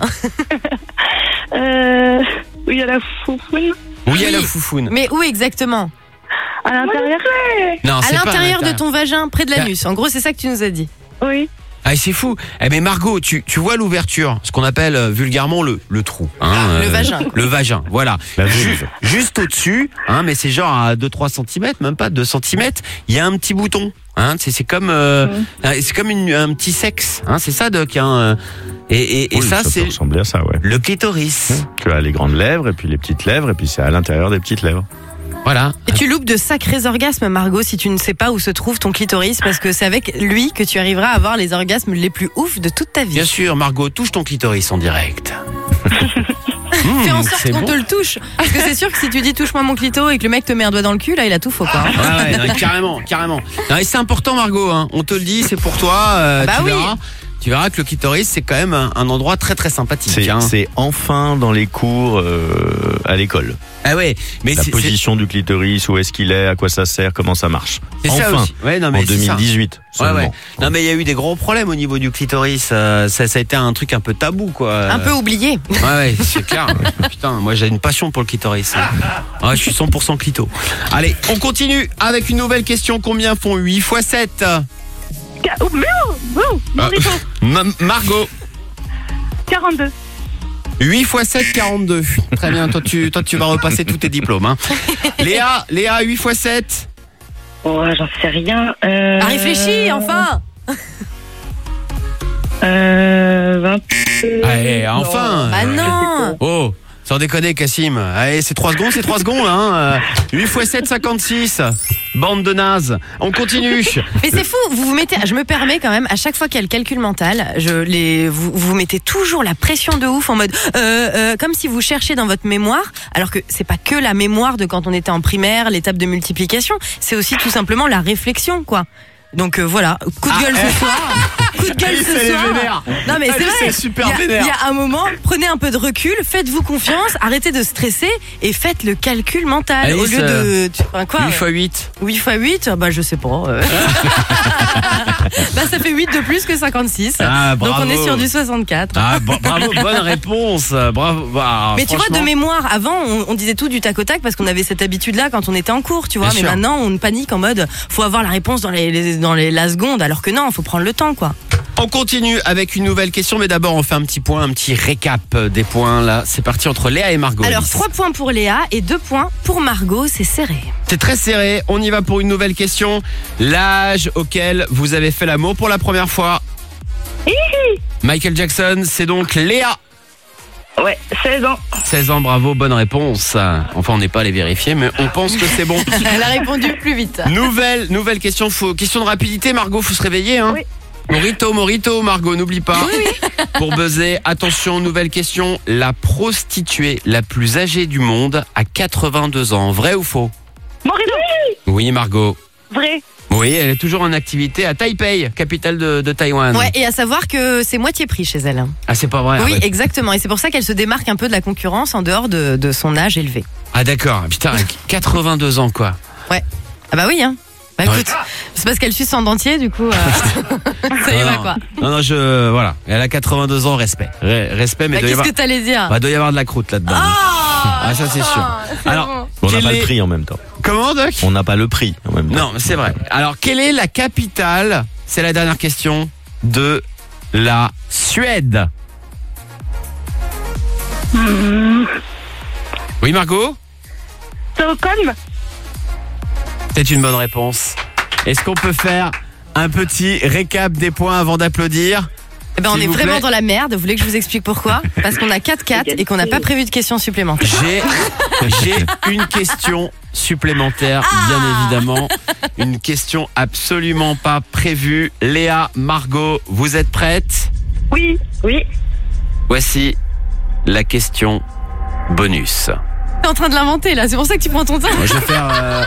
Euh, où il y a la foufoune. Où il y a Oui. la foufoune? Mais où exactement? À l'intérieur. Non, À c'est pas l'intérieur de l'intérieur. ton vagin, près de l'anus. En gros, c'est ça que tu nous as dit. Oui. Ah, c'est fou. Eh ben Margot, tu, tu vois l'ouverture, ce qu'on appelle euh, vulgairement le, le trou. Hein, Le vagin, quoi. Le vagin, voilà. La Ju- vulve. juste au-dessus, hein, mais c'est genre à deux trois centimètres, même pas deux centimètres, il y a un petit bouton. Hein, c'est, c'est comme, euh, c'est comme une- un petit sexe. Hein, c'est ça, Doc. Hein, euh. et et, et Oui, ça, peut c'est ressembler à ça, ouais. le clitoris. Tu as les grandes lèvres et puis les petites lèvres et puis c'est à l'intérieur des petites lèvres. Voilà. Et tu loupes de sacrés orgasmes, Margot, si tu ne sais pas où se trouve ton clitoris, parce que c'est avec lui que tu arriveras à avoir les orgasmes les plus oufs de toute ta vie. Bien sûr, Margot, touche ton clitoris en direct. Fais en Mmh, sorte c'est qu'on bon. te le touche. Parce que c'est sûr que si tu dis touche-moi mon clito et que le mec te met un doigt dans le cul, là, il a tout faux, quoi. hein. Ouais, ouais, non, carrément, carrément. Non, et c'est important, Margot. Hein. On te le dit, c'est pour toi. euh, Bah tu oui. verras. Tu verras que le clitoris, c'est quand même un, un endroit très très sympathique. C'est hein. c'est enfin dans les cours euh, à l'école. Ah ouais, mais La c'est, position du clitoris, où est-ce qu'il est, à quoi ça sert, comment ça marche. c'est, c'est ça Enfin, aussi. Ouais, non, mais en c'est deux mille ça. dix-huit Ouais, seulement. ouais. Non, mais il y a eu des gros problèmes au niveau du clitoris. euh, ça, ça a été un truc un peu tabou, quoi. Un peu oublié. Ouais, ouais, c'est clair. Putain, moi j'ai une passion pour le clitoris. hein. Ouais, je suis cent pour cent clito. Allez, on continue avec une nouvelle question. Combien font huit fois sept? Ca- Oh, merde. Oh, bonne Ah, réponse. Ma- Margot. quarante-deux. huit fois sept, quarante-deux. Très bien, toi tu, toi tu vas repasser tous tes diplômes. Hein. Léa, Léa, huit fois sept. Oh, j'en sais rien. Euh... Ah, réfléchis, enfin. Euh... vingt... Allez, enfin. Bah non. Oh, sans déconner, Cassim. Allez, c'est trois secondes, c'est trois secondes. Hein. Euh, huit fois sept, cinquante-six. Bande de nazes. On continue. Mais c'est fou, vous vous mettez, je me permets quand même, à chaque fois qu'il y a le calcul mental, je les, vous, vous mettez toujours la pression de ouf en mode, euh, euh, comme si vous cherchiez dans votre mémoire, alors que c'est pas que la mémoire de quand on était en primaire, l'étape de multiplication, c'est aussi tout simplement la réflexion, quoi. Donc euh, voilà, coup de gueule ce soir, coup de gueule Alice, elle ce est soir. vénère. Non mais c'est Alice, vrai, elle est super il y a- vénère. il y a un moment, prenez un peu de recul, faites-vous confiance, arrêtez de stresser et faites le calcul mental au Alice, lieu de, euh, tu- enfin, quoi huit fois huit. huit fois huit, bah je sais pas. euh. Bah ça fait huit de plus que cinquante-six. Ah, Donc on bravo. est sur du soixante-quatre. Ah, bra- bravo, bonne réponse. Bravo. Bah, Mais tu vois, de franchement. mémoire, avant, on, on disait tout du tac au tac parce qu'on avait cette habitude-là quand on était en cours, tu vois. Bien Mais sûr. maintenant, on panique en mode, faut avoir la réponse dans les, les- dans les, la seconde, alors que non, faut prendre le temps, quoi. On On continue avec une nouvelle question, mais d'abord on fait un petit point, un petit récap des points. Là, c'est parti entre Léa et Margot. Alors, Alice. trois points pour Léa et deux points pour Margot, c'est serré. C'est très serré. On y va pour une nouvelle question. L'âge auquel vous avez fait l'amour pour la première fois. Michael Jackson, c'est donc Léa. Ouais, seize ans. seize ans, bravo, bonne réponse. Enfin, on n'est pas allé vérifier, mais on pense que c'est bon. Elle a répondu plus vite. Nouvelle, nouvelle question. Faut, question de rapidité, Margot, faut se réveiller. Hein. Oui. Morito, Morito, Margot, n'oublie pas. Oui, oui. Pour buzzer, attention, nouvelle question. La prostituée la plus âgée du monde a quatre-vingt-deux ans. Vrai ou faux? Morito. Oui, Margot. Vrai. Oui, elle est toujours en activité à Taipei, capitale de, de Taïwan. Ouais, et à savoir que c'est moitié prix chez elle. Ah, c'est pas vrai? Oui, ah, ouais. exactement. Et c'est pour ça qu'elle se démarque un peu de la concurrence en dehors de, de son âge élevé. Ah, d'accord. Putain, quatre-vingt-deux ans, quoi. Ouais. Ah bah oui, hein. Bah écoute, ouais. C'est parce qu'elle suit son dentier, du coup, euh... ça y va, quoi. Non, non, je... Voilà. Elle a quatre-vingt-deux ans, respect. Re- respect, mais... Bah, doit qu'est-ce y avoir... que t'allais dire? Bah, doit y avoir de la croûte là-dedans. Oh ah, ça, c'est sûr. C'est Alors, on n'a pas est... le prix en même temps. Comment, Doc? On n'a pas le prix en même temps. Non, c'est vrai. Alors, quelle est la capitale, c'est la dernière question, de la Suède? Mmh. Oui, Margot? Stockholm. C'est une bonne réponse. Est-ce qu'on peut faire un petit récap des points avant d'applaudir? Eh ben, on S'il est vous vraiment plaît. dans la merde. Vous voulez que je vous explique pourquoi? Parce qu'on a quatre quatre et qu'on n'a pas prévu de questions supplémentaires. J'ai, j'ai une question supplémentaire, bien évidemment. Une question absolument pas prévue. Léa, Margot, vous êtes prêtes? Oui, oui. Voici la question bonus. T'es en train de l'inventer là, c'est pour ça que tu prends ton temps. Je vais faire euh...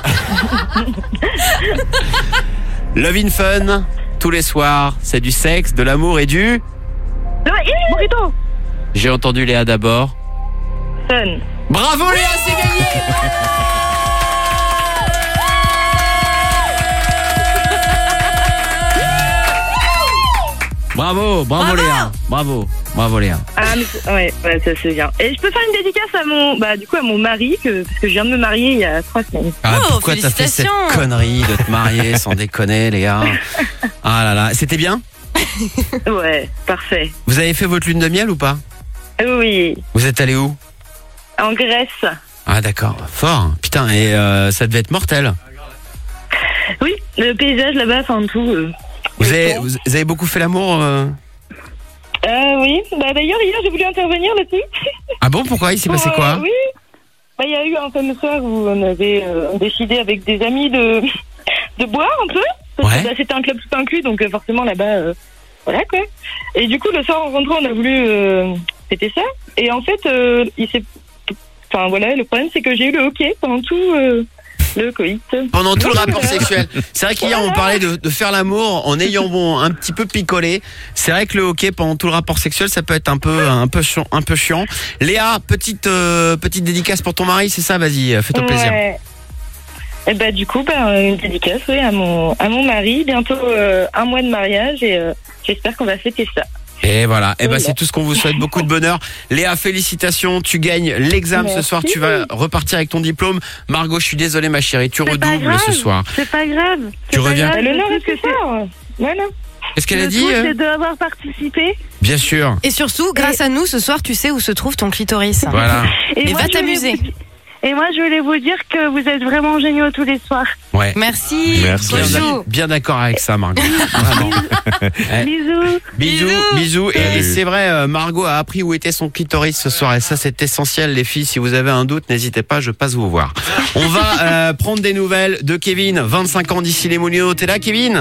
Love in Fun, tous les soirs, c'est du sexe, de l'amour et du... Morito. J'ai entendu Léa d'abord. Fun. Bravo Léa, c'est gagné. Bravo, bravo, bravo Léa, bravo, bravo Léa. Ah, mais, ouais, ouais, ça c'est bien. Et je peux faire une dédicace à mon, bah, du coup, à mon mari, que, parce que je viens de me marier il y a trois semaines. Ah, Oh, pourquoi t'as fait cette connerie de te marier sans déconner, Léa? Ah là là, c'était bien? Ouais, parfait. Vous avez fait votre lune de miel ou pas? Oui, Vous êtes allé où? en Grèce. Ah d'accord, fort. Putain, et euh, ça devait être mortel. Oui, le paysage là-bas, enfin tout. Euh, Vous avez, vous avez beaucoup fait l'amour euh... euh, oui, bah d'ailleurs, hier j'ai voulu intervenir là-dessus. Ah bon, pourquoi? Il s'est passé Pour, quoi? euh, Oui, bah il y a eu un fameux soir où on avait euh, décidé avec des amis de, de boire un peu. Parce Ouais. que, bah, c'était un club tout inclus, donc euh, forcément là-bas, euh, voilà quoi. Et du coup, le soir en rentrant, on a voulu euh, fêter ça. Et en fait, euh, il s'est... Enfin voilà, le problème c'est que j'ai eu le hockey pendant tout euh, le coït. Pendant tout le Donc, rapport euh, sexuel. C'est vrai qu'hier on parlait de, de faire l'amour en ayant bon un petit peu picolé. C'est vrai que le hockey pendant tout le rapport sexuel ça peut être un peu un peu chiant, un peu chiant. Léa, petite euh, petite dédicace pour ton mari, c'est ça? Vas-y, fais-toi plaisir. Ouais. Et bah du coup, bah, une dédicace oui, à mon à mon mari. Bientôt euh, un mois de mariage et euh, j'espère qu'on va fêter ça. Et voilà, et ben Voilà. c'est tout ce qu'on vous souhaite, beaucoup de bonheur. Léa, félicitations, tu gagnes l'examen ce Merci. soir, tu vas repartir avec ton diplôme. Margot, je suis désolé ma chérie, tu C'est pas redoubles grave, ce soir. C'est pas grave. Tu C'est pas reviens grave. L'honneur est ce soir. Voilà. Qu'est-ce qu'elle a Le dit tout, euh c'est d'avoir participé. Bien sûr. Et surtout, grâce à nous, ce soir, tu sais où se trouve ton clitoris. Voilà. Et moi, va je voulais t'amuser. vous- Et moi, je voulais vous dire que vous êtes vraiment géniaux tous les soirs. Ouais. Merci. Merci. Bien, Bonjour. bien d'accord avec ça, Margot. Vraiment. Eh, Bisous. Bisous, bisous. Et, Salut. et c'est vrai, euh, Margot a appris où était son clitoris ce soir. Et ça, c'est essentiel, les filles. Si vous avez un doute, n'hésitez pas, je passe vous voir. On va euh, prendre des nouvelles de Kevin, vingt-cinq ans d'ici les Moulineaux. T'es là, Kevin?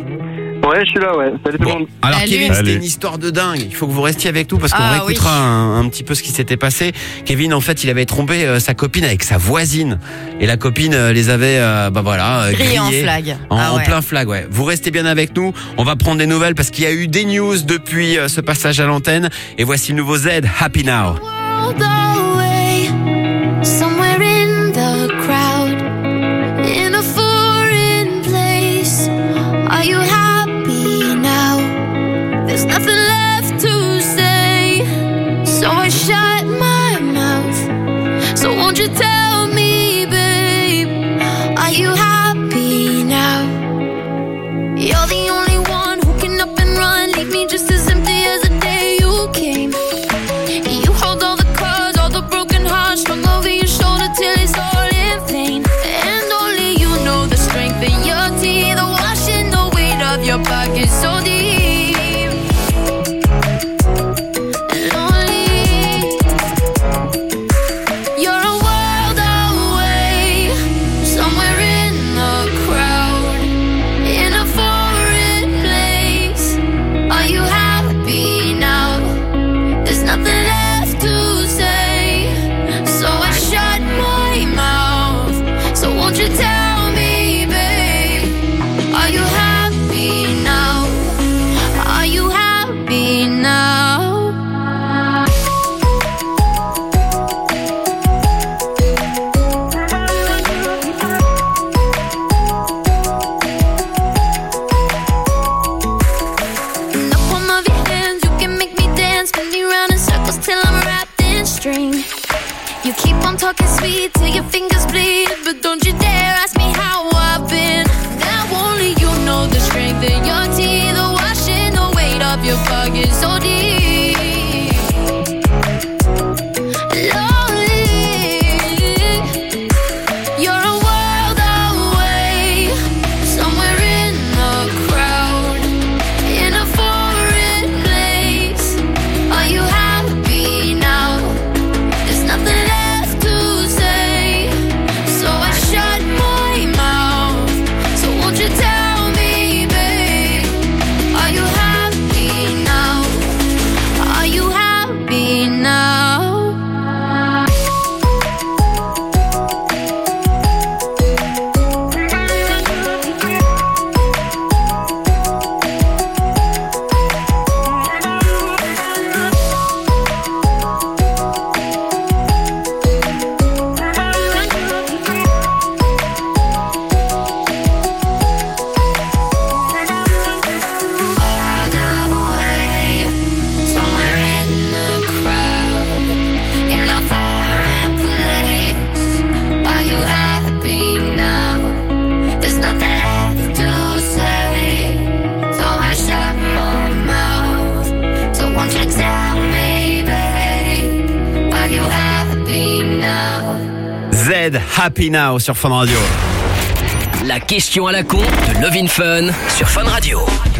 Ouais, je suis là, ouais. Salut tout le monde. Alors Salut. Kevin, c'était Salut. une histoire de dingue. Il faut que vous restiez avec nous parce qu'on Ah, réécoutera oui. un, un petit peu ce qui s'était passé. Kevin, en fait, il avait trompé euh, sa copine avec sa voisine et la copine euh, les avait, euh, bah voilà, euh, Grillé en grillés. flag. En, Ah en ouais. plein flag, ouais. Vous restez bien avec nous. On va prendre des nouvelles parce qu'il y a eu des news depuis euh, ce passage à l'antenne. Et voici le nouveau Z, Happy Now. World away, somewhere in the crowd, in a foreign place. Are you happy now? There's nothing left to say, so I shut my mouth. So won't you tell me, babe, are you happy now? You're the only one who can up and run, leave me talking sweet till your fingers bleed, but don't you dare ask me how I've been. Now only you know the strength in your teeth, the washing the weight of your pockets so deep. Lonely, you're a world away, somewhere in the crowd, in a foreign place. Are you happy now? There's nothing left to say, so I shut my mouth. So won't you tell me, babe, are you happy now? Are you happy now? Z, Happy Now sur Fun Radio. La question à la con de Love in Fun sur Fun Radio.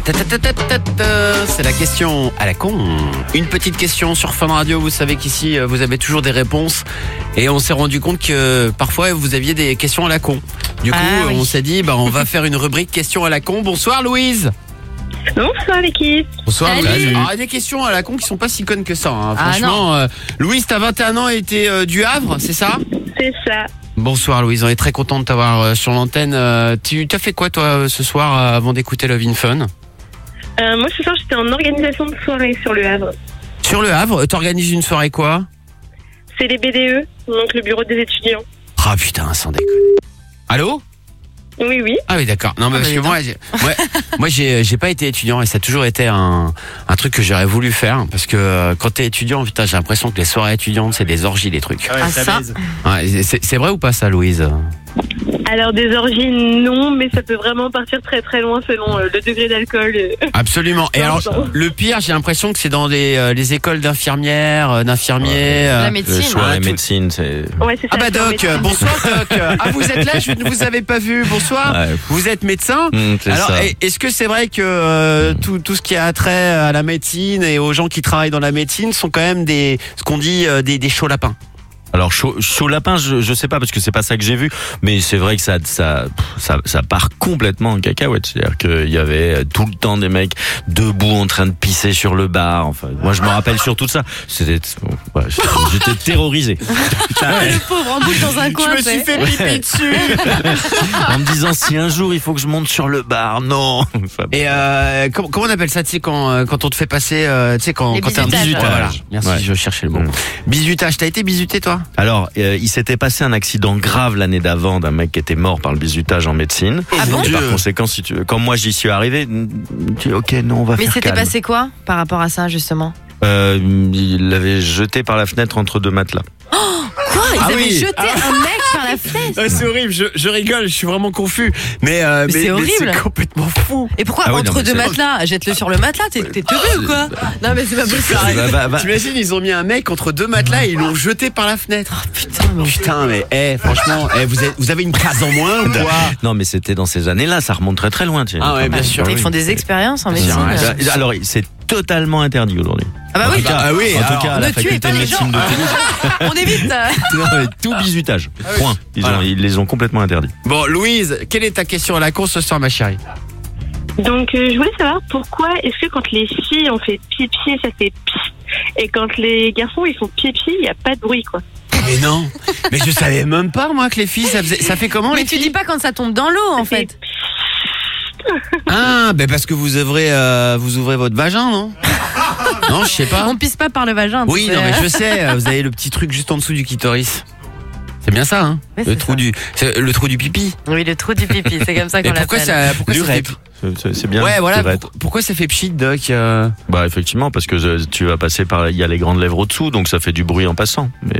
C'est la question à la con. Une petite question sur Fun Radio. Vous savez qu'ici, vous avez toujours des réponses. Et on s'est rendu compte que parfois, vous aviez des questions à la con. Du coup, Ah, oui. on s'est dit, bah, on va faire une rubrique questions à la con. Bonsoir Louise. Bonsoir l'équipe. Bonsoir Salut. Louise. Alors, il y a des questions à la con qui sont pas si connes que ça. Hein. Ah, Franchement, euh, Louise, t'as vingt et un ans et t'es euh, du Havre, c'est ça? C'est ça. Bonsoir Louise, on est très content de t'avoir euh, sur l'antenne. Euh, tu t'as fait quoi toi euh, ce soir euh, avant d'écouter Love in Fun? Euh, moi ce soir j'étais en organisation de soirée sur le Havre. Sur le Havre, t'organises une soirée quoi? C'est les B D E, donc le bureau des étudiants. Ah putain, sans déconner. Allô? Oui, oui. Ah oui, d'accord. Non, mais Ah, parce bah, que dis moi, donc. j'ai, moi, moi, j'ai, j'ai pas été étudiant et ça a toujours été un, un truc que j'aurais voulu faire parce que euh, quand t'es étudiant, putain, j'ai l'impression que les soirées étudiantes, c'est des orgies, les trucs. Ah, ça. Ouais, c'est, c'est vrai ou pas ça, Louise? Alors des orgies non, mais ça peut vraiment partir très très loin selon euh, le degré d'alcool. euh. Absolument. Et alors, le pire, j'ai l'impression que c'est dans des, euh, les écoles d'infirmières, euh, d'infirmiers. euh, Le choix, la médecine, c'est. Ouais, c'est ça. Ah bah c'est en Doc, médecine. bonsoir Doc. Ah vous êtes là, je ne vous avais pas vu. Bonsoir. Ouais. Vous êtes médecin. Mmh, c'est Alors ça. est- est-ce que c'est vrai que euh, tout, tout ce qui a trait à la médecine et aux gens qui travaillent dans la médecine sont quand même des ce qu'on dit euh, des, des chauds lapins? Alors chaud, chaud lapin, je, je sais pas parce que c'est pas ça que j'ai vu, mais c'est vrai que ça, ça, ça, ça part complètement en cacahuète. C'est-à-dire qu'il y avait tout le temps des mecs debout en train de pisser sur le bar. Enfin, moi je me rappelle surtout de ça. C'était, ouais, j'étais terrorisé. Le pauvre en boule dans un coin. Je me suis tu sais. fait pipi dessus. En me disant si un jour il faut que je monte sur le bar, non. Enfin, Et euh, comment, comment on appelle ça, tu sais, quand, euh, quand on te fait passer, euh, tu sais, quand, Les quand t'es un bizutages. bisutage. Voilà. Ouais. Merci, Ouais. je cherchais le mot. Bisutage, t'as été bisuté toi? Alors, euh, il s'était passé un accident grave l'année d'avant d'un mec qui était mort par le bizutage en médecine. Ah bon Et par conséquent, si tu, quand moi j'y suis arrivé, tu dis ok, non, on va Mais faire c'était calme. passé quoi par rapport à ça justement? Euh, il l'avait jeté par la fenêtre entre deux matelas. Quoi? Ils Ah avaient oui. jeté un mec par la fenêtre? Ouais, c'est horrible, je, je rigole, je suis vraiment confus. Mais, euh, Mais mais, c'est mais horrible. c'est complètement fou. Et pourquoi Ah oui, entre non, mais deux c'est- matelas? Jette-le sur le matelas, t'es t'es teubé ou quoi? Non mais c'est pas possible. Bah, bah, bah. T'imagines, ils ont mis un mec entre deux matelas et ils l'ont jeté par la fenêtre. putain, mais... Putain, mais eh, franchement, eh, vous, êtes, vous avez une case en moins ou quoi? Non, mais c'était dans ces années-là, ça remonte très très loin. tiens. Ah ouais, bien sûr. Ils font des expériences en Bien médecine. sûr. Alors, c'est totalement interdit aujourd'hui. Ah bah En oui. tout cas, Ah oui, en tout alors, cas, à ne la tuez faculté pas de les médecine gens. de Toulouse. On évite. Non, mais tout bisutage. Point. Ils, Voilà. ont, ils les ont complètement interdits. Bon, Louise, quelle est ta question à la con ce soir, ma chérie? Donc euh, je voulais savoir pourquoi est-ce que quand les filles ont fait pipi ça fait pis et quand les garçons ils font pipi il y a pas de bruit quoi. Mais non, mais je savais même pas moi que les filles ça, faisait, ça fait comment Mais les tu filles? dis pas quand ça tombe dans l'eau en fait. Ah, ben parce que vous ouvrez, euh, vous ouvrez votre vagin, non? Non, je sais pas. On pisse pas par le vagin. tu Oui, sais. non, mais je sais, euh, vous avez le petit truc juste en dessous du clitoris. C'est bien ça, hein? Oui, Le c'est trou ça. du, c'est le trou du pipi. Oui, le trou du pipi, c'est comme ça qu'on Et pourquoi l'appelle. ça, pourquoi ça fait, L'urètre. C'est- C'est bien. ouais, voilà, l'urètre. pour- pourquoi ça fait pchit, Doc? euh Bah effectivement, parce que euh, tu vas passer par, il y a les grandes lèvres au-dessous, donc ça fait du bruit en passant. Mais bon,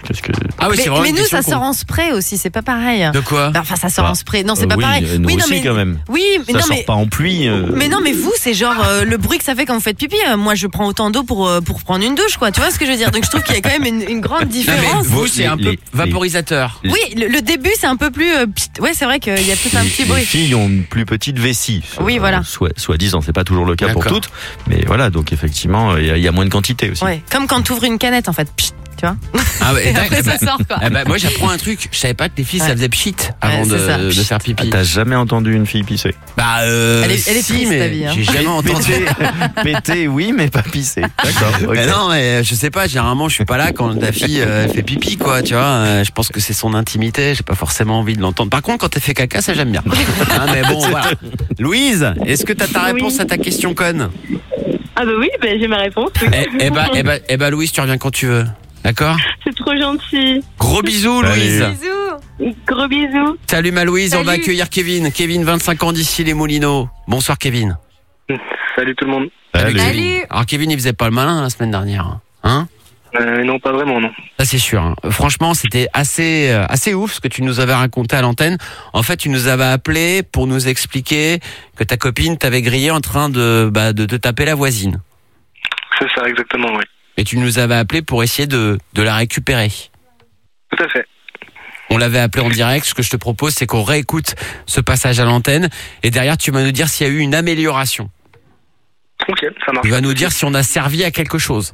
Qu'est-ce que... Ah oui, mais, c'est vraiment mais une nous, question ça sort en spray aussi, c'est pas pareil. De quoi ? Enfin, ça sort Bah, en spray. Non, c'est euh, pas oui, pareil. nous oui, non, aussi, mais quand même. Oui, mais Ça non, sort mais pas en pluie. euh. Mais non, mais vous, c'est genre euh, le bruit que ça fait quand vous faites pipi. Euh, moi, je prends autant d'eau pour euh, pour prendre une douche, quoi. Tu vois ce que je veux dire ? Donc, je trouve qu'il y a quand même une, une grande Non, mais différence. vous, c'est un Les- peu les- vaporisateur. Oui, le, le début, c'est un peu plus. euh, pst, ouais, c'est vrai qu'il y a peut-être un petit Les bruit. filles ont une plus petite vessie. Oui, Euh, voilà. Soit, soi-disant, c'est pas toujours le cas pour D'accord. toutes, mais voilà, donc effectivement, il y, a- il y a moins de quantité aussi. Ouais, comme quand tu ouvres une canette, en fait. Pst, tu vois ? Ah ouais, Et d'accord. après, ça Eh ben- sort, quoi. eh ben, moi, j'apprends un truc. Je savais pas que les filles, ça Ouais. faisait pchit avant Ouais, c'est ça. de, de faire Ah, pipi. t'as jamais entendu une fille pisser? Bah, euh, Elle est- elle est si, triste, mais ta vie, hein. j'ai jamais entendu. Péter, péter, oui, mais pas pisser. D'accord. ok. Mais non, mais je sais pas, généralement, je suis pas là quand ta fille euh, elle fait pipi, quoi, tu vois. Euh, je pense que c'est son intimité, j'ai pas forcément envie de l'entendre. Par contre, quand elle fait caca, ça j'aime bien. Hein, mais bon, voilà. Louise, est-ce que t'as ta réponse Oui. à ta question conne? Ah bah oui, bah, j'ai ma réponse. oui. Eh, eh bah, eh bah, eh bah, Louise, tu reviens quand tu veux. D'accord? C'est trop gentil. Gros bisous, Allez. Louise. Bisous. Gros bisous. Salut ma Louise, on va Salut. accueillir Kevin. Kevin, vingt-cinq ans d'ici les Moulineaux. Bonsoir Kevin. Salut tout le monde. Salut. Kevin. Alors Kevin, il faisait pas le malin la semaine dernière. Hein? Euh, non, pas vraiment, non. Ça c'est sûr. hein. Franchement, c'était assez euh, assez ouf ce que tu nous avais raconté à l'antenne. En fait, tu nous avais appelé pour nous expliquer que ta copine t'avait grillé en train de bah, de te taper la voisine. C'est ça, exactement, oui. Et tu nous avais appelé pour essayer de de la récupérer. Tout à fait. On l'avait appelé en direct. Ce que je te propose, c'est qu'on réécoute ce passage à l'antenne et derrière, tu vas nous dire s'il y a eu une amélioration. Ok, ça marche. Tu vas nous dire si on a servi à quelque chose.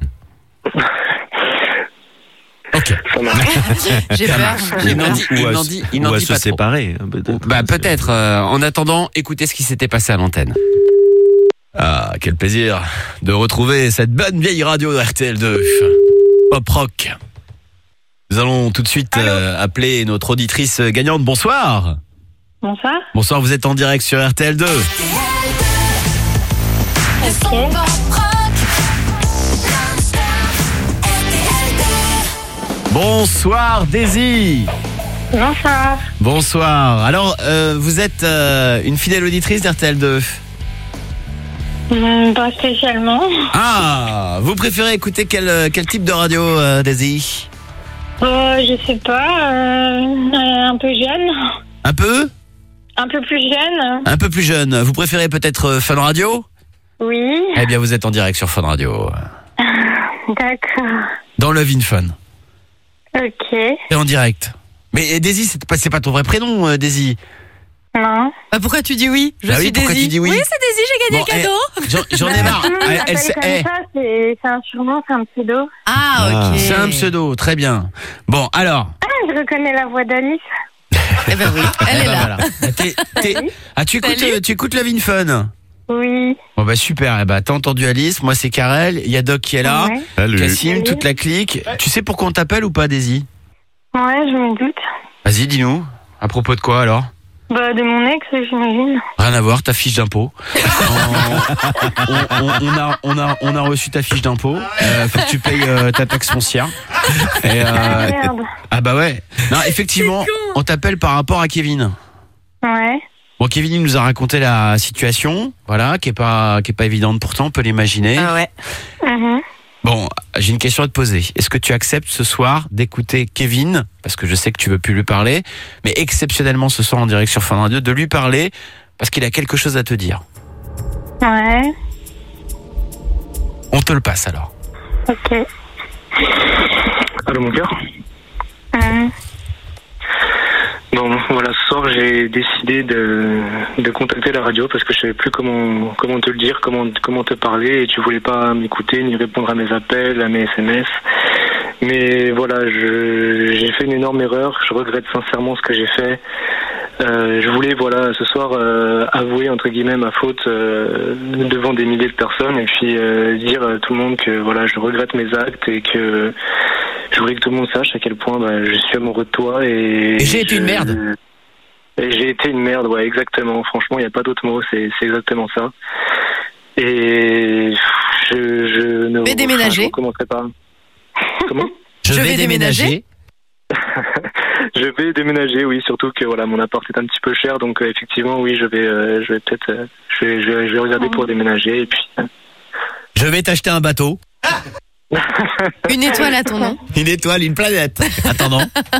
Ok. Ça marche. J'ai peur. Il n'en dit, il Ou à, n'en dit, il n'en ou à dit se pas trop. séparer. hein, peut-être. Bah peut-être. euh, en attendant, écoutez ce qui s'était passé à l'antenne. Ah, quel plaisir de retrouver cette bonne vieille radio de R T L deux. Pop Rock. Nous allons tout de suite euh, appeler notre auditrice gagnante. Bonsoir. Bonsoir. Bonsoir, vous êtes en direct sur R T L deux. Bonsoir Daisy. Bonsoir. Bonsoir. Alors, euh, vous êtes euh, une fidèle auditrice d'R T L deux. Hum, pas spécialement. Ah, vous préférez écouter quel, euh, quel type de radio, euh, Daisy? Euh, je sais pas. euh, euh, un peu jeune. Un peu? Un peu plus jeune. Un peu plus jeune. Vous préférez peut-être euh, Fun Radio? Oui. Eh bien, vous êtes en direct sur Fun Radio. D'accord. Dans Love in Fun. Ok. Et en direct. Mais euh, Daisy, c'est pas, c'est pas ton vrai prénom, euh, Daisy. Non. Bah, pourquoi tu dis oui ? Je Bah suis oui, pourquoi Daisy. tu dis oui Oui, c'est Daisy, j'ai gagné Bon, un cadeau. eh, J'en j'en ai marre. Tout le monde Elle- elle m'appelle sait- comme eh, ça, c'est c'est un surnom, c'est un pseudo. Ah, ok. c'est un pseudo, très bien. Bon, alors. Ah, je reconnais la voix d'Alice. Eh ben oui, elle eh est ben là. voilà. T'es- t'es- Ah, tu écoutes, Salut. euh, tu écoutes Love in Fun? Oui. Bon bah super, eh bah, t'as entendu Alice, moi c'est Karel, il y a Doc qui est là, Ouais. Salut. Cassim, Salut. toute la clique. Tu sais pourquoi on t'appelle ou pas, Daisy? Ouais, je me doute. Vas-y, dis-nous. À propos de quoi alors? Bah, de mon ex, j'imagine. Rien à voir, ta fiche d'impôt. on, on- on a, on, a, on a reçu ta fiche d'impôt. Euh, faut que tu payes euh, ta taxe foncière. Et, euh, Ah, merde. ah bah ouais. Non, effectivement, on t'appelle par rapport à Kevin. Ouais. Bon, Kevin il nous a raconté la situation, voilà, qui est pas, qui est pas évidente pourtant, on peut l'imaginer. Ah ouais. Mhm. Bon, j'ai une question à te poser. Est-ce que tu acceptes ce soir d'écouter Kevin, parce que je sais que tu veux plus lui parler, mais exceptionnellement ce soir en direct sur Fun Radio, de lui parler parce qu'il a quelque chose à te dire. Ouais. On te le passe alors. Ok. Allô, mon cœur? Hum. Bon, voilà, ce soir, j'ai décidé de, de contacter la radio parce que je savais plus comment, comment te le dire, comment, comment te parler, et tu voulais pas m'écouter ni répondre à mes appels, à mes S M S. Mais voilà, je, j'ai fait une énorme erreur, je regrette sincèrement ce que j'ai fait. Euh, je voulais, voilà, ce soir, euh, avouer, entre guillemets, ma faute euh, devant des milliers de personnes, et puis euh, dire à tout le monde que, voilà, je regrette mes actes et que je voulais que tout le monde sache à quel point bah, je suis amoureux de toi. Et, Et j'ai été je- une merde. Et j'ai été une merde, ouais, exactement. Franchement, il n'y a pas d'autre mot, c'est, c'est exactement ça. Et je, je ne vais déménager. enfin, je recommencerai pas. Comment? Je, Je vais, vais déménager. Je vais déménager, oui, surtout que voilà, mon appart est un petit peu cher, donc euh, effectivement, oui, je vais, euh, je vais peut-être, euh, je vais, je vais, je vais regarder pour déménager et puis. euh, Je vais t'acheter un bateau. Une étoile à ton nom. Une étoile, une planète. Attendant.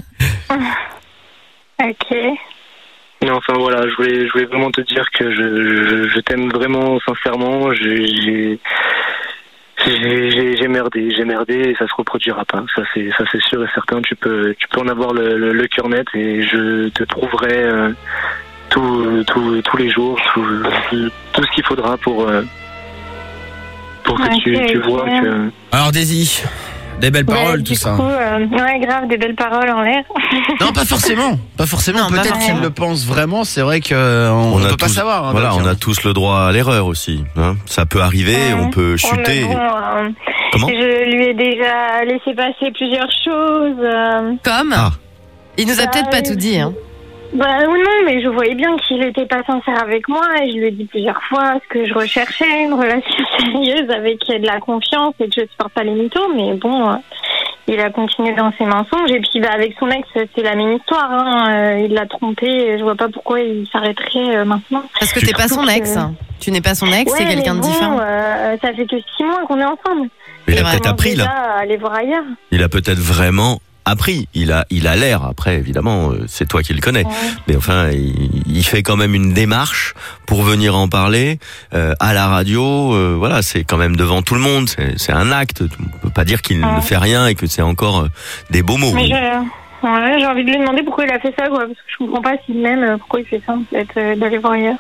Ok. Mais enfin voilà, je voulais, je voulais vraiment te dire que je, je, je t'aime vraiment sincèrement. J'ai, j'ai, j'ai, j'ai, j'ai merdé, j'ai merdé et ça se reproduira pas. Ça c'est, ça c'est sûr et certain. Tu peux, tu peux en avoir le, le, le cœur net et je te prouverai euh, tout, tout, tous les jours tout, tout ce qu'il faudra pour, euh, pour que Ok, tu, tu ok. vois que. Alors Daisy, des belles paroles, Ouais, tout du ça. coup, euh, ouais, grave, des belles paroles en l'air. Non, pas forcément. Pas forcément. Non, pas Peut-être forcément. qu'il le pense vraiment. C'est vrai qu'on on a peut pas tous- savoir. hein, Voilà, donc, on a tous le droit à l'erreur aussi. Hein. Ça peut arriver, on peut chuter. Ouais, mais bon, euh, Comment je lui ai déjà laissé passer plusieurs choses. euh. Comme Ah. Il nous a Bah, peut-être pas tout dit. Hein. Bah oui, non, mais je voyais bien qu'il était pas sincère avec moi et je lui ai dit plusieurs fois ce que je recherchais, une relation sérieuse avec de la confiance et que je supporte pas les mythos, mais bon, euh, il a continué dans ses mensonges et puis bah, avec son ex, c'est la même histoire, hein, euh, il l'a trompé et je vois pas pourquoi il s'arrêterait euh, maintenant. Parce que t'es pas son Surtout ex. que- Tu n'es pas son ex, Ouais, c'est quelqu'un mais de bon, différent. euh, ça fait que six mois qu'on est ensemble. Mais il a Je peut-être commence appris déjà là. à aller voir ailleurs. Il a peut-être vraiment appris. Il a, il a l'air. Après, évidemment, euh, c'est toi qui le connais. Mais enfin, il, il fait quand même une démarche pour venir en parler euh, à la radio. Euh, voilà, c'est quand même devant tout le monde. C'est, c'est un acte. On peut pas dire qu'il ne fait rien et que c'est encore euh, des beaux mots. Mais je, ouais, j'ai envie de lui demander pourquoi il a fait ça, quoi, parce que je comprends pas s'il m'aime, euh, pourquoi il fait ça, en fait, euh, d'aller voir ailleurs.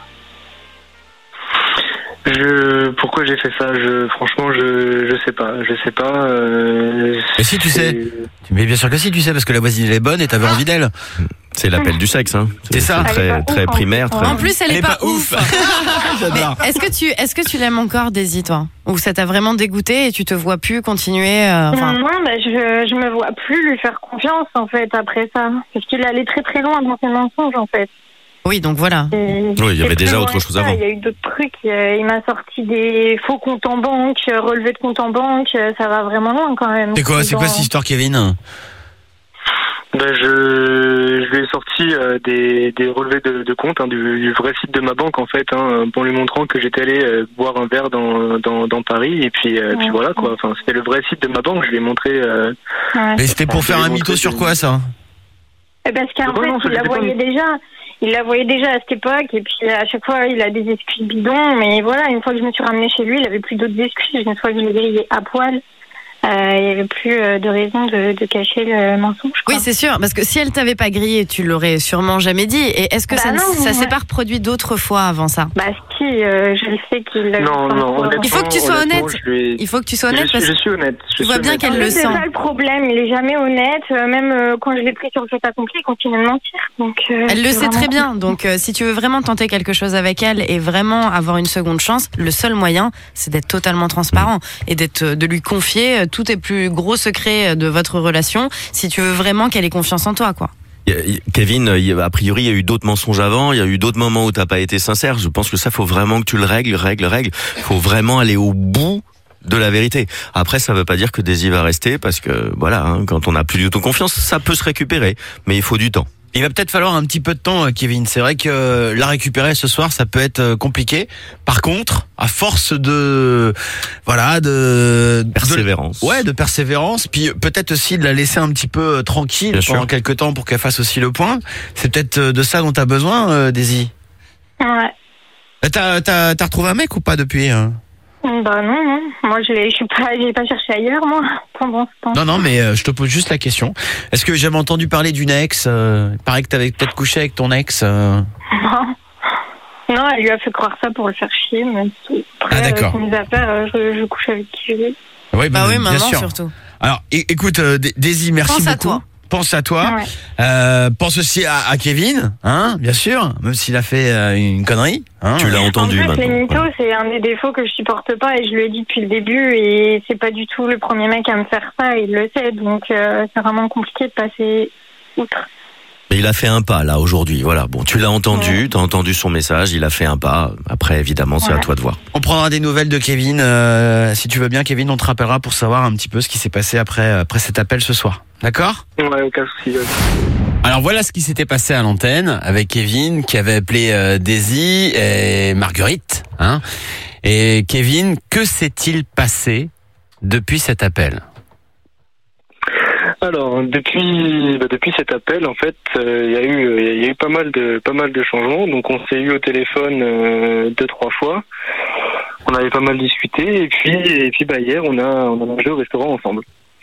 Je, pourquoi j'ai fait ça je, Franchement, je, je sais pas. Je sais pas. Euh, Mais si tu sais. Mais bien sûr que si tu sais, parce que la voisine elle est bonne et t'avais envie d'elle. C'est l'appel du sexe, hein. C'est ça. C'est très, très primaire. Très... En plus, elle, est, pas, ouf. J'adore. Mais est-ce que tu, est-ce que tu l'aimes encore, Daisy, toi, ou ça t'a vraiment dégoûté et tu te vois plus continuer euh, enfin... Non, bah, je, je me vois plus lui faire confiance, en fait, après ça. Parce qu'il allait très très loin dans ses mensonges, en fait. Oui, donc voilà. Et Oui, il y c'est avait plus déjà loin autre que chose ça. avant. Il y a eu d'autres trucs. euh, Il m'a sorti des faux comptes en banque, euh, relevés de comptes en banque. euh, Ça va vraiment loin, quand même. C'est quoi, c'est quoi Dans- cette histoire, Kevin? Ben je, je lui ai sorti euh, des, des relevés de, de compte hein, du, du vrai site de ma banque en fait, hein, en lui montrant que j'étais allé euh, boire un verre dans, dans, dans Paris et puis, euh, puis voilà quoi. Enfin, c'était le vrai site de ma banque. Je lui ai montré. Euh, Mais c'était pour faire un mytho sur quoi, ça? Eh, Parce qu'en Non, fait, non, ça, il la c'était pas voyait une- déjà. Il la voyait déjà à cette époque, et puis à chaque fois, il a des excuses bidons. Mais voilà, une fois que je me suis ramenée chez lui, il avait plus d'autres excuses. Une fois que je l'ai grillé à poil, euh, il n'y avait plus euh, de raison de, de cacher le mensonge. Oui, c'est sûr, parce que si elle t'avait pas grillé, tu l'aurais sûrement jamais dit. Et est-ce que Bah ça, ne- non, ça s'est ouais. pas reproduit d'autres fois avant ça? Bah si, euh, je le sais qu'il l'a Non, eu non, parfois. honnêtement, Il faut que tu sois honnêtement, honnête. je lui ai- Il faut que tu sois Je honnête suis- parce je suis honnête, je tu vois suis bien honnête. qu'elle le C'est sent. ça le problème, il est jamais honnête. euh, Même euh, quand je l'ai pris sur le fait accompli, il continue de mentir. Donc, euh, Elle le c'est sait très vraiment- bien. Donc, euh, si tu veux vraiment tenter quelque chose avec elle et vraiment avoir une seconde chance, le seul moyen, c'est d'être totalement transparent et d'être, de lui confier euh, tous tes plus gros secrets de votre relation. Si tu veux vraiment qu'elle ait confiance en toi, quoi. Il y a- il- Kevin, il y a- a priori, il y a eu d'autres mensonges avant, il y a eu d'autres moments où t'as pas été sincère. Je pense que ça, faut vraiment que tu le règles, règle, règle. Faut vraiment aller au bout de la vérité. Après, ça veut pas dire que Daisy va rester, parce que voilà, hein, quand on n'a plus du tout confiance, ça peut se récupérer, mais il faut du temps. Il va peut-être falloir un petit peu de temps, euh, Kevin. C'est vrai que euh, la récupérer ce soir, ça peut être euh, compliqué. Par contre, à force de, voilà, de Persévérance. de- ouais, de persévérance, puis peut-être aussi de la laisser un petit peu euh, tranquille Bien pendant sûr. quelques temps pour qu'elle fasse aussi le point. C'est peut-être euh, de ça dont t'as besoin, euh, Daisy. Ouais. Euh, T'as, t'as, t'as retrouvé un mec ou pas depuis hein Bah non, non. Moi, je l'ai, je suis pas, j'ai pas cherché ailleurs, moi, pendant ce temps. Non, non, mais euh, je te pose juste la question. Est-ce que j'ai jamais entendu parler d'une ex euh, Il paraît que t'avais peut-être couché avec ton ex. euh. Non. Non, elle lui a fait croire ça pour le faire chier, mais c'est- après, Ah, d'accord. euh, c'est mes affaires, euh, je, je couche avec qui je veux. Oui, Bah oui, bien maintenant sûr. surtout. Alors, é- écoute, euh, Dé- Daisy, merci Pense beaucoup. à toi. Pense à toi. Ouais. Euh, pense aussi à, à Kevin, hein, bien sûr, même s'il a fait euh, une connerie. Hein. Tu l'as En entendu fait, les maintenant. mythos, c'est un des défauts que je supporte pas et je lui ai dit depuis le début et c'est pas du tout le premier mec à me faire ça, il le sait, donc euh, c'est vraiment compliqué de passer outre. Mais il a fait un pas là aujourd'hui. Voilà. Bon, tu l'as entendu, t'as entendu son message, il a fait un pas. Après, évidemment, c'est à Ouais. toi de voir. On prendra des nouvelles de Kevin. euh, si tu veux bien, Kevin, on te rappellera pour savoir un petit peu ce qui s'est passé après, après cet appel ce soir. D'accord ? Ouais, aucun souci. ouais. Alors voilà ce qui s'était passé à l'antenne avec Kevin qui avait appelé euh, Daisy et Marguerite. Hein. Et Kevin, que s'est-il passé depuis cet appel? Alors depuis bah, depuis cet appel, en fait, il euh, y a eu il y a eu pas mal de pas mal de changements. Donc on s'est eu au téléphone euh, deux trois fois. On avait pas mal discuté et puis et puis bah hier on a on a mangé au restaurant ensemble.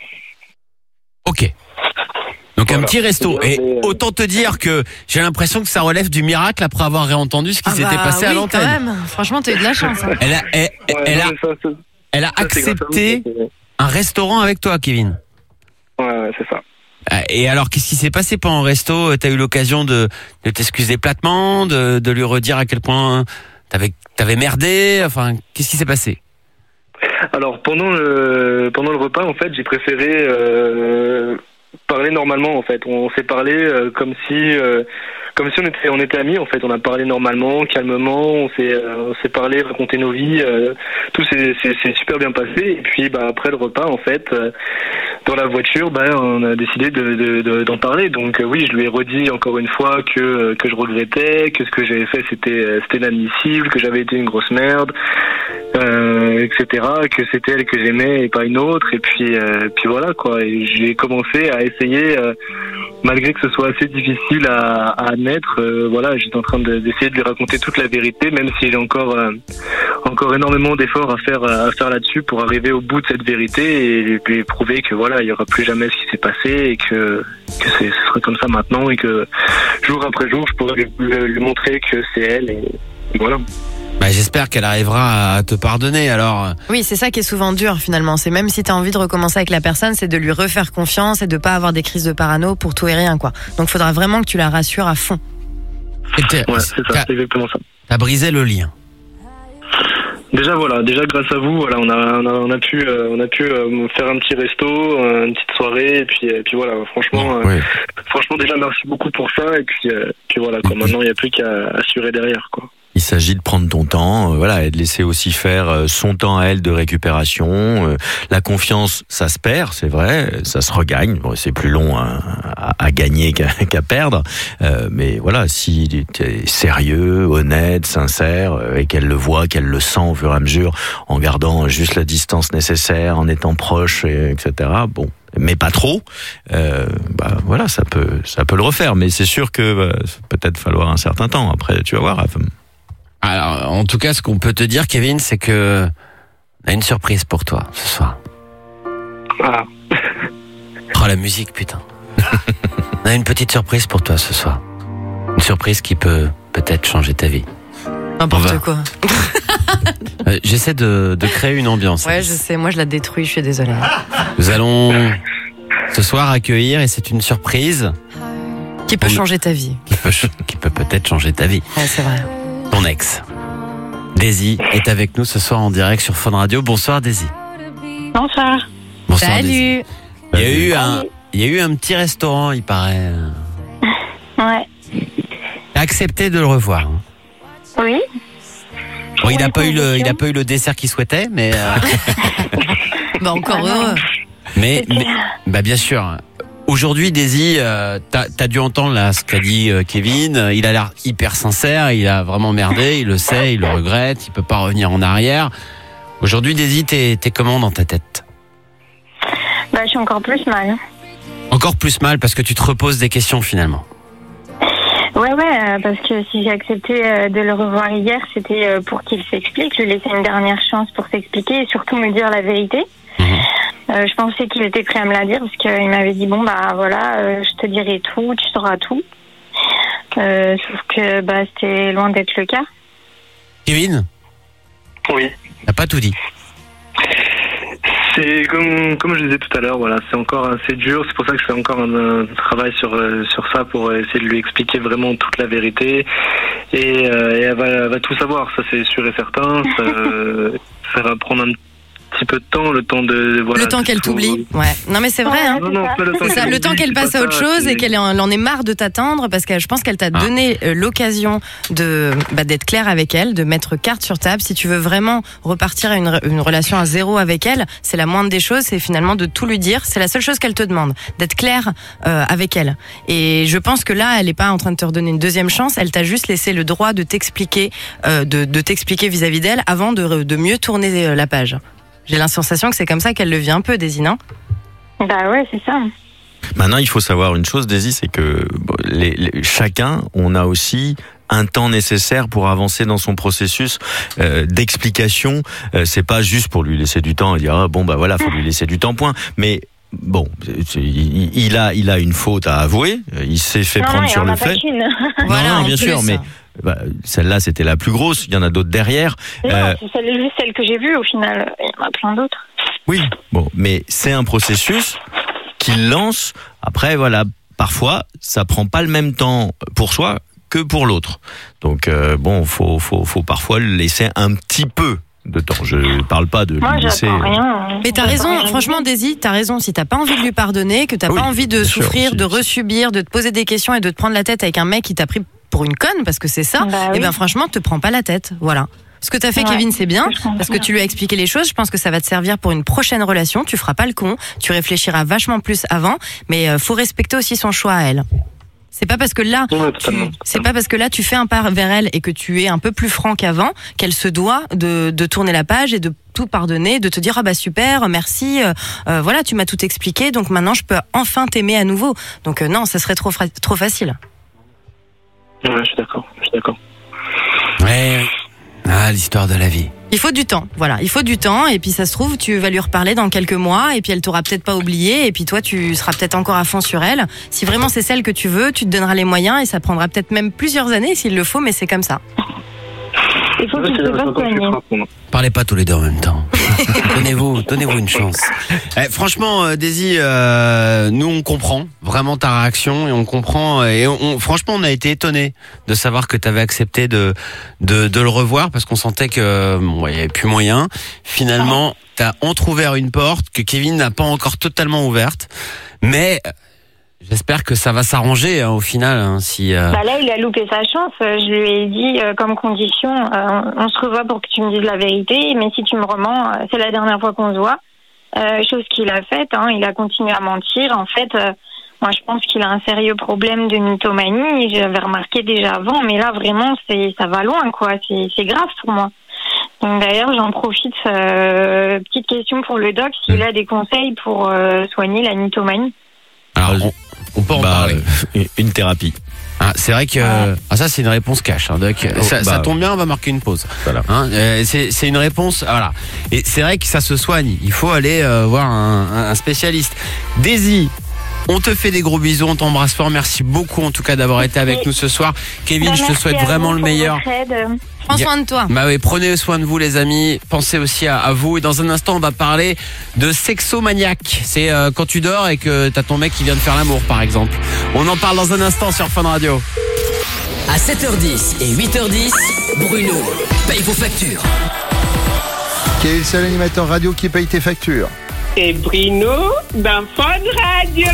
Ok. Donc Voilà. un petit resto. C'est Et bien, mais, euh, autant te dire que j'ai l'impression que ça relève du miracle après avoir réentendu ce qui Ah s'était bah passé oui, à quand l'antenne. même. Franchement, t'as eu de la chance. hein. Elle a, elle, Ouais, elle a, non, mais ça, ça- elle a ça, c'est grâce à vous, accepté ça, c'est- un restaurant avec toi, Kevin. Ouais, ouais, c'est ça. Euh, Et alors, qu'est-ce qui s'est passé pendant le resto? T'as eu l'occasion de, de t'excuser platement, de, de lui redire à quel point t'avais, t'avais merdé. Enfin, qu'est-ce qui s'est passé? Alors pendant le pendant le repas, en fait, j'ai préféré euh, parler normalement. En fait, on s'est parlé euh, comme si euh, comme si on était on était amis. En fait, on a parlé normalement, calmement. On s'est euh, on s'est parlé, raconté nos vies. Euh, tout s'est c'est c'est super bien passé. Et puis bah après le repas, en fait, euh, dans la voiture, bah on a décidé de, de, de- d'en parler. Donc euh, oui, je lui ai redit encore une fois que que je regrettais, que ce que j'avais fait c'était c'était inadmissible, que j'avais été une grosse merde. Euh, et cetera, que c'était elle que j'aimais et pas une autre, et puis, euh, puis voilà quoi. Et j'ai commencé à essayer, euh, malgré que ce soit assez difficile à, à admettre, euh, voilà, j'étais en train de- d'essayer de lui raconter toute la vérité, même si j'ai encore, euh, encore énormément d'efforts à faire, à faire là-dessus pour arriver au bout de cette vérité et lui prouver que voilà, il y aura plus jamais ce qui s'est passé et que, que c'est, ce sera comme ça maintenant et que jour après jour, je pourrai lui, lui- lui montrer que c'est elle et, et voilà. Bah, j'espère qu'elle arrivera à te pardonner. Alors, Oui, c'est ça qui est souvent dur finalement. C'est même si t'as envie de recommencer avec la personne, c'est de lui refaire confiance et de pas avoir des crises de parano pour tout et rien, quoi. Donc, faudra vraiment que tu la rassures à fond. Ouais, c'est ça, c'est exactement ça. t'as brisé le lien. Déjà voilà, déjà grâce à vous, voilà, on a on a, on a pu euh, on a pu euh, faire un petit resto, euh, une petite soirée et puis et puis voilà, franchement euh, franchement déjà merci beaucoup pour ça et puis euh, puis voilà quoi, maintenant il n'y a plus qu'à assurer derrière quoi. Il s'agit de prendre ton temps, euh, voilà, et de laisser aussi faire euh, son temps à elle de récupération. Euh, la confiance, ça se perd, c'est vrai, ça se regagne. Bon, c'est plus long à, à, à gagner qu'à, qu'à perdre, euh, mais voilà, si t'es sérieux, honnête, sincère, euh, et qu'elle le voit, qu'elle le sent au fur et à mesure, en gardant juste la distance nécessaire, en étant proche, et, etc. Bon. Mais pas trop. Euh, bah voilà, ça peut, ça peut le refaire. Mais c'est sûr que bah, ça peut peut-être falloir un certain temps. Après, tu vas voir. Raph. Alors, en tout cas, ce qu'on peut te dire, Kevin, c'est que on a une surprise pour toi ce soir. Ah. Oh, la musique, putain. On a une petite surprise pour toi ce soir. Une surprise qui peut peut-être changer ta vie. N'importe On va- quoi. Euh, J'essaie de, de créer une ambiance. Ouais, je sais, moi je la détruis, je suis désolée. Nous allons ce soir accueillir, et c'est une surprise Qui peut changer ta vie. qui peut, ch- qui peut peut-être changer ta vie. Ouais, c'est vrai. Ton ex, Daisy, est avec nous ce soir en direct sur Fun Radio. Bonsoir Daisy. Bonsoir. Bonsoir, Daisy. Salut. Il y a eu un, il y a eu un petit restaurant, il paraît. Ouais. T'as accepté de le revoir. hein. Oui. Bon, il a pas eu le, il a pas eu le dessert qu'il souhaitait, mais. euh, Bah encore Ah non. heureux. mais, mais- bah bien sûr. Aujourd'hui, Daisy, euh, t'as, t'as dû entendre là ce qu'a dit euh, Kevin. Il a l'air hyper sincère. Il a vraiment merdé. Il le sait. Il le regrette. Il peut pas revenir en arrière. Aujourd'hui, Daisy, t'es, t'es comment dans ta tête? Bah, je suis encore plus mal. Encore plus mal parce que tu te reposes des questions finalement. Ouais, ouais, euh, parce que si j'ai accepté euh, de le revoir hier, c'était euh, pour qu'il s'explique. Je lui laissais une dernière chance pour s'expliquer et surtout me dire la vérité. Euh, je pensais qu'il était prêt à me la dire parce qu'il m'avait dit bon bah voilà, euh, je te dirai tout, tu sauras tout. Euh, sauf que bah c'était loin d'être le cas. Kevin? Oui. T'as pas tout dit. C'est comme comme je disais tout à l'heure, voilà, c'est encore assez dur. C'est pour ça que je fais encore un, un travail sur euh, sur ça pour essayer de lui expliquer vraiment toute la vérité. Et, euh, et elle, va, elle va tout savoir, ça c'est sûr et certain. Ça, euh, ça va prendre un petit peu de temps, le temps de voilà. Le temps qu'elle faut- t'oublie. Ouais. Non mais c'est vrai. Hein. Non, non, pas le temps C'est ça. qu'elle Le temps m'oublie, qu'elle c'est passe pas à autre ça, chose c'est- et qu'elle en, elle en est marre de t'attendre parce que je pense qu'elle t'a donné euh, l'occasion de bah, d'être claire avec elle, de mettre carte sur table. Si tu veux vraiment repartir à une, re- une relation à zéro avec elle, c'est la moindre des choses, c'est finalement de tout lui dire. C'est la seule chose qu'elle te demande, d'être claire euh, avec elle. Et je pense que là, elle est pas en train de te redonner une deuxième chance. Elle t'a juste laissé le droit de t'expliquer, euh, de, de t'expliquer vis-à-vis d'elle avant de, re- de mieux tourner euh, la page. J'ai la sensation que c'est comme ça qu'elle le vit un peu, Daisy, non ? Bah ouais, c'est ça. Maintenant, il faut savoir une chose, Daisy, c'est que bon, les, les, chacun, on a aussi un temps nécessaire pour avancer dans son processus euh, d'explication. Euh, c'est pas juste pour lui laisser du temps et dire ah, bon bah voilà, faut lui laisser du temps, point. Mais bon, il, il a, il a une faute à avouer. Il s'est fait non, prendre non, sur il y en le a pas fait. qu'une. Voilà, non, non, en bien plus, sûr, mais bah, celle-là c'était la plus grosse. Il y en a d'autres derrière. Non, Euh, c'est celle, juste celle que j'ai vue, au final. Il y en a plein d'autres. Oui, bon, mais c'est un processus qu'il lance. Après, voilà, parfois, ça prend pas le même temps pour soi que pour l'autre. Donc, euh, bon, faut, faut, faut parfois le laisser un petit peu de temps. Je parle pas de Moi, lui laisser. j'attends rien. Mais t'as J'attends raison, rien. franchement, Daisy, t'as raison. Si t'as pas envie de lui pardonner, que t'as Oui, pas envie de bien sûr, souffrir, si. de resubir, de te poser des questions et de te prendre la tête avec un mec qui t'a pris pour une conne, parce que c'est ça, Bah et oui. ben franchement, te prends pas la tête. Voilà. Ce que t'as fait, Ouais, Kevin, c'est bien, je comprends parce que bien. tu lui as expliqué les choses. Je pense que ça va te servir pour une prochaine relation. Tu feras pas le con, tu réfléchiras vachement plus avant, mais euh, faut respecter aussi son choix à elle. C'est pas parce que là, Ouais, tu, totalement. c'est pas parce que là tu fais un pas vers elle et que tu es un peu plus franc qu'avant qu'elle se doit de, de tourner la page et de tout pardonner, de te dire ah bah super, merci, euh, euh, voilà tu m'as tout expliqué, donc maintenant je peux enfin t'aimer à nouveau. Donc euh, non, ça serait trop fra- trop facile. Ouais, je suis d'accord. Je suis d'accord. Ouais. Ah, l'histoire de la vie. Il faut du temps, voilà, il faut du temps et puis ça se trouve tu vas lui reparler dans quelques mois et puis elle t'aura peut-être pas oublié et puis toi tu seras peut-être encore à fond sur elle. Si vraiment c'est celle que tu veux, tu te donneras les moyens et ça prendra peut-être même plusieurs années s'il le faut, mais c'est comme ça. Il faut Ouais, qu'il c'est se la fasse façon dont je suis soigner. frappant. Parlez pas tous les deux en même temps. donnez-vous, donnez-vous une chance. Eh, franchement, euh, Daisy, euh, nous on comprend vraiment ta réaction et on comprend et on, on- franchement on a été étonnés de savoir que tu avais accepté de, de de le revoir parce qu'on sentait que bon, il y avait plus moyen. Finalement, tu as entrouvert une porte que Kevin n'a pas encore totalement ouverte, mais euh, j'espère que ça va s'arranger hein, au final hein, si euh, Bah là, il a loupé sa chance. Euh, Je lui ai dit euh, comme condition, euh, on se revoit pour que tu me dises la vérité, mais si tu me remens, euh, c'est la dernière fois qu'on se voit. Euh, chose qu'il a faite, hein, il a continué à mentir. En fait, euh, moi, je pense qu'il a un sérieux problème de mythomanie. J'avais remarqué déjà avant, mais là, vraiment, c'est ça va loin, quoi. C'est c'est grave pour moi. Donc d'ailleurs, j'en profite. Euh, petite question pour le doc, s'il a des conseils pour euh, soigner la mythomanie. alors on, on peut en Bah, parler. euh, une thérapie. Ah, c'est vrai que ah, ça c'est une réponse cash, hein, Doc. Oh, ça, bah, ça tombe bien, on va marquer une pause. Voilà. Hein, euh, c'est c'est une réponse, voilà. Et c'est vrai que ça se soigne. Il faut aller euh, voir un, un- un spécialiste. Daisy, on te fait des gros bisous, on t'embrasse fort. Merci beaucoup en tout cas d'avoir été avec nous ce soir. Kevin, Bah, je te merci souhaite à vraiment vous le pour meilleur. votre aide. Prends soin de toi. Bah oui, prenez soin de vous les amis, pensez aussi à, à vous et dans un instant on va parler de sexomaniaque. C'est euh, quand tu dors et que t'as ton mec qui vient de faire l'amour par exemple. On en parle dans un instant sur Fun Radio. À sept heures dix et huit heures dix, Bruno paye vos factures. Quel est le seul animateur radio qui paye tes factures? C'est Bruno dans Fun Radio.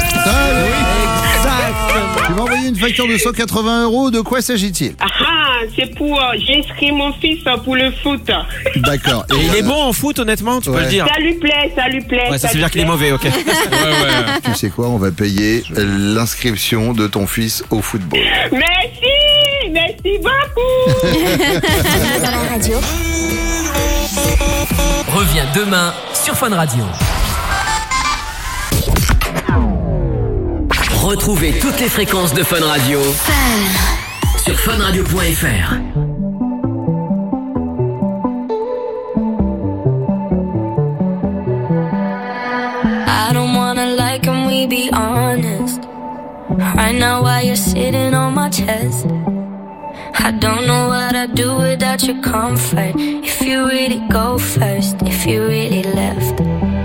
Exact. Tu m'as envoyé une facture de cent quatre-vingts euros. De quoi s'agit-il? Ah, c'est pour euh, j'ai inscrit mon fils pour le foot. D'accord. Et il est bon en foot, honnêtement, tu peux Ouais. le dire. Ça lui plaît, ça lui plaît. Ouais, ça, ça lui veut dire qu'il est plaît. mauvais, ok. Tu sais quoi? On va payer l'inscription de ton fils au football. Merci, merci beaucoup. Dans la radio. Reviens demain sur Fun Radio. Retrouvez toutes les fréquences de Fun Radio sur fun radio point f r. I don't wanna lie, can we be honest? Right now while you're sitting on my chest, I don't know what I'd do without your comfort. If you really go first, if you really left,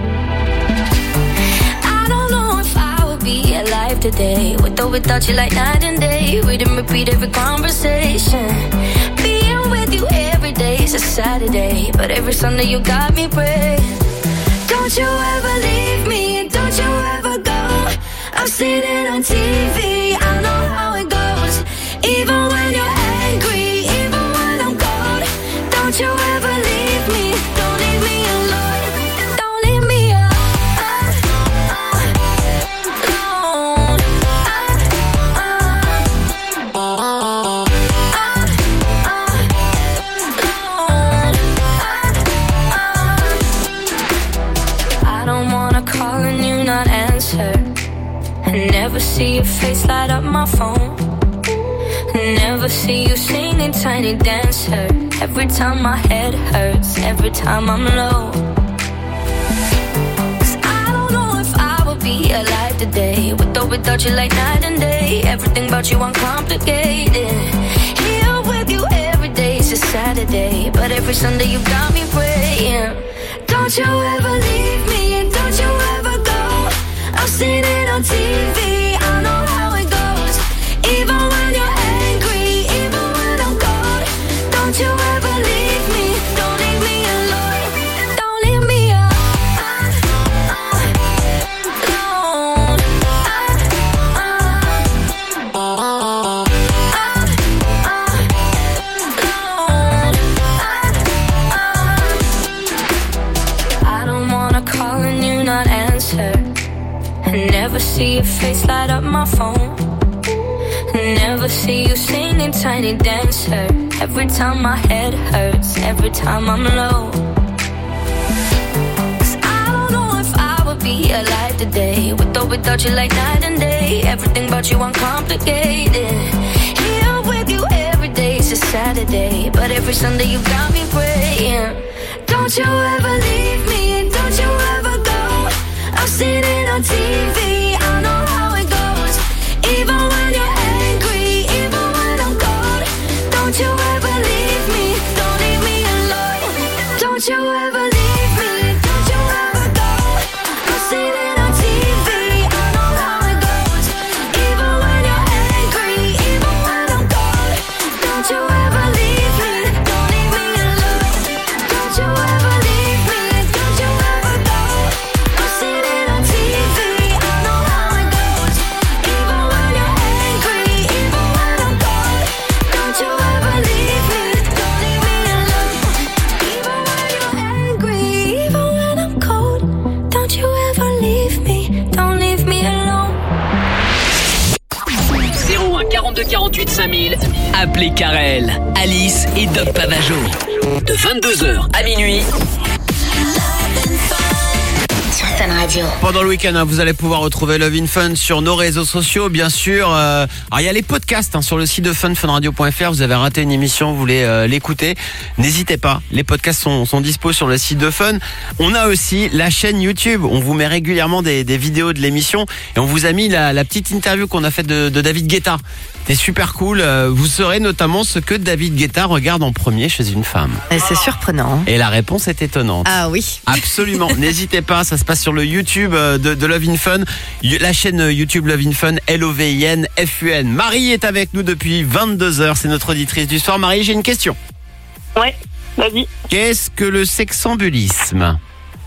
I don't know if I would be alive today, with or without you like night and day. Read and repeat every conversation. Being with you every day is a Saturday, but every Sunday you got me praying. Don't you ever leave me, don't you ever go. I've seen it on T V, I know how it goes. Even when you're angry, even when I'm cold. Don't you ever leave me, don't leave me alone. Don't leave me alone. Never see your face light up my phone. Never see you singing Tiny Dancer. Every time my head hurts, every time I'm low. Cause I don't know if I will be alive today, with or without you like night and day. Everything about you uncomplicated. Here with you every day is a Saturday, but every Sunday you got me praying. Don't you ever leave me, and don't you ever go. I've seen it on T V, I know how it goes. Even when you're angry, even when I'm cold. Don't you ever leave me, don't leave me alone. Don't leave me alone. I don't wanna call and you not answer. Never see your face light up my phone. Never see you singing Tiny Dancer. Every time my head hurts, every time I'm low. Cause I don't know if I would be alive today, with or without you like night and day. Everything about you uncomplicated. Here with you every day is a Saturday, but every Sunday you got me praying. Don't you ever leave me, don't you ever go. I've seen it on T V, I know how it goes. Even when you're angry, even when I'm cold. Don't you ever leave me, don't leave me alone. Don't you ever leave me, don't you ever go. I've seen it on T V, I know how it goes. Even when you're angry, even when I'm cold. Don't you ever leave me, don't leave me alone. Don't you ever leave me, don't you ever go. I've seen it on T V, I know how it goes. Even when you're angry, even when I'm cold. Don't you ever leave me, don't leave me alone. Even when you're angry, even when I'm cold. Don't you ever leave me, don't leave me alone. zéro un quarante-deux quarante-huit cinq mille. Appelez Karel, Alice et Doc Pavageau. De vingt-deux heures à minuit. Sur Fun Radio. Pendant le week-end, hein, vous allez pouvoir retrouver Love in Fun sur nos réseaux sociaux, bien sûr. Euh, alors, il y a les podcasts hein, sur le site de fun, funradio point f r. Vous avez raté une émission, vous voulez euh, l'écouter, n'hésitez pas. Les podcasts sont, sont dispo sur le site de Fun. On a aussi la chaîne YouTube. On vous met régulièrement des, des vidéos de l'émission et on vous a mis la, la petite interview qu'on a faite de, de David Guetta. C'est super cool. Euh, vous saurez notamment ce que David Guetta regarde en premier chez une femme. Et c'est surprenant. Et la réponse est étonnante. Ah oui. Absolument. N'hésitez pas, ça se passe sur le YouTube de, de Love in Fun. La chaîne YouTube Love in Fun, L O V I N F U N. Marie est avec nous depuis vingt-deux heures. C'est notre auditrice du soir. Marie, j'ai une question. Ouais, vas-y. Qu'est-ce que le sexambulisme?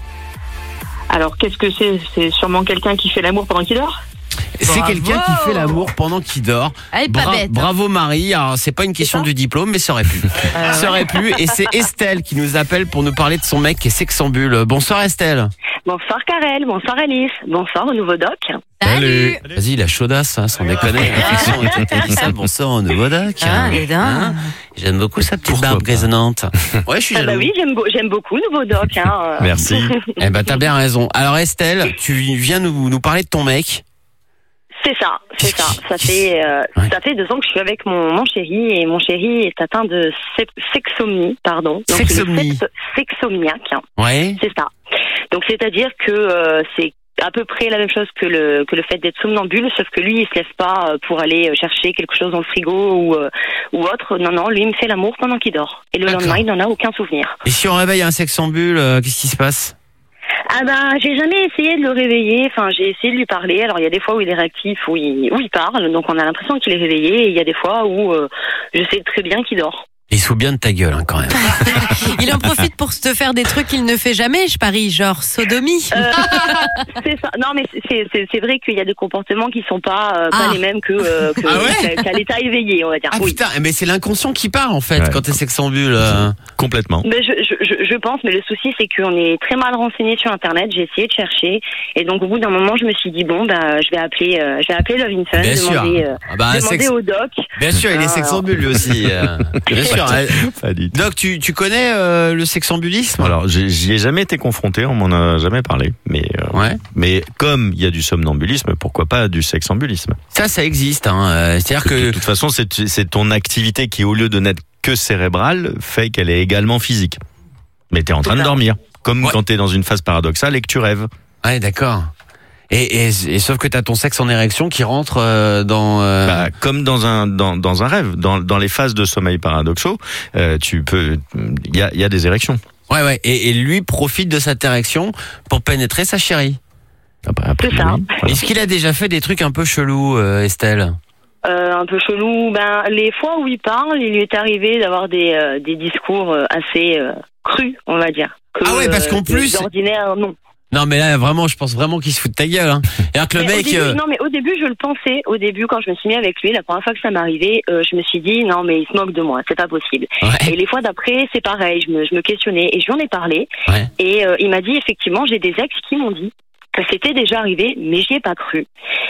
Alors, qu'est-ce que c'est? C'est sûrement quelqu'un qui fait l'amour pendant qu'il dort. C'est quelqu'un qui fait l'amour pendant qu'il dort. Elle est pas Bra- bête. Bravo Marie. Alors, c'est pas une question du diplôme, mais ça aurait pu. Ça aurait pu. Et c'est Estelle qui nous appelle pour nous parler de son mec qui est sexambule. Bonsoir Estelle. Bonsoir Karel, bonsoir Alice, bonsoir au nouveau doc. Salut. Vas-y, la chaudasse, hein, sans déconner. Ça, bonsoir au nouveau doc. Ah, les dents. Hein, j'aime beaucoup sa petite barbe grisonnante. Ouais, je suis Ah jaloux. bah oui, j'aime, beau- j'aime beaucoup nouveau doc. Hein. Merci. Eh ben, t'as bien raison. Alors Estelle, tu viens nous, nous parler de ton mec. C'est ça, c'est ça. Ça fait, euh, ça fait deux ans que je suis avec mon, mon chéri et mon chéri est atteint de sep- sexomnie, pardon. Donc, Sexomnie. le sexe- Sexomniaque. Ouais. C'est ça. Donc c'est-à-dire que euh, c'est à peu près la même chose que le que le fait d'être somnambule, sauf que lui il se lève pas euh, pour aller chercher quelque chose dans le frigo ou euh, ou autre. Non non, lui il me fait l'amour pendant qu'il dort. Et le D'accord. lendemain il n'en a aucun souvenir. Et si on réveille un sexambule, euh, qu'est-ce qui se passe? Ah ben j'ai jamais essayé de le réveiller. Enfin j'ai essayé de lui parler. Alors il y a des fois où il est réactif, où il où il parle, donc on a l'impression qu'il est réveillé. Et il y a des fois où euh, je sais très bien qu'il dort. Il se fout bien de ta gueule, hein, quand même. Il en profite pour te faire des trucs qu'il ne fait jamais, je parie, genre sodomie. Euh, c'est ça. Non, mais c'est, c'est, c'est vrai qu'il y a des comportements qui sont pas, euh, pas Ah. les mêmes que, euh, que Ah ouais qu'à, qu'à l'état éveillé, on va dire. Ah Oui. putain, mais c'est l'inconscient qui parle en fait Ouais. quand t'es sexambule. euh. Complètement. Mais je, je, je, je pense, mais le souci c'est qu'on est très mal renseigné sur Internet. J'ai essayé de chercher, et donc au bout d'un moment, je me suis dit bon, bah, je vais appeler, euh, je vais appeler Love in Fun, Bien sûr. demander, euh, Ah bah, demander sex- au doc. Bien sûr, il est Ah. sexambule lui aussi. euh. Bien sûr. sûr. Elle- Pas du tout. Doc, tu, tu connais euh, le sexambulisme? Alors, j'ai- j'y ai jamais été confronté, on m'en a jamais parlé. Mais, euh, Ouais. mais comme il y a du somnambulisme, pourquoi pas du sexambulisme? Ça, ça existe. Hein. euh, C'est-à-dire De que toute façon, c'est c'est ton activité qui, au lieu de n'être que cérébrale, fait qu'elle est également physique. Mais t'es en train de dormir. Comme Ouais. quand t'es dans une phase paradoxale et que tu rêves. Ouais, d'accord. Et, et, et sauf que t'as ton sexe en érection qui rentre euh, dans. euh, Bah, comme dans un dans, dans un rêve, dans, dans les phases de sommeil paradoxaux, euh, tu peux, il y a, il y a des érections. Ouais, ouais. Et, et lui profite de cette érection pour pénétrer sa chérie. C'est ça. Est-ce qu'il a déjà fait des trucs un peu chelous, euh, Estelle? Euh, un peu chelou. Ben, les fois où il parle, il lui est arrivé d'avoir des, euh, des discours euh, assez euh, crus, on va dire. Que, Ah ouais, parce qu'en euh, plus- d'ordinaire, non. Non, mais là, vraiment, je pense vraiment qu'il se fout de ta gueule. Hein. C'est-à-dire que le Mais au mec. début, euh, Non, mais au début, je le pensais. Au début, quand je me suis mis avec lui, la première fois que ça m'est arrivé, euh, je me suis dit, non, mais il se moque de moi, c'est pas possible. Et les fois d'après, c'est pareil, je me, je me questionnais et je lui en ai parlé. Ouais. Et euh, il m'a dit, effectivement, j'ai des ex qui m'ont dit que c'était déjà arrivé, mais j'y ai pas cru.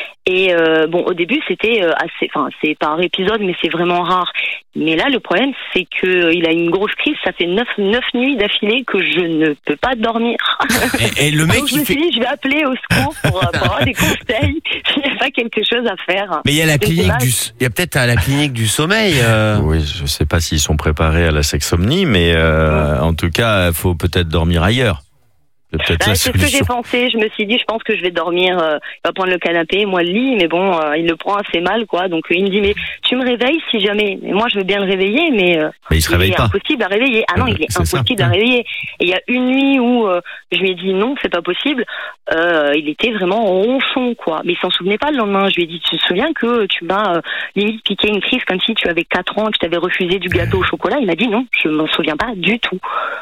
Et euh, bon, au début, c'était euh, assez, enfin, c'est par épisode, mais c'est vraiment rare. Mais là, le problème, c'est que euh, il a une grosse crise. Ça fait neuf, neuf nuits d'affilée que je ne peux pas dormir. Et, et le mec, Donc, je il me fait. suis dit, je vais appeler au secours pour, euh, pour avoir des conseils. S'il n'y a pas quelque chose à faire. Mais il y a la Je sais clinique pas. du. Il y a peut-être à la clinique du sommeil. euh, Oui, je sais pas s'ils sont préparés à la sexomnie, mais euh, en tout cas, il faut peut-être dormir ailleurs. C'est peut-être Bah, la c'est ce que j'ai solution. pensé. Je me suis dit, je pense que je vais dormir. Euh, il va prendre le canapé, moi le lit, mais bon, euh, il le prend assez mal, quoi. Donc euh, il me dit, mais tu me réveilles si jamais. Mais moi, je veux bien le réveiller, mais, euh, Mais il se réveille est pas. impossible à réveiller. Ah non, Euh, il est, c'est ça. impossible à réveiller. Et il y a une nuit où euh, je lui ai dit non, c'est pas possible. Euh, il était vraiment ronchon, quoi. Mais il s'en souvenait pas le lendemain. Je lui ai dit, tu te souviens que tu m'as euh, limite piqué une crise comme si tu avais quatre ans et que je t'avais refusé du gâteau au chocolat. Il m'a dit non, je m'en souviens pas du tout.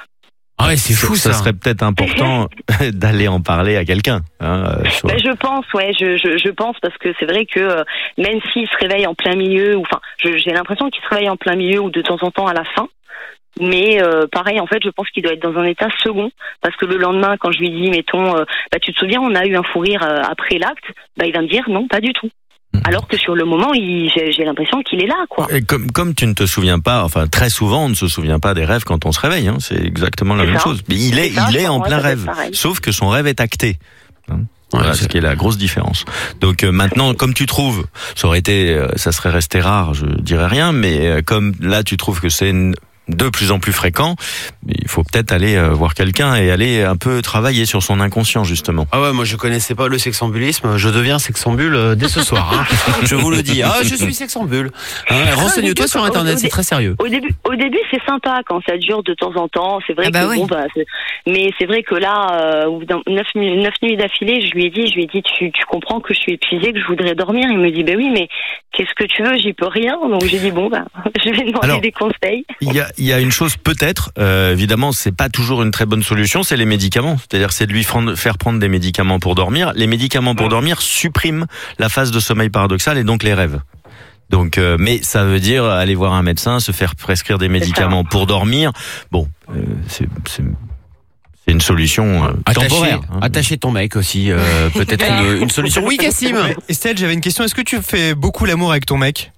Ah ouais, c'est fou ça. Ça serait peut-être important d'aller en parler à quelqu'un. Hein, euh, sur- Ben, je pense, ouais, je, je, je pense parce que c'est vrai que euh, même s'il se réveille en plein milieu, ou enfin, je- j'ai l'impression qu'il se réveille en plein milieu ou de temps en temps à la fin. Mais euh, pareil, en fait, je pense qu'il doit être dans un état second parce que le lendemain, quand je lui dis, mettons, euh, bah tu te souviens, on a eu un fou rire euh, après l'acte, bah il va me dire non, pas du tout. Alors que sur le moment, il, j'ai, j'ai l'impression qu'il est là, quoi. Et comme, comme tu ne te souviens pas, enfin très souvent on ne se souvient pas des rêves quand on se réveille, hein, c'est exactement la C'est même ça. chose. Mais il est, C'est ça, il je est en pense, plein ouais, ça doit rêve, être pareil. sauf que son rêve est acté. Hein. Voilà ce qui est la grosse différence. Donc euh, maintenant, comme tu trouves, ça aurait été, euh, ça serait resté rare, je dirais rien, mais euh, comme là tu trouves que c'est une- de plus en plus fréquent, il faut peut-être aller euh, voir quelqu'un et aller un peu travailler sur son inconscient justement. Ah ouais, moi je connaissais pas le sexambulisme, je deviens sexambule euh, dès ce soir. Hein. Je vous le dis. Ah, je suis sexambule. Hein, renseigne-toi sur internet, c'est très sérieux. Au début, au début, c'est sympa quand ça dure de temps en temps. C'est vrai Ah bah que oui. bon, bah, c'est- mais c'est vrai que là, euh, au bout d'un- neuf, nu- neuf nuits d'affilée, je lui ai dit, je lui ai dit, tu, tu comprends que je suis épuisée, que je voudrais dormir. Il me dit, ben oui, mais qu'est-ce que tu veux, j'y peux rien. Donc j'ai dit bon, bah, je vais demander Alors, des conseils. Il y a, il y a une chose peut-être, euh, évidemment, c'est pas toujours une très bonne solution, c'est les médicaments. C'est-à-dire, c'est de lui prendre- faire prendre des médicaments pour dormir. Les médicaments pour dormir suppriment la phase de sommeil paradoxal et donc les rêves. Donc, euh, mais ça veut dire aller voir un médecin, se faire prescrire des médicaments pour dormir. Bon, euh, c'est c'est- c'est une solution euh, Attacher, temporaire. hein. attacher ton mec aussi, euh, peut-être une, une solution. Oui, Cassim. Ouais, Estelle, j'avais une question. Est-ce que tu fais beaucoup l'amour avec ton mec?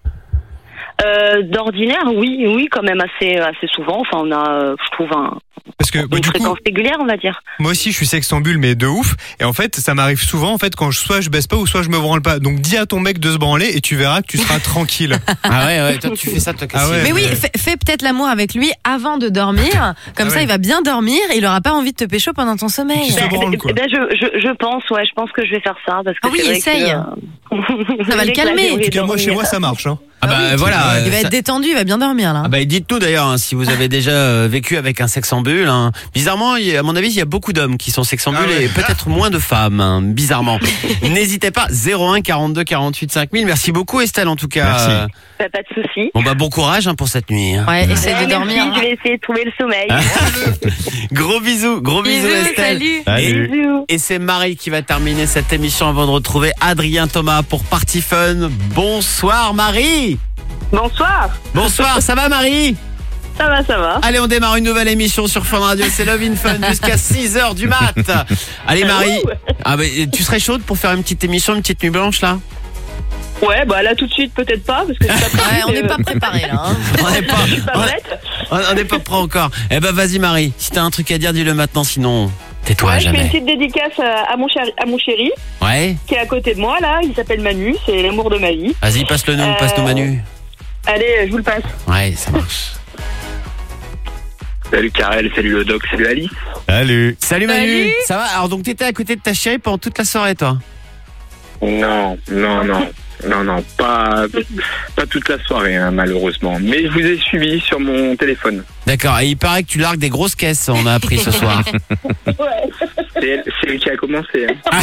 Euh, d'ordinaire, oui, oui, quand même assez, assez souvent. Enfin, on a, euh, je trouve un, Parce que bah, une du coup, fréquence régulière, on va dire. moi aussi, je suis sexambule, mais de ouf. Et en fait, ça m'arrive souvent, en fait, quand je, soit je baisse pas ou soit je me branle pas. Donc, dis à ton mec de se branler et tu verras que tu seras tranquille. Ah ouais, ouais, toi tu fais ça, toi, Cassim. Ah ouais, Mais oui, mais- fais, fais peut-être l'amour avec lui avant de dormir. Comme Ah ça, ouais. il va bien dormir et il aura pas envie de te pécho pendant ton sommeil. Tu se Ben, branle, ben, quoi. ben, je, je, je pense, ouais, je pense que je vais faire ça parce que Ah oui, c'est vrai essaye. que, euh, Ça va le dès que là, calmer. j'ai En envie En tout de cas, moi, chez dormir. moi, ça marche. Hein. Ah bah oui, voilà. Il va ça- être détendu, il va bien dormir là. Ah bah dites-nous d'ailleurs hein, si vous avez déjà euh, vécu avec un sexambule. Hein. Bizarrement, il y a- à mon avis, il y a beaucoup d'hommes qui sont sexambules Ah ouais. et peut-être moins de femmes. Hein, bizarrement. N'hésitez pas. zéro un quarante-deux quarante-huit cinq mille. Merci beaucoup Estelle en tout cas. Merci. Euh, Bah, pas de souci. Bon bah bon courage hein, pour cette nuit. Hein. Ouais, essaie de Merci, dormir. Je vais essayer de trouver le sommeil. Gros bisous, gros bisous, Bisous, Estelle. salut. Salut. Bisous. Et c'est Marie qui va terminer cette émission avant de retrouver Adrien Thomas pour Party Fun. Bonsoir Marie. Bonsoir. Bonsoir, ça va Marie? Ça va, ça va. Allez, on démarre une nouvelle émission sur Fun Radio, c'est Love in Fun jusqu'à six heures du mat. Allez Marie, ah bah, tu serais chaude pour faire une petite émission, une petite nuit blanche là? Ouais, bah là tout de suite peut-être pas parce que j'ai pas prévu, Ouais, on mais, n'est euh, pas préparé là. Hein. On n'est pas, je suis pas prête. on n'est pas prêt encore. Eh ben vas-y Marie, si t'as un truc à dire, dis-le maintenant, sinon tais-toi à Ouais, je fais une jamais. petite dédicace à, à mon chéri, à mon chéri Ouais. qui est à côté de moi là. Il s'appelle Manu, c'est l'amour de ma vie. Vas-y, passe-le nous, Euh, passe-nous Manu. Allez, je vous le passe. Ouais, ça marche. Salut Karel, salut le doc, salut Ali. Salut. Salut Manu. Ça va? Alors donc t'étais à côté de ta chérie pendant toute la soirée, toi? Non, non, non, non, non, pas, pas toute la soirée, hein, malheureusement. Mais je vous ai suivi sur mon téléphone. D'accord. Et il paraît que tu largues des grosses caisses, on a appris ce soir. C'est elle, c'est elle qui a commencé. Hein.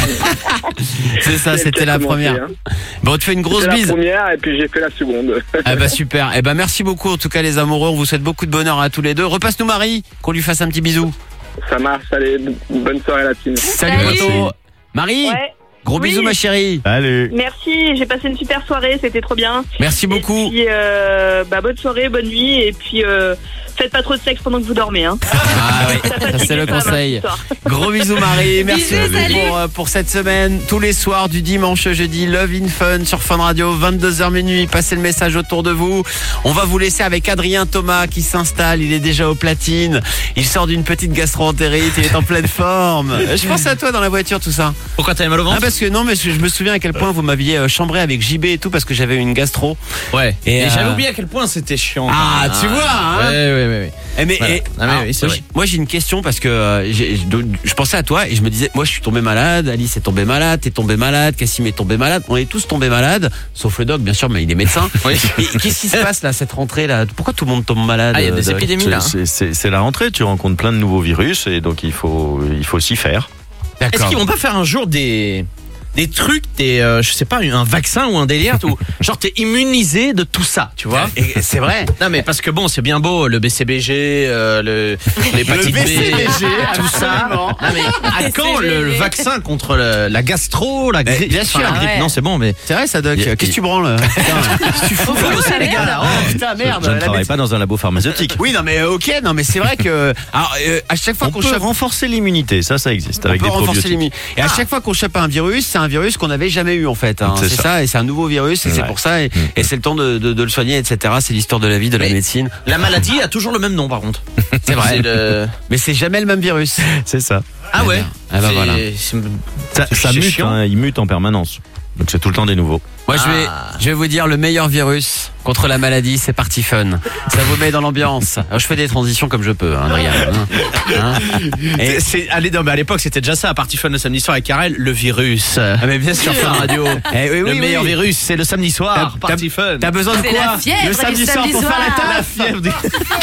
C'est ça, C'est elle qui c'était a la commencé, première. hein. Bon, on te fait une grosse C'était bise. la première et puis j'ai fait la seconde. Ah bah super. Eh ben merci beaucoup en tout cas les amoureux. On vous souhaite beaucoup de bonheur à tous les deux. Repasse-nous Marie, qu'on lui fasse un petit bisou. Ça marche, allez, bonne soirée la team. Salut poteau. Marie. Ouais. Gros Oui. bisous ma chérie. Salut. Merci, j'ai passé une super soirée, c'était trop bien. Merci beaucoup. Et puis, euh, bah, bonne soirée, bonne nuit, et puis euh, faites pas trop de sexe pendant que vous dormez. Hein. Ah oui, Ça fatigue, c'est le ça, ma conseil. petite histoire. Gros bisous Marie, merci Bisous, beaucoup salut. pour, euh, pour cette semaine. Tous les soirs du dimanche au jeudi, Love in Fun sur Fun Radio, vingt-deux heures minuit. Passez le message autour de vous. On va vous laisser avec Adrien Thomas qui s'installe. Il est déjà aux platines. Il sort d'une petite gastro-entérite. Il est en pleine forme. Je pense à toi dans la voiture, tout ça. Pourquoi t'avais mal au ventre? Ah, parce que non, mais je je me souviens à quel point vous m'aviez euh, chambré avec J B et tout parce que j'avais une gastro. Ouais. Et, Et, euh, j'avais oublié à quel point c'était chiant. Ah, quand même, tu hein. vois, hein. Ouais, ouais, ouais, ouais. Eh mais, Voilà. eh, Ah, mais alors, oui, c'est moi, vrai. j'ai- moi j'ai une question parce que euh, j'ai- je je pensais à toi et je me disais, moi je suis tombé malade, Alice est tombée malade, t'es tombé malade, Cassim est tombé malade, on est tous tombés malades, sauf le doc bien sûr, mais il est médecin. Oui. Et qu'est-ce qui se passe là, cette rentrée là? Pourquoi tout le monde tombe malade? Ah, il y a des euh, doc épidémies là. hein. C'est- C'est c'est la rentrée, tu rencontres plein de nouveaux virus et donc il faut, il faut s'y faire. Est-ce D'accord. qu'ils vont pas faire un jour des des trucs, des euh, je sais pas, un vaccin ou un délire où genre t'es immunisé de tout ça, tu vois? Et c'est vrai. Non mais parce que bon, c'est bien beau le B C B G, euh, le l'hépatite Le B, B C B G, tout ça. absolument. Non mais à quand le, le vaccin contre le- la gastro, la grippe? bien sûr. Enfin, la grippe, Ouais. non, c'est bon mais C'est vrai ça doc. Il y a- Qu'est-ce que tu branles? Putain, tu fous faut bosser les gars là. Oh putain merde. Je ne la travaille bête- pas dans un labo pharmaceutique. Oui non mais euh, ok, non mais c'est vrai que alors, euh, à chaque fois On qu'on peut chope renforcer l'immunité, ça, ça existe on avec peut des renforcer probiotiques. l'immunité. Et à chaque fois qu'on chope un virus, c'est un virus qu'on n'avait jamais eu en fait. hein. C'est C'est ça. ça. et c'est un nouveau virus et c'est Ouais. pour ça et, Mm. et c'est le temps de, de, de le soigner, et cetera. C'est l'histoire de la vie, de la Mais- médecine. La maladie a toujours le même nom par contre. C'est vrai. le... Mais c'est jamais le même virus. C'est ça. Ah ouais. Ah bah C'est- voilà. c'est- Ça, ça c'est mute, chiant. hein, il mute en permanence. Donc c'est tout le temps des nouveaux. Moi je vais, Ah. je vais vous dire le meilleur virus contre la maladie, c'est Party Fun. Ça vous met dans l'ambiance. Alors, je fais des transitions comme je peux, hein, Adrien. Hein. Hein. Et- Et c'est, allez, non, mais à l'époque, c'était déjà ça, à Party Fun le samedi soir avec Karel, le virus. Ah, mais bien sûr. Sur Fun Radio. Eh oui, oui, le oui. meilleur virus, c'est le samedi soir, T'as- Party Fun. T'as besoin de C'est quoi? la fièvre, Le samedi les soir samedis pour faire la soirs. taf. La fièvre des-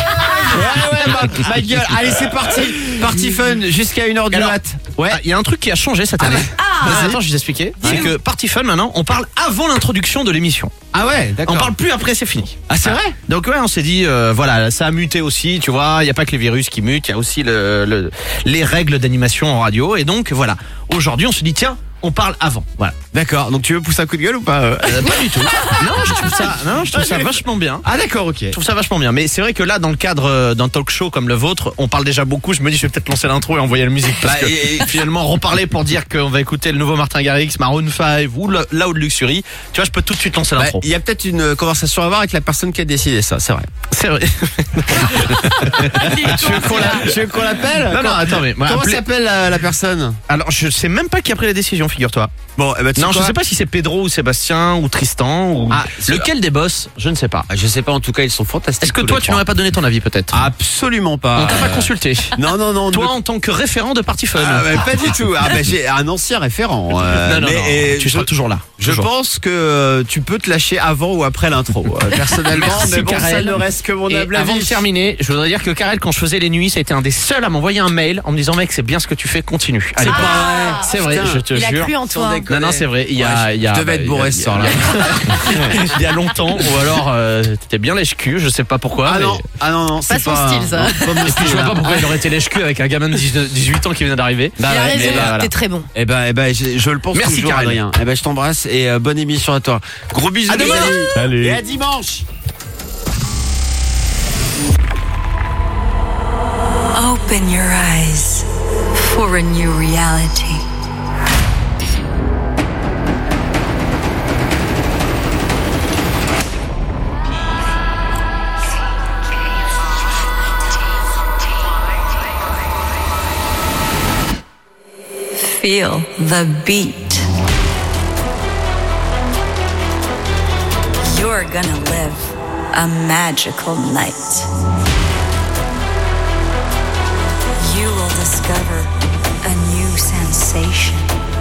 Ouais, ouais, ma, ma gueule. Allez, c'est parti. Party Fun jusqu'à une heure du Alors, mat. Ouais. Ah, il y a un truc qui a changé cette année. Vas-y, attends, je vais vous expliquer. C'est que Party Fun, maintenant, on parle avant l'introduction de l'émission. Ah ouais, d'accord. On parle plus après, c'est fini. Ah, c'est vrai? Donc ouais, on s'est dit, euh, voilà, ça a muté aussi, tu vois, il n'y a pas que les virus qui mutent, il y a aussi le, le- les règles d'animation en radio. Et donc voilà, aujourd'hui on se dit, tiens, on parle avant. Voilà. D'accord. Donc tu veux pousser un coup de gueule ou pas? euh Euh, pas du tout. Non, je trouve ça, non, je trouve ça vachement bien. Ah d'accord, ok. Je trouve ça vachement bien. Mais c'est vrai que là, dans le cadre euh, d'un talk show comme le vôtre, on parle déjà beaucoup. Je me dis, je vais peut-être lancer l'intro et envoyer la musique. Parce Bah, que et- et- finalement, reparler pour dire qu'on va écouter le nouveau Martin Garrix, Maroon cinq ou le- Loud Luxury. Tu vois, je peux tout de suite lancer Bah, l'intro. il y a peut-être une conversation à avoir avec la personne qui a décidé ça, c'est vrai. C'est vrai. tu veux qu'on la- tu veux qu'on l'appelle? Non, non, attends, mais. moi, Comment appelez- s'appelle la, la personne? Alors, je sais même pas qui a pris la décision, figure-toi. Bon, eh ben, tu Non, sais je quoi sais pas si c'est Pedro ou Sébastien ou Tristan ou Ah, c'est- lequel des boss, je ne sais pas. Ah, je sais pas, en tout cas, ils sont fantastiques. Est-ce que tous toi les tu trois. n'aurais pas donné ton avis peut-être? Absolument pas. On t'a pas Euh, consulté. Non, non, non. Toi ne- en tant que référent de Party Fun. Ah, bah, pas du tout. Ah, bah, j'ai un ancien référent. euh, non, non, mais, non, et tu je, seras toujours là. je Toujours. pense que euh, tu peux te lâcher avant ou après l'intro. euh, personnellement, Merci, mais bon, ça Karel. ne reste que mon Et humble avant avis. de terminer, je voudrais dire que Karel, quand je faisais les nuits, ça a été un des seuls à m'envoyer un mail en me disant mec, c'est bien ce que tu fais, continue. Allez, pas pas- vrai. C'est vrai, Putain. je te Il a jure. cru en toi. Sans déconner. Non, non, c'est vrai. Il y a, Ouais, il y a, je devais bah, être il y a- bourré il ce y a- soir-là. Il y a longtemps, ou alors euh, t'étais bien lèche-cul, je sais pas pourquoi. Ah mais- non, ah non, non, c'est son pas style, ça. non, pas mon Et puis style, je vois là. pas pourquoi il aurait été lèche-cul avec un gamin de dix-huit ans qui vient d'arriver. Bah Il a ouais, raison, mais bah, voilà. t'es très bon. Eh ben, eh ben, je, je le pense Merci, toujours, Karel. Adrien. Eh ben, je t'embrasse et euh, bonne émission à toi. Gros bisous, À les demain. amis. Salut. Et à dimanche. Open your eyes for a new reality. feel the beat. You're gonna live a magical night. You will discover a new sensation.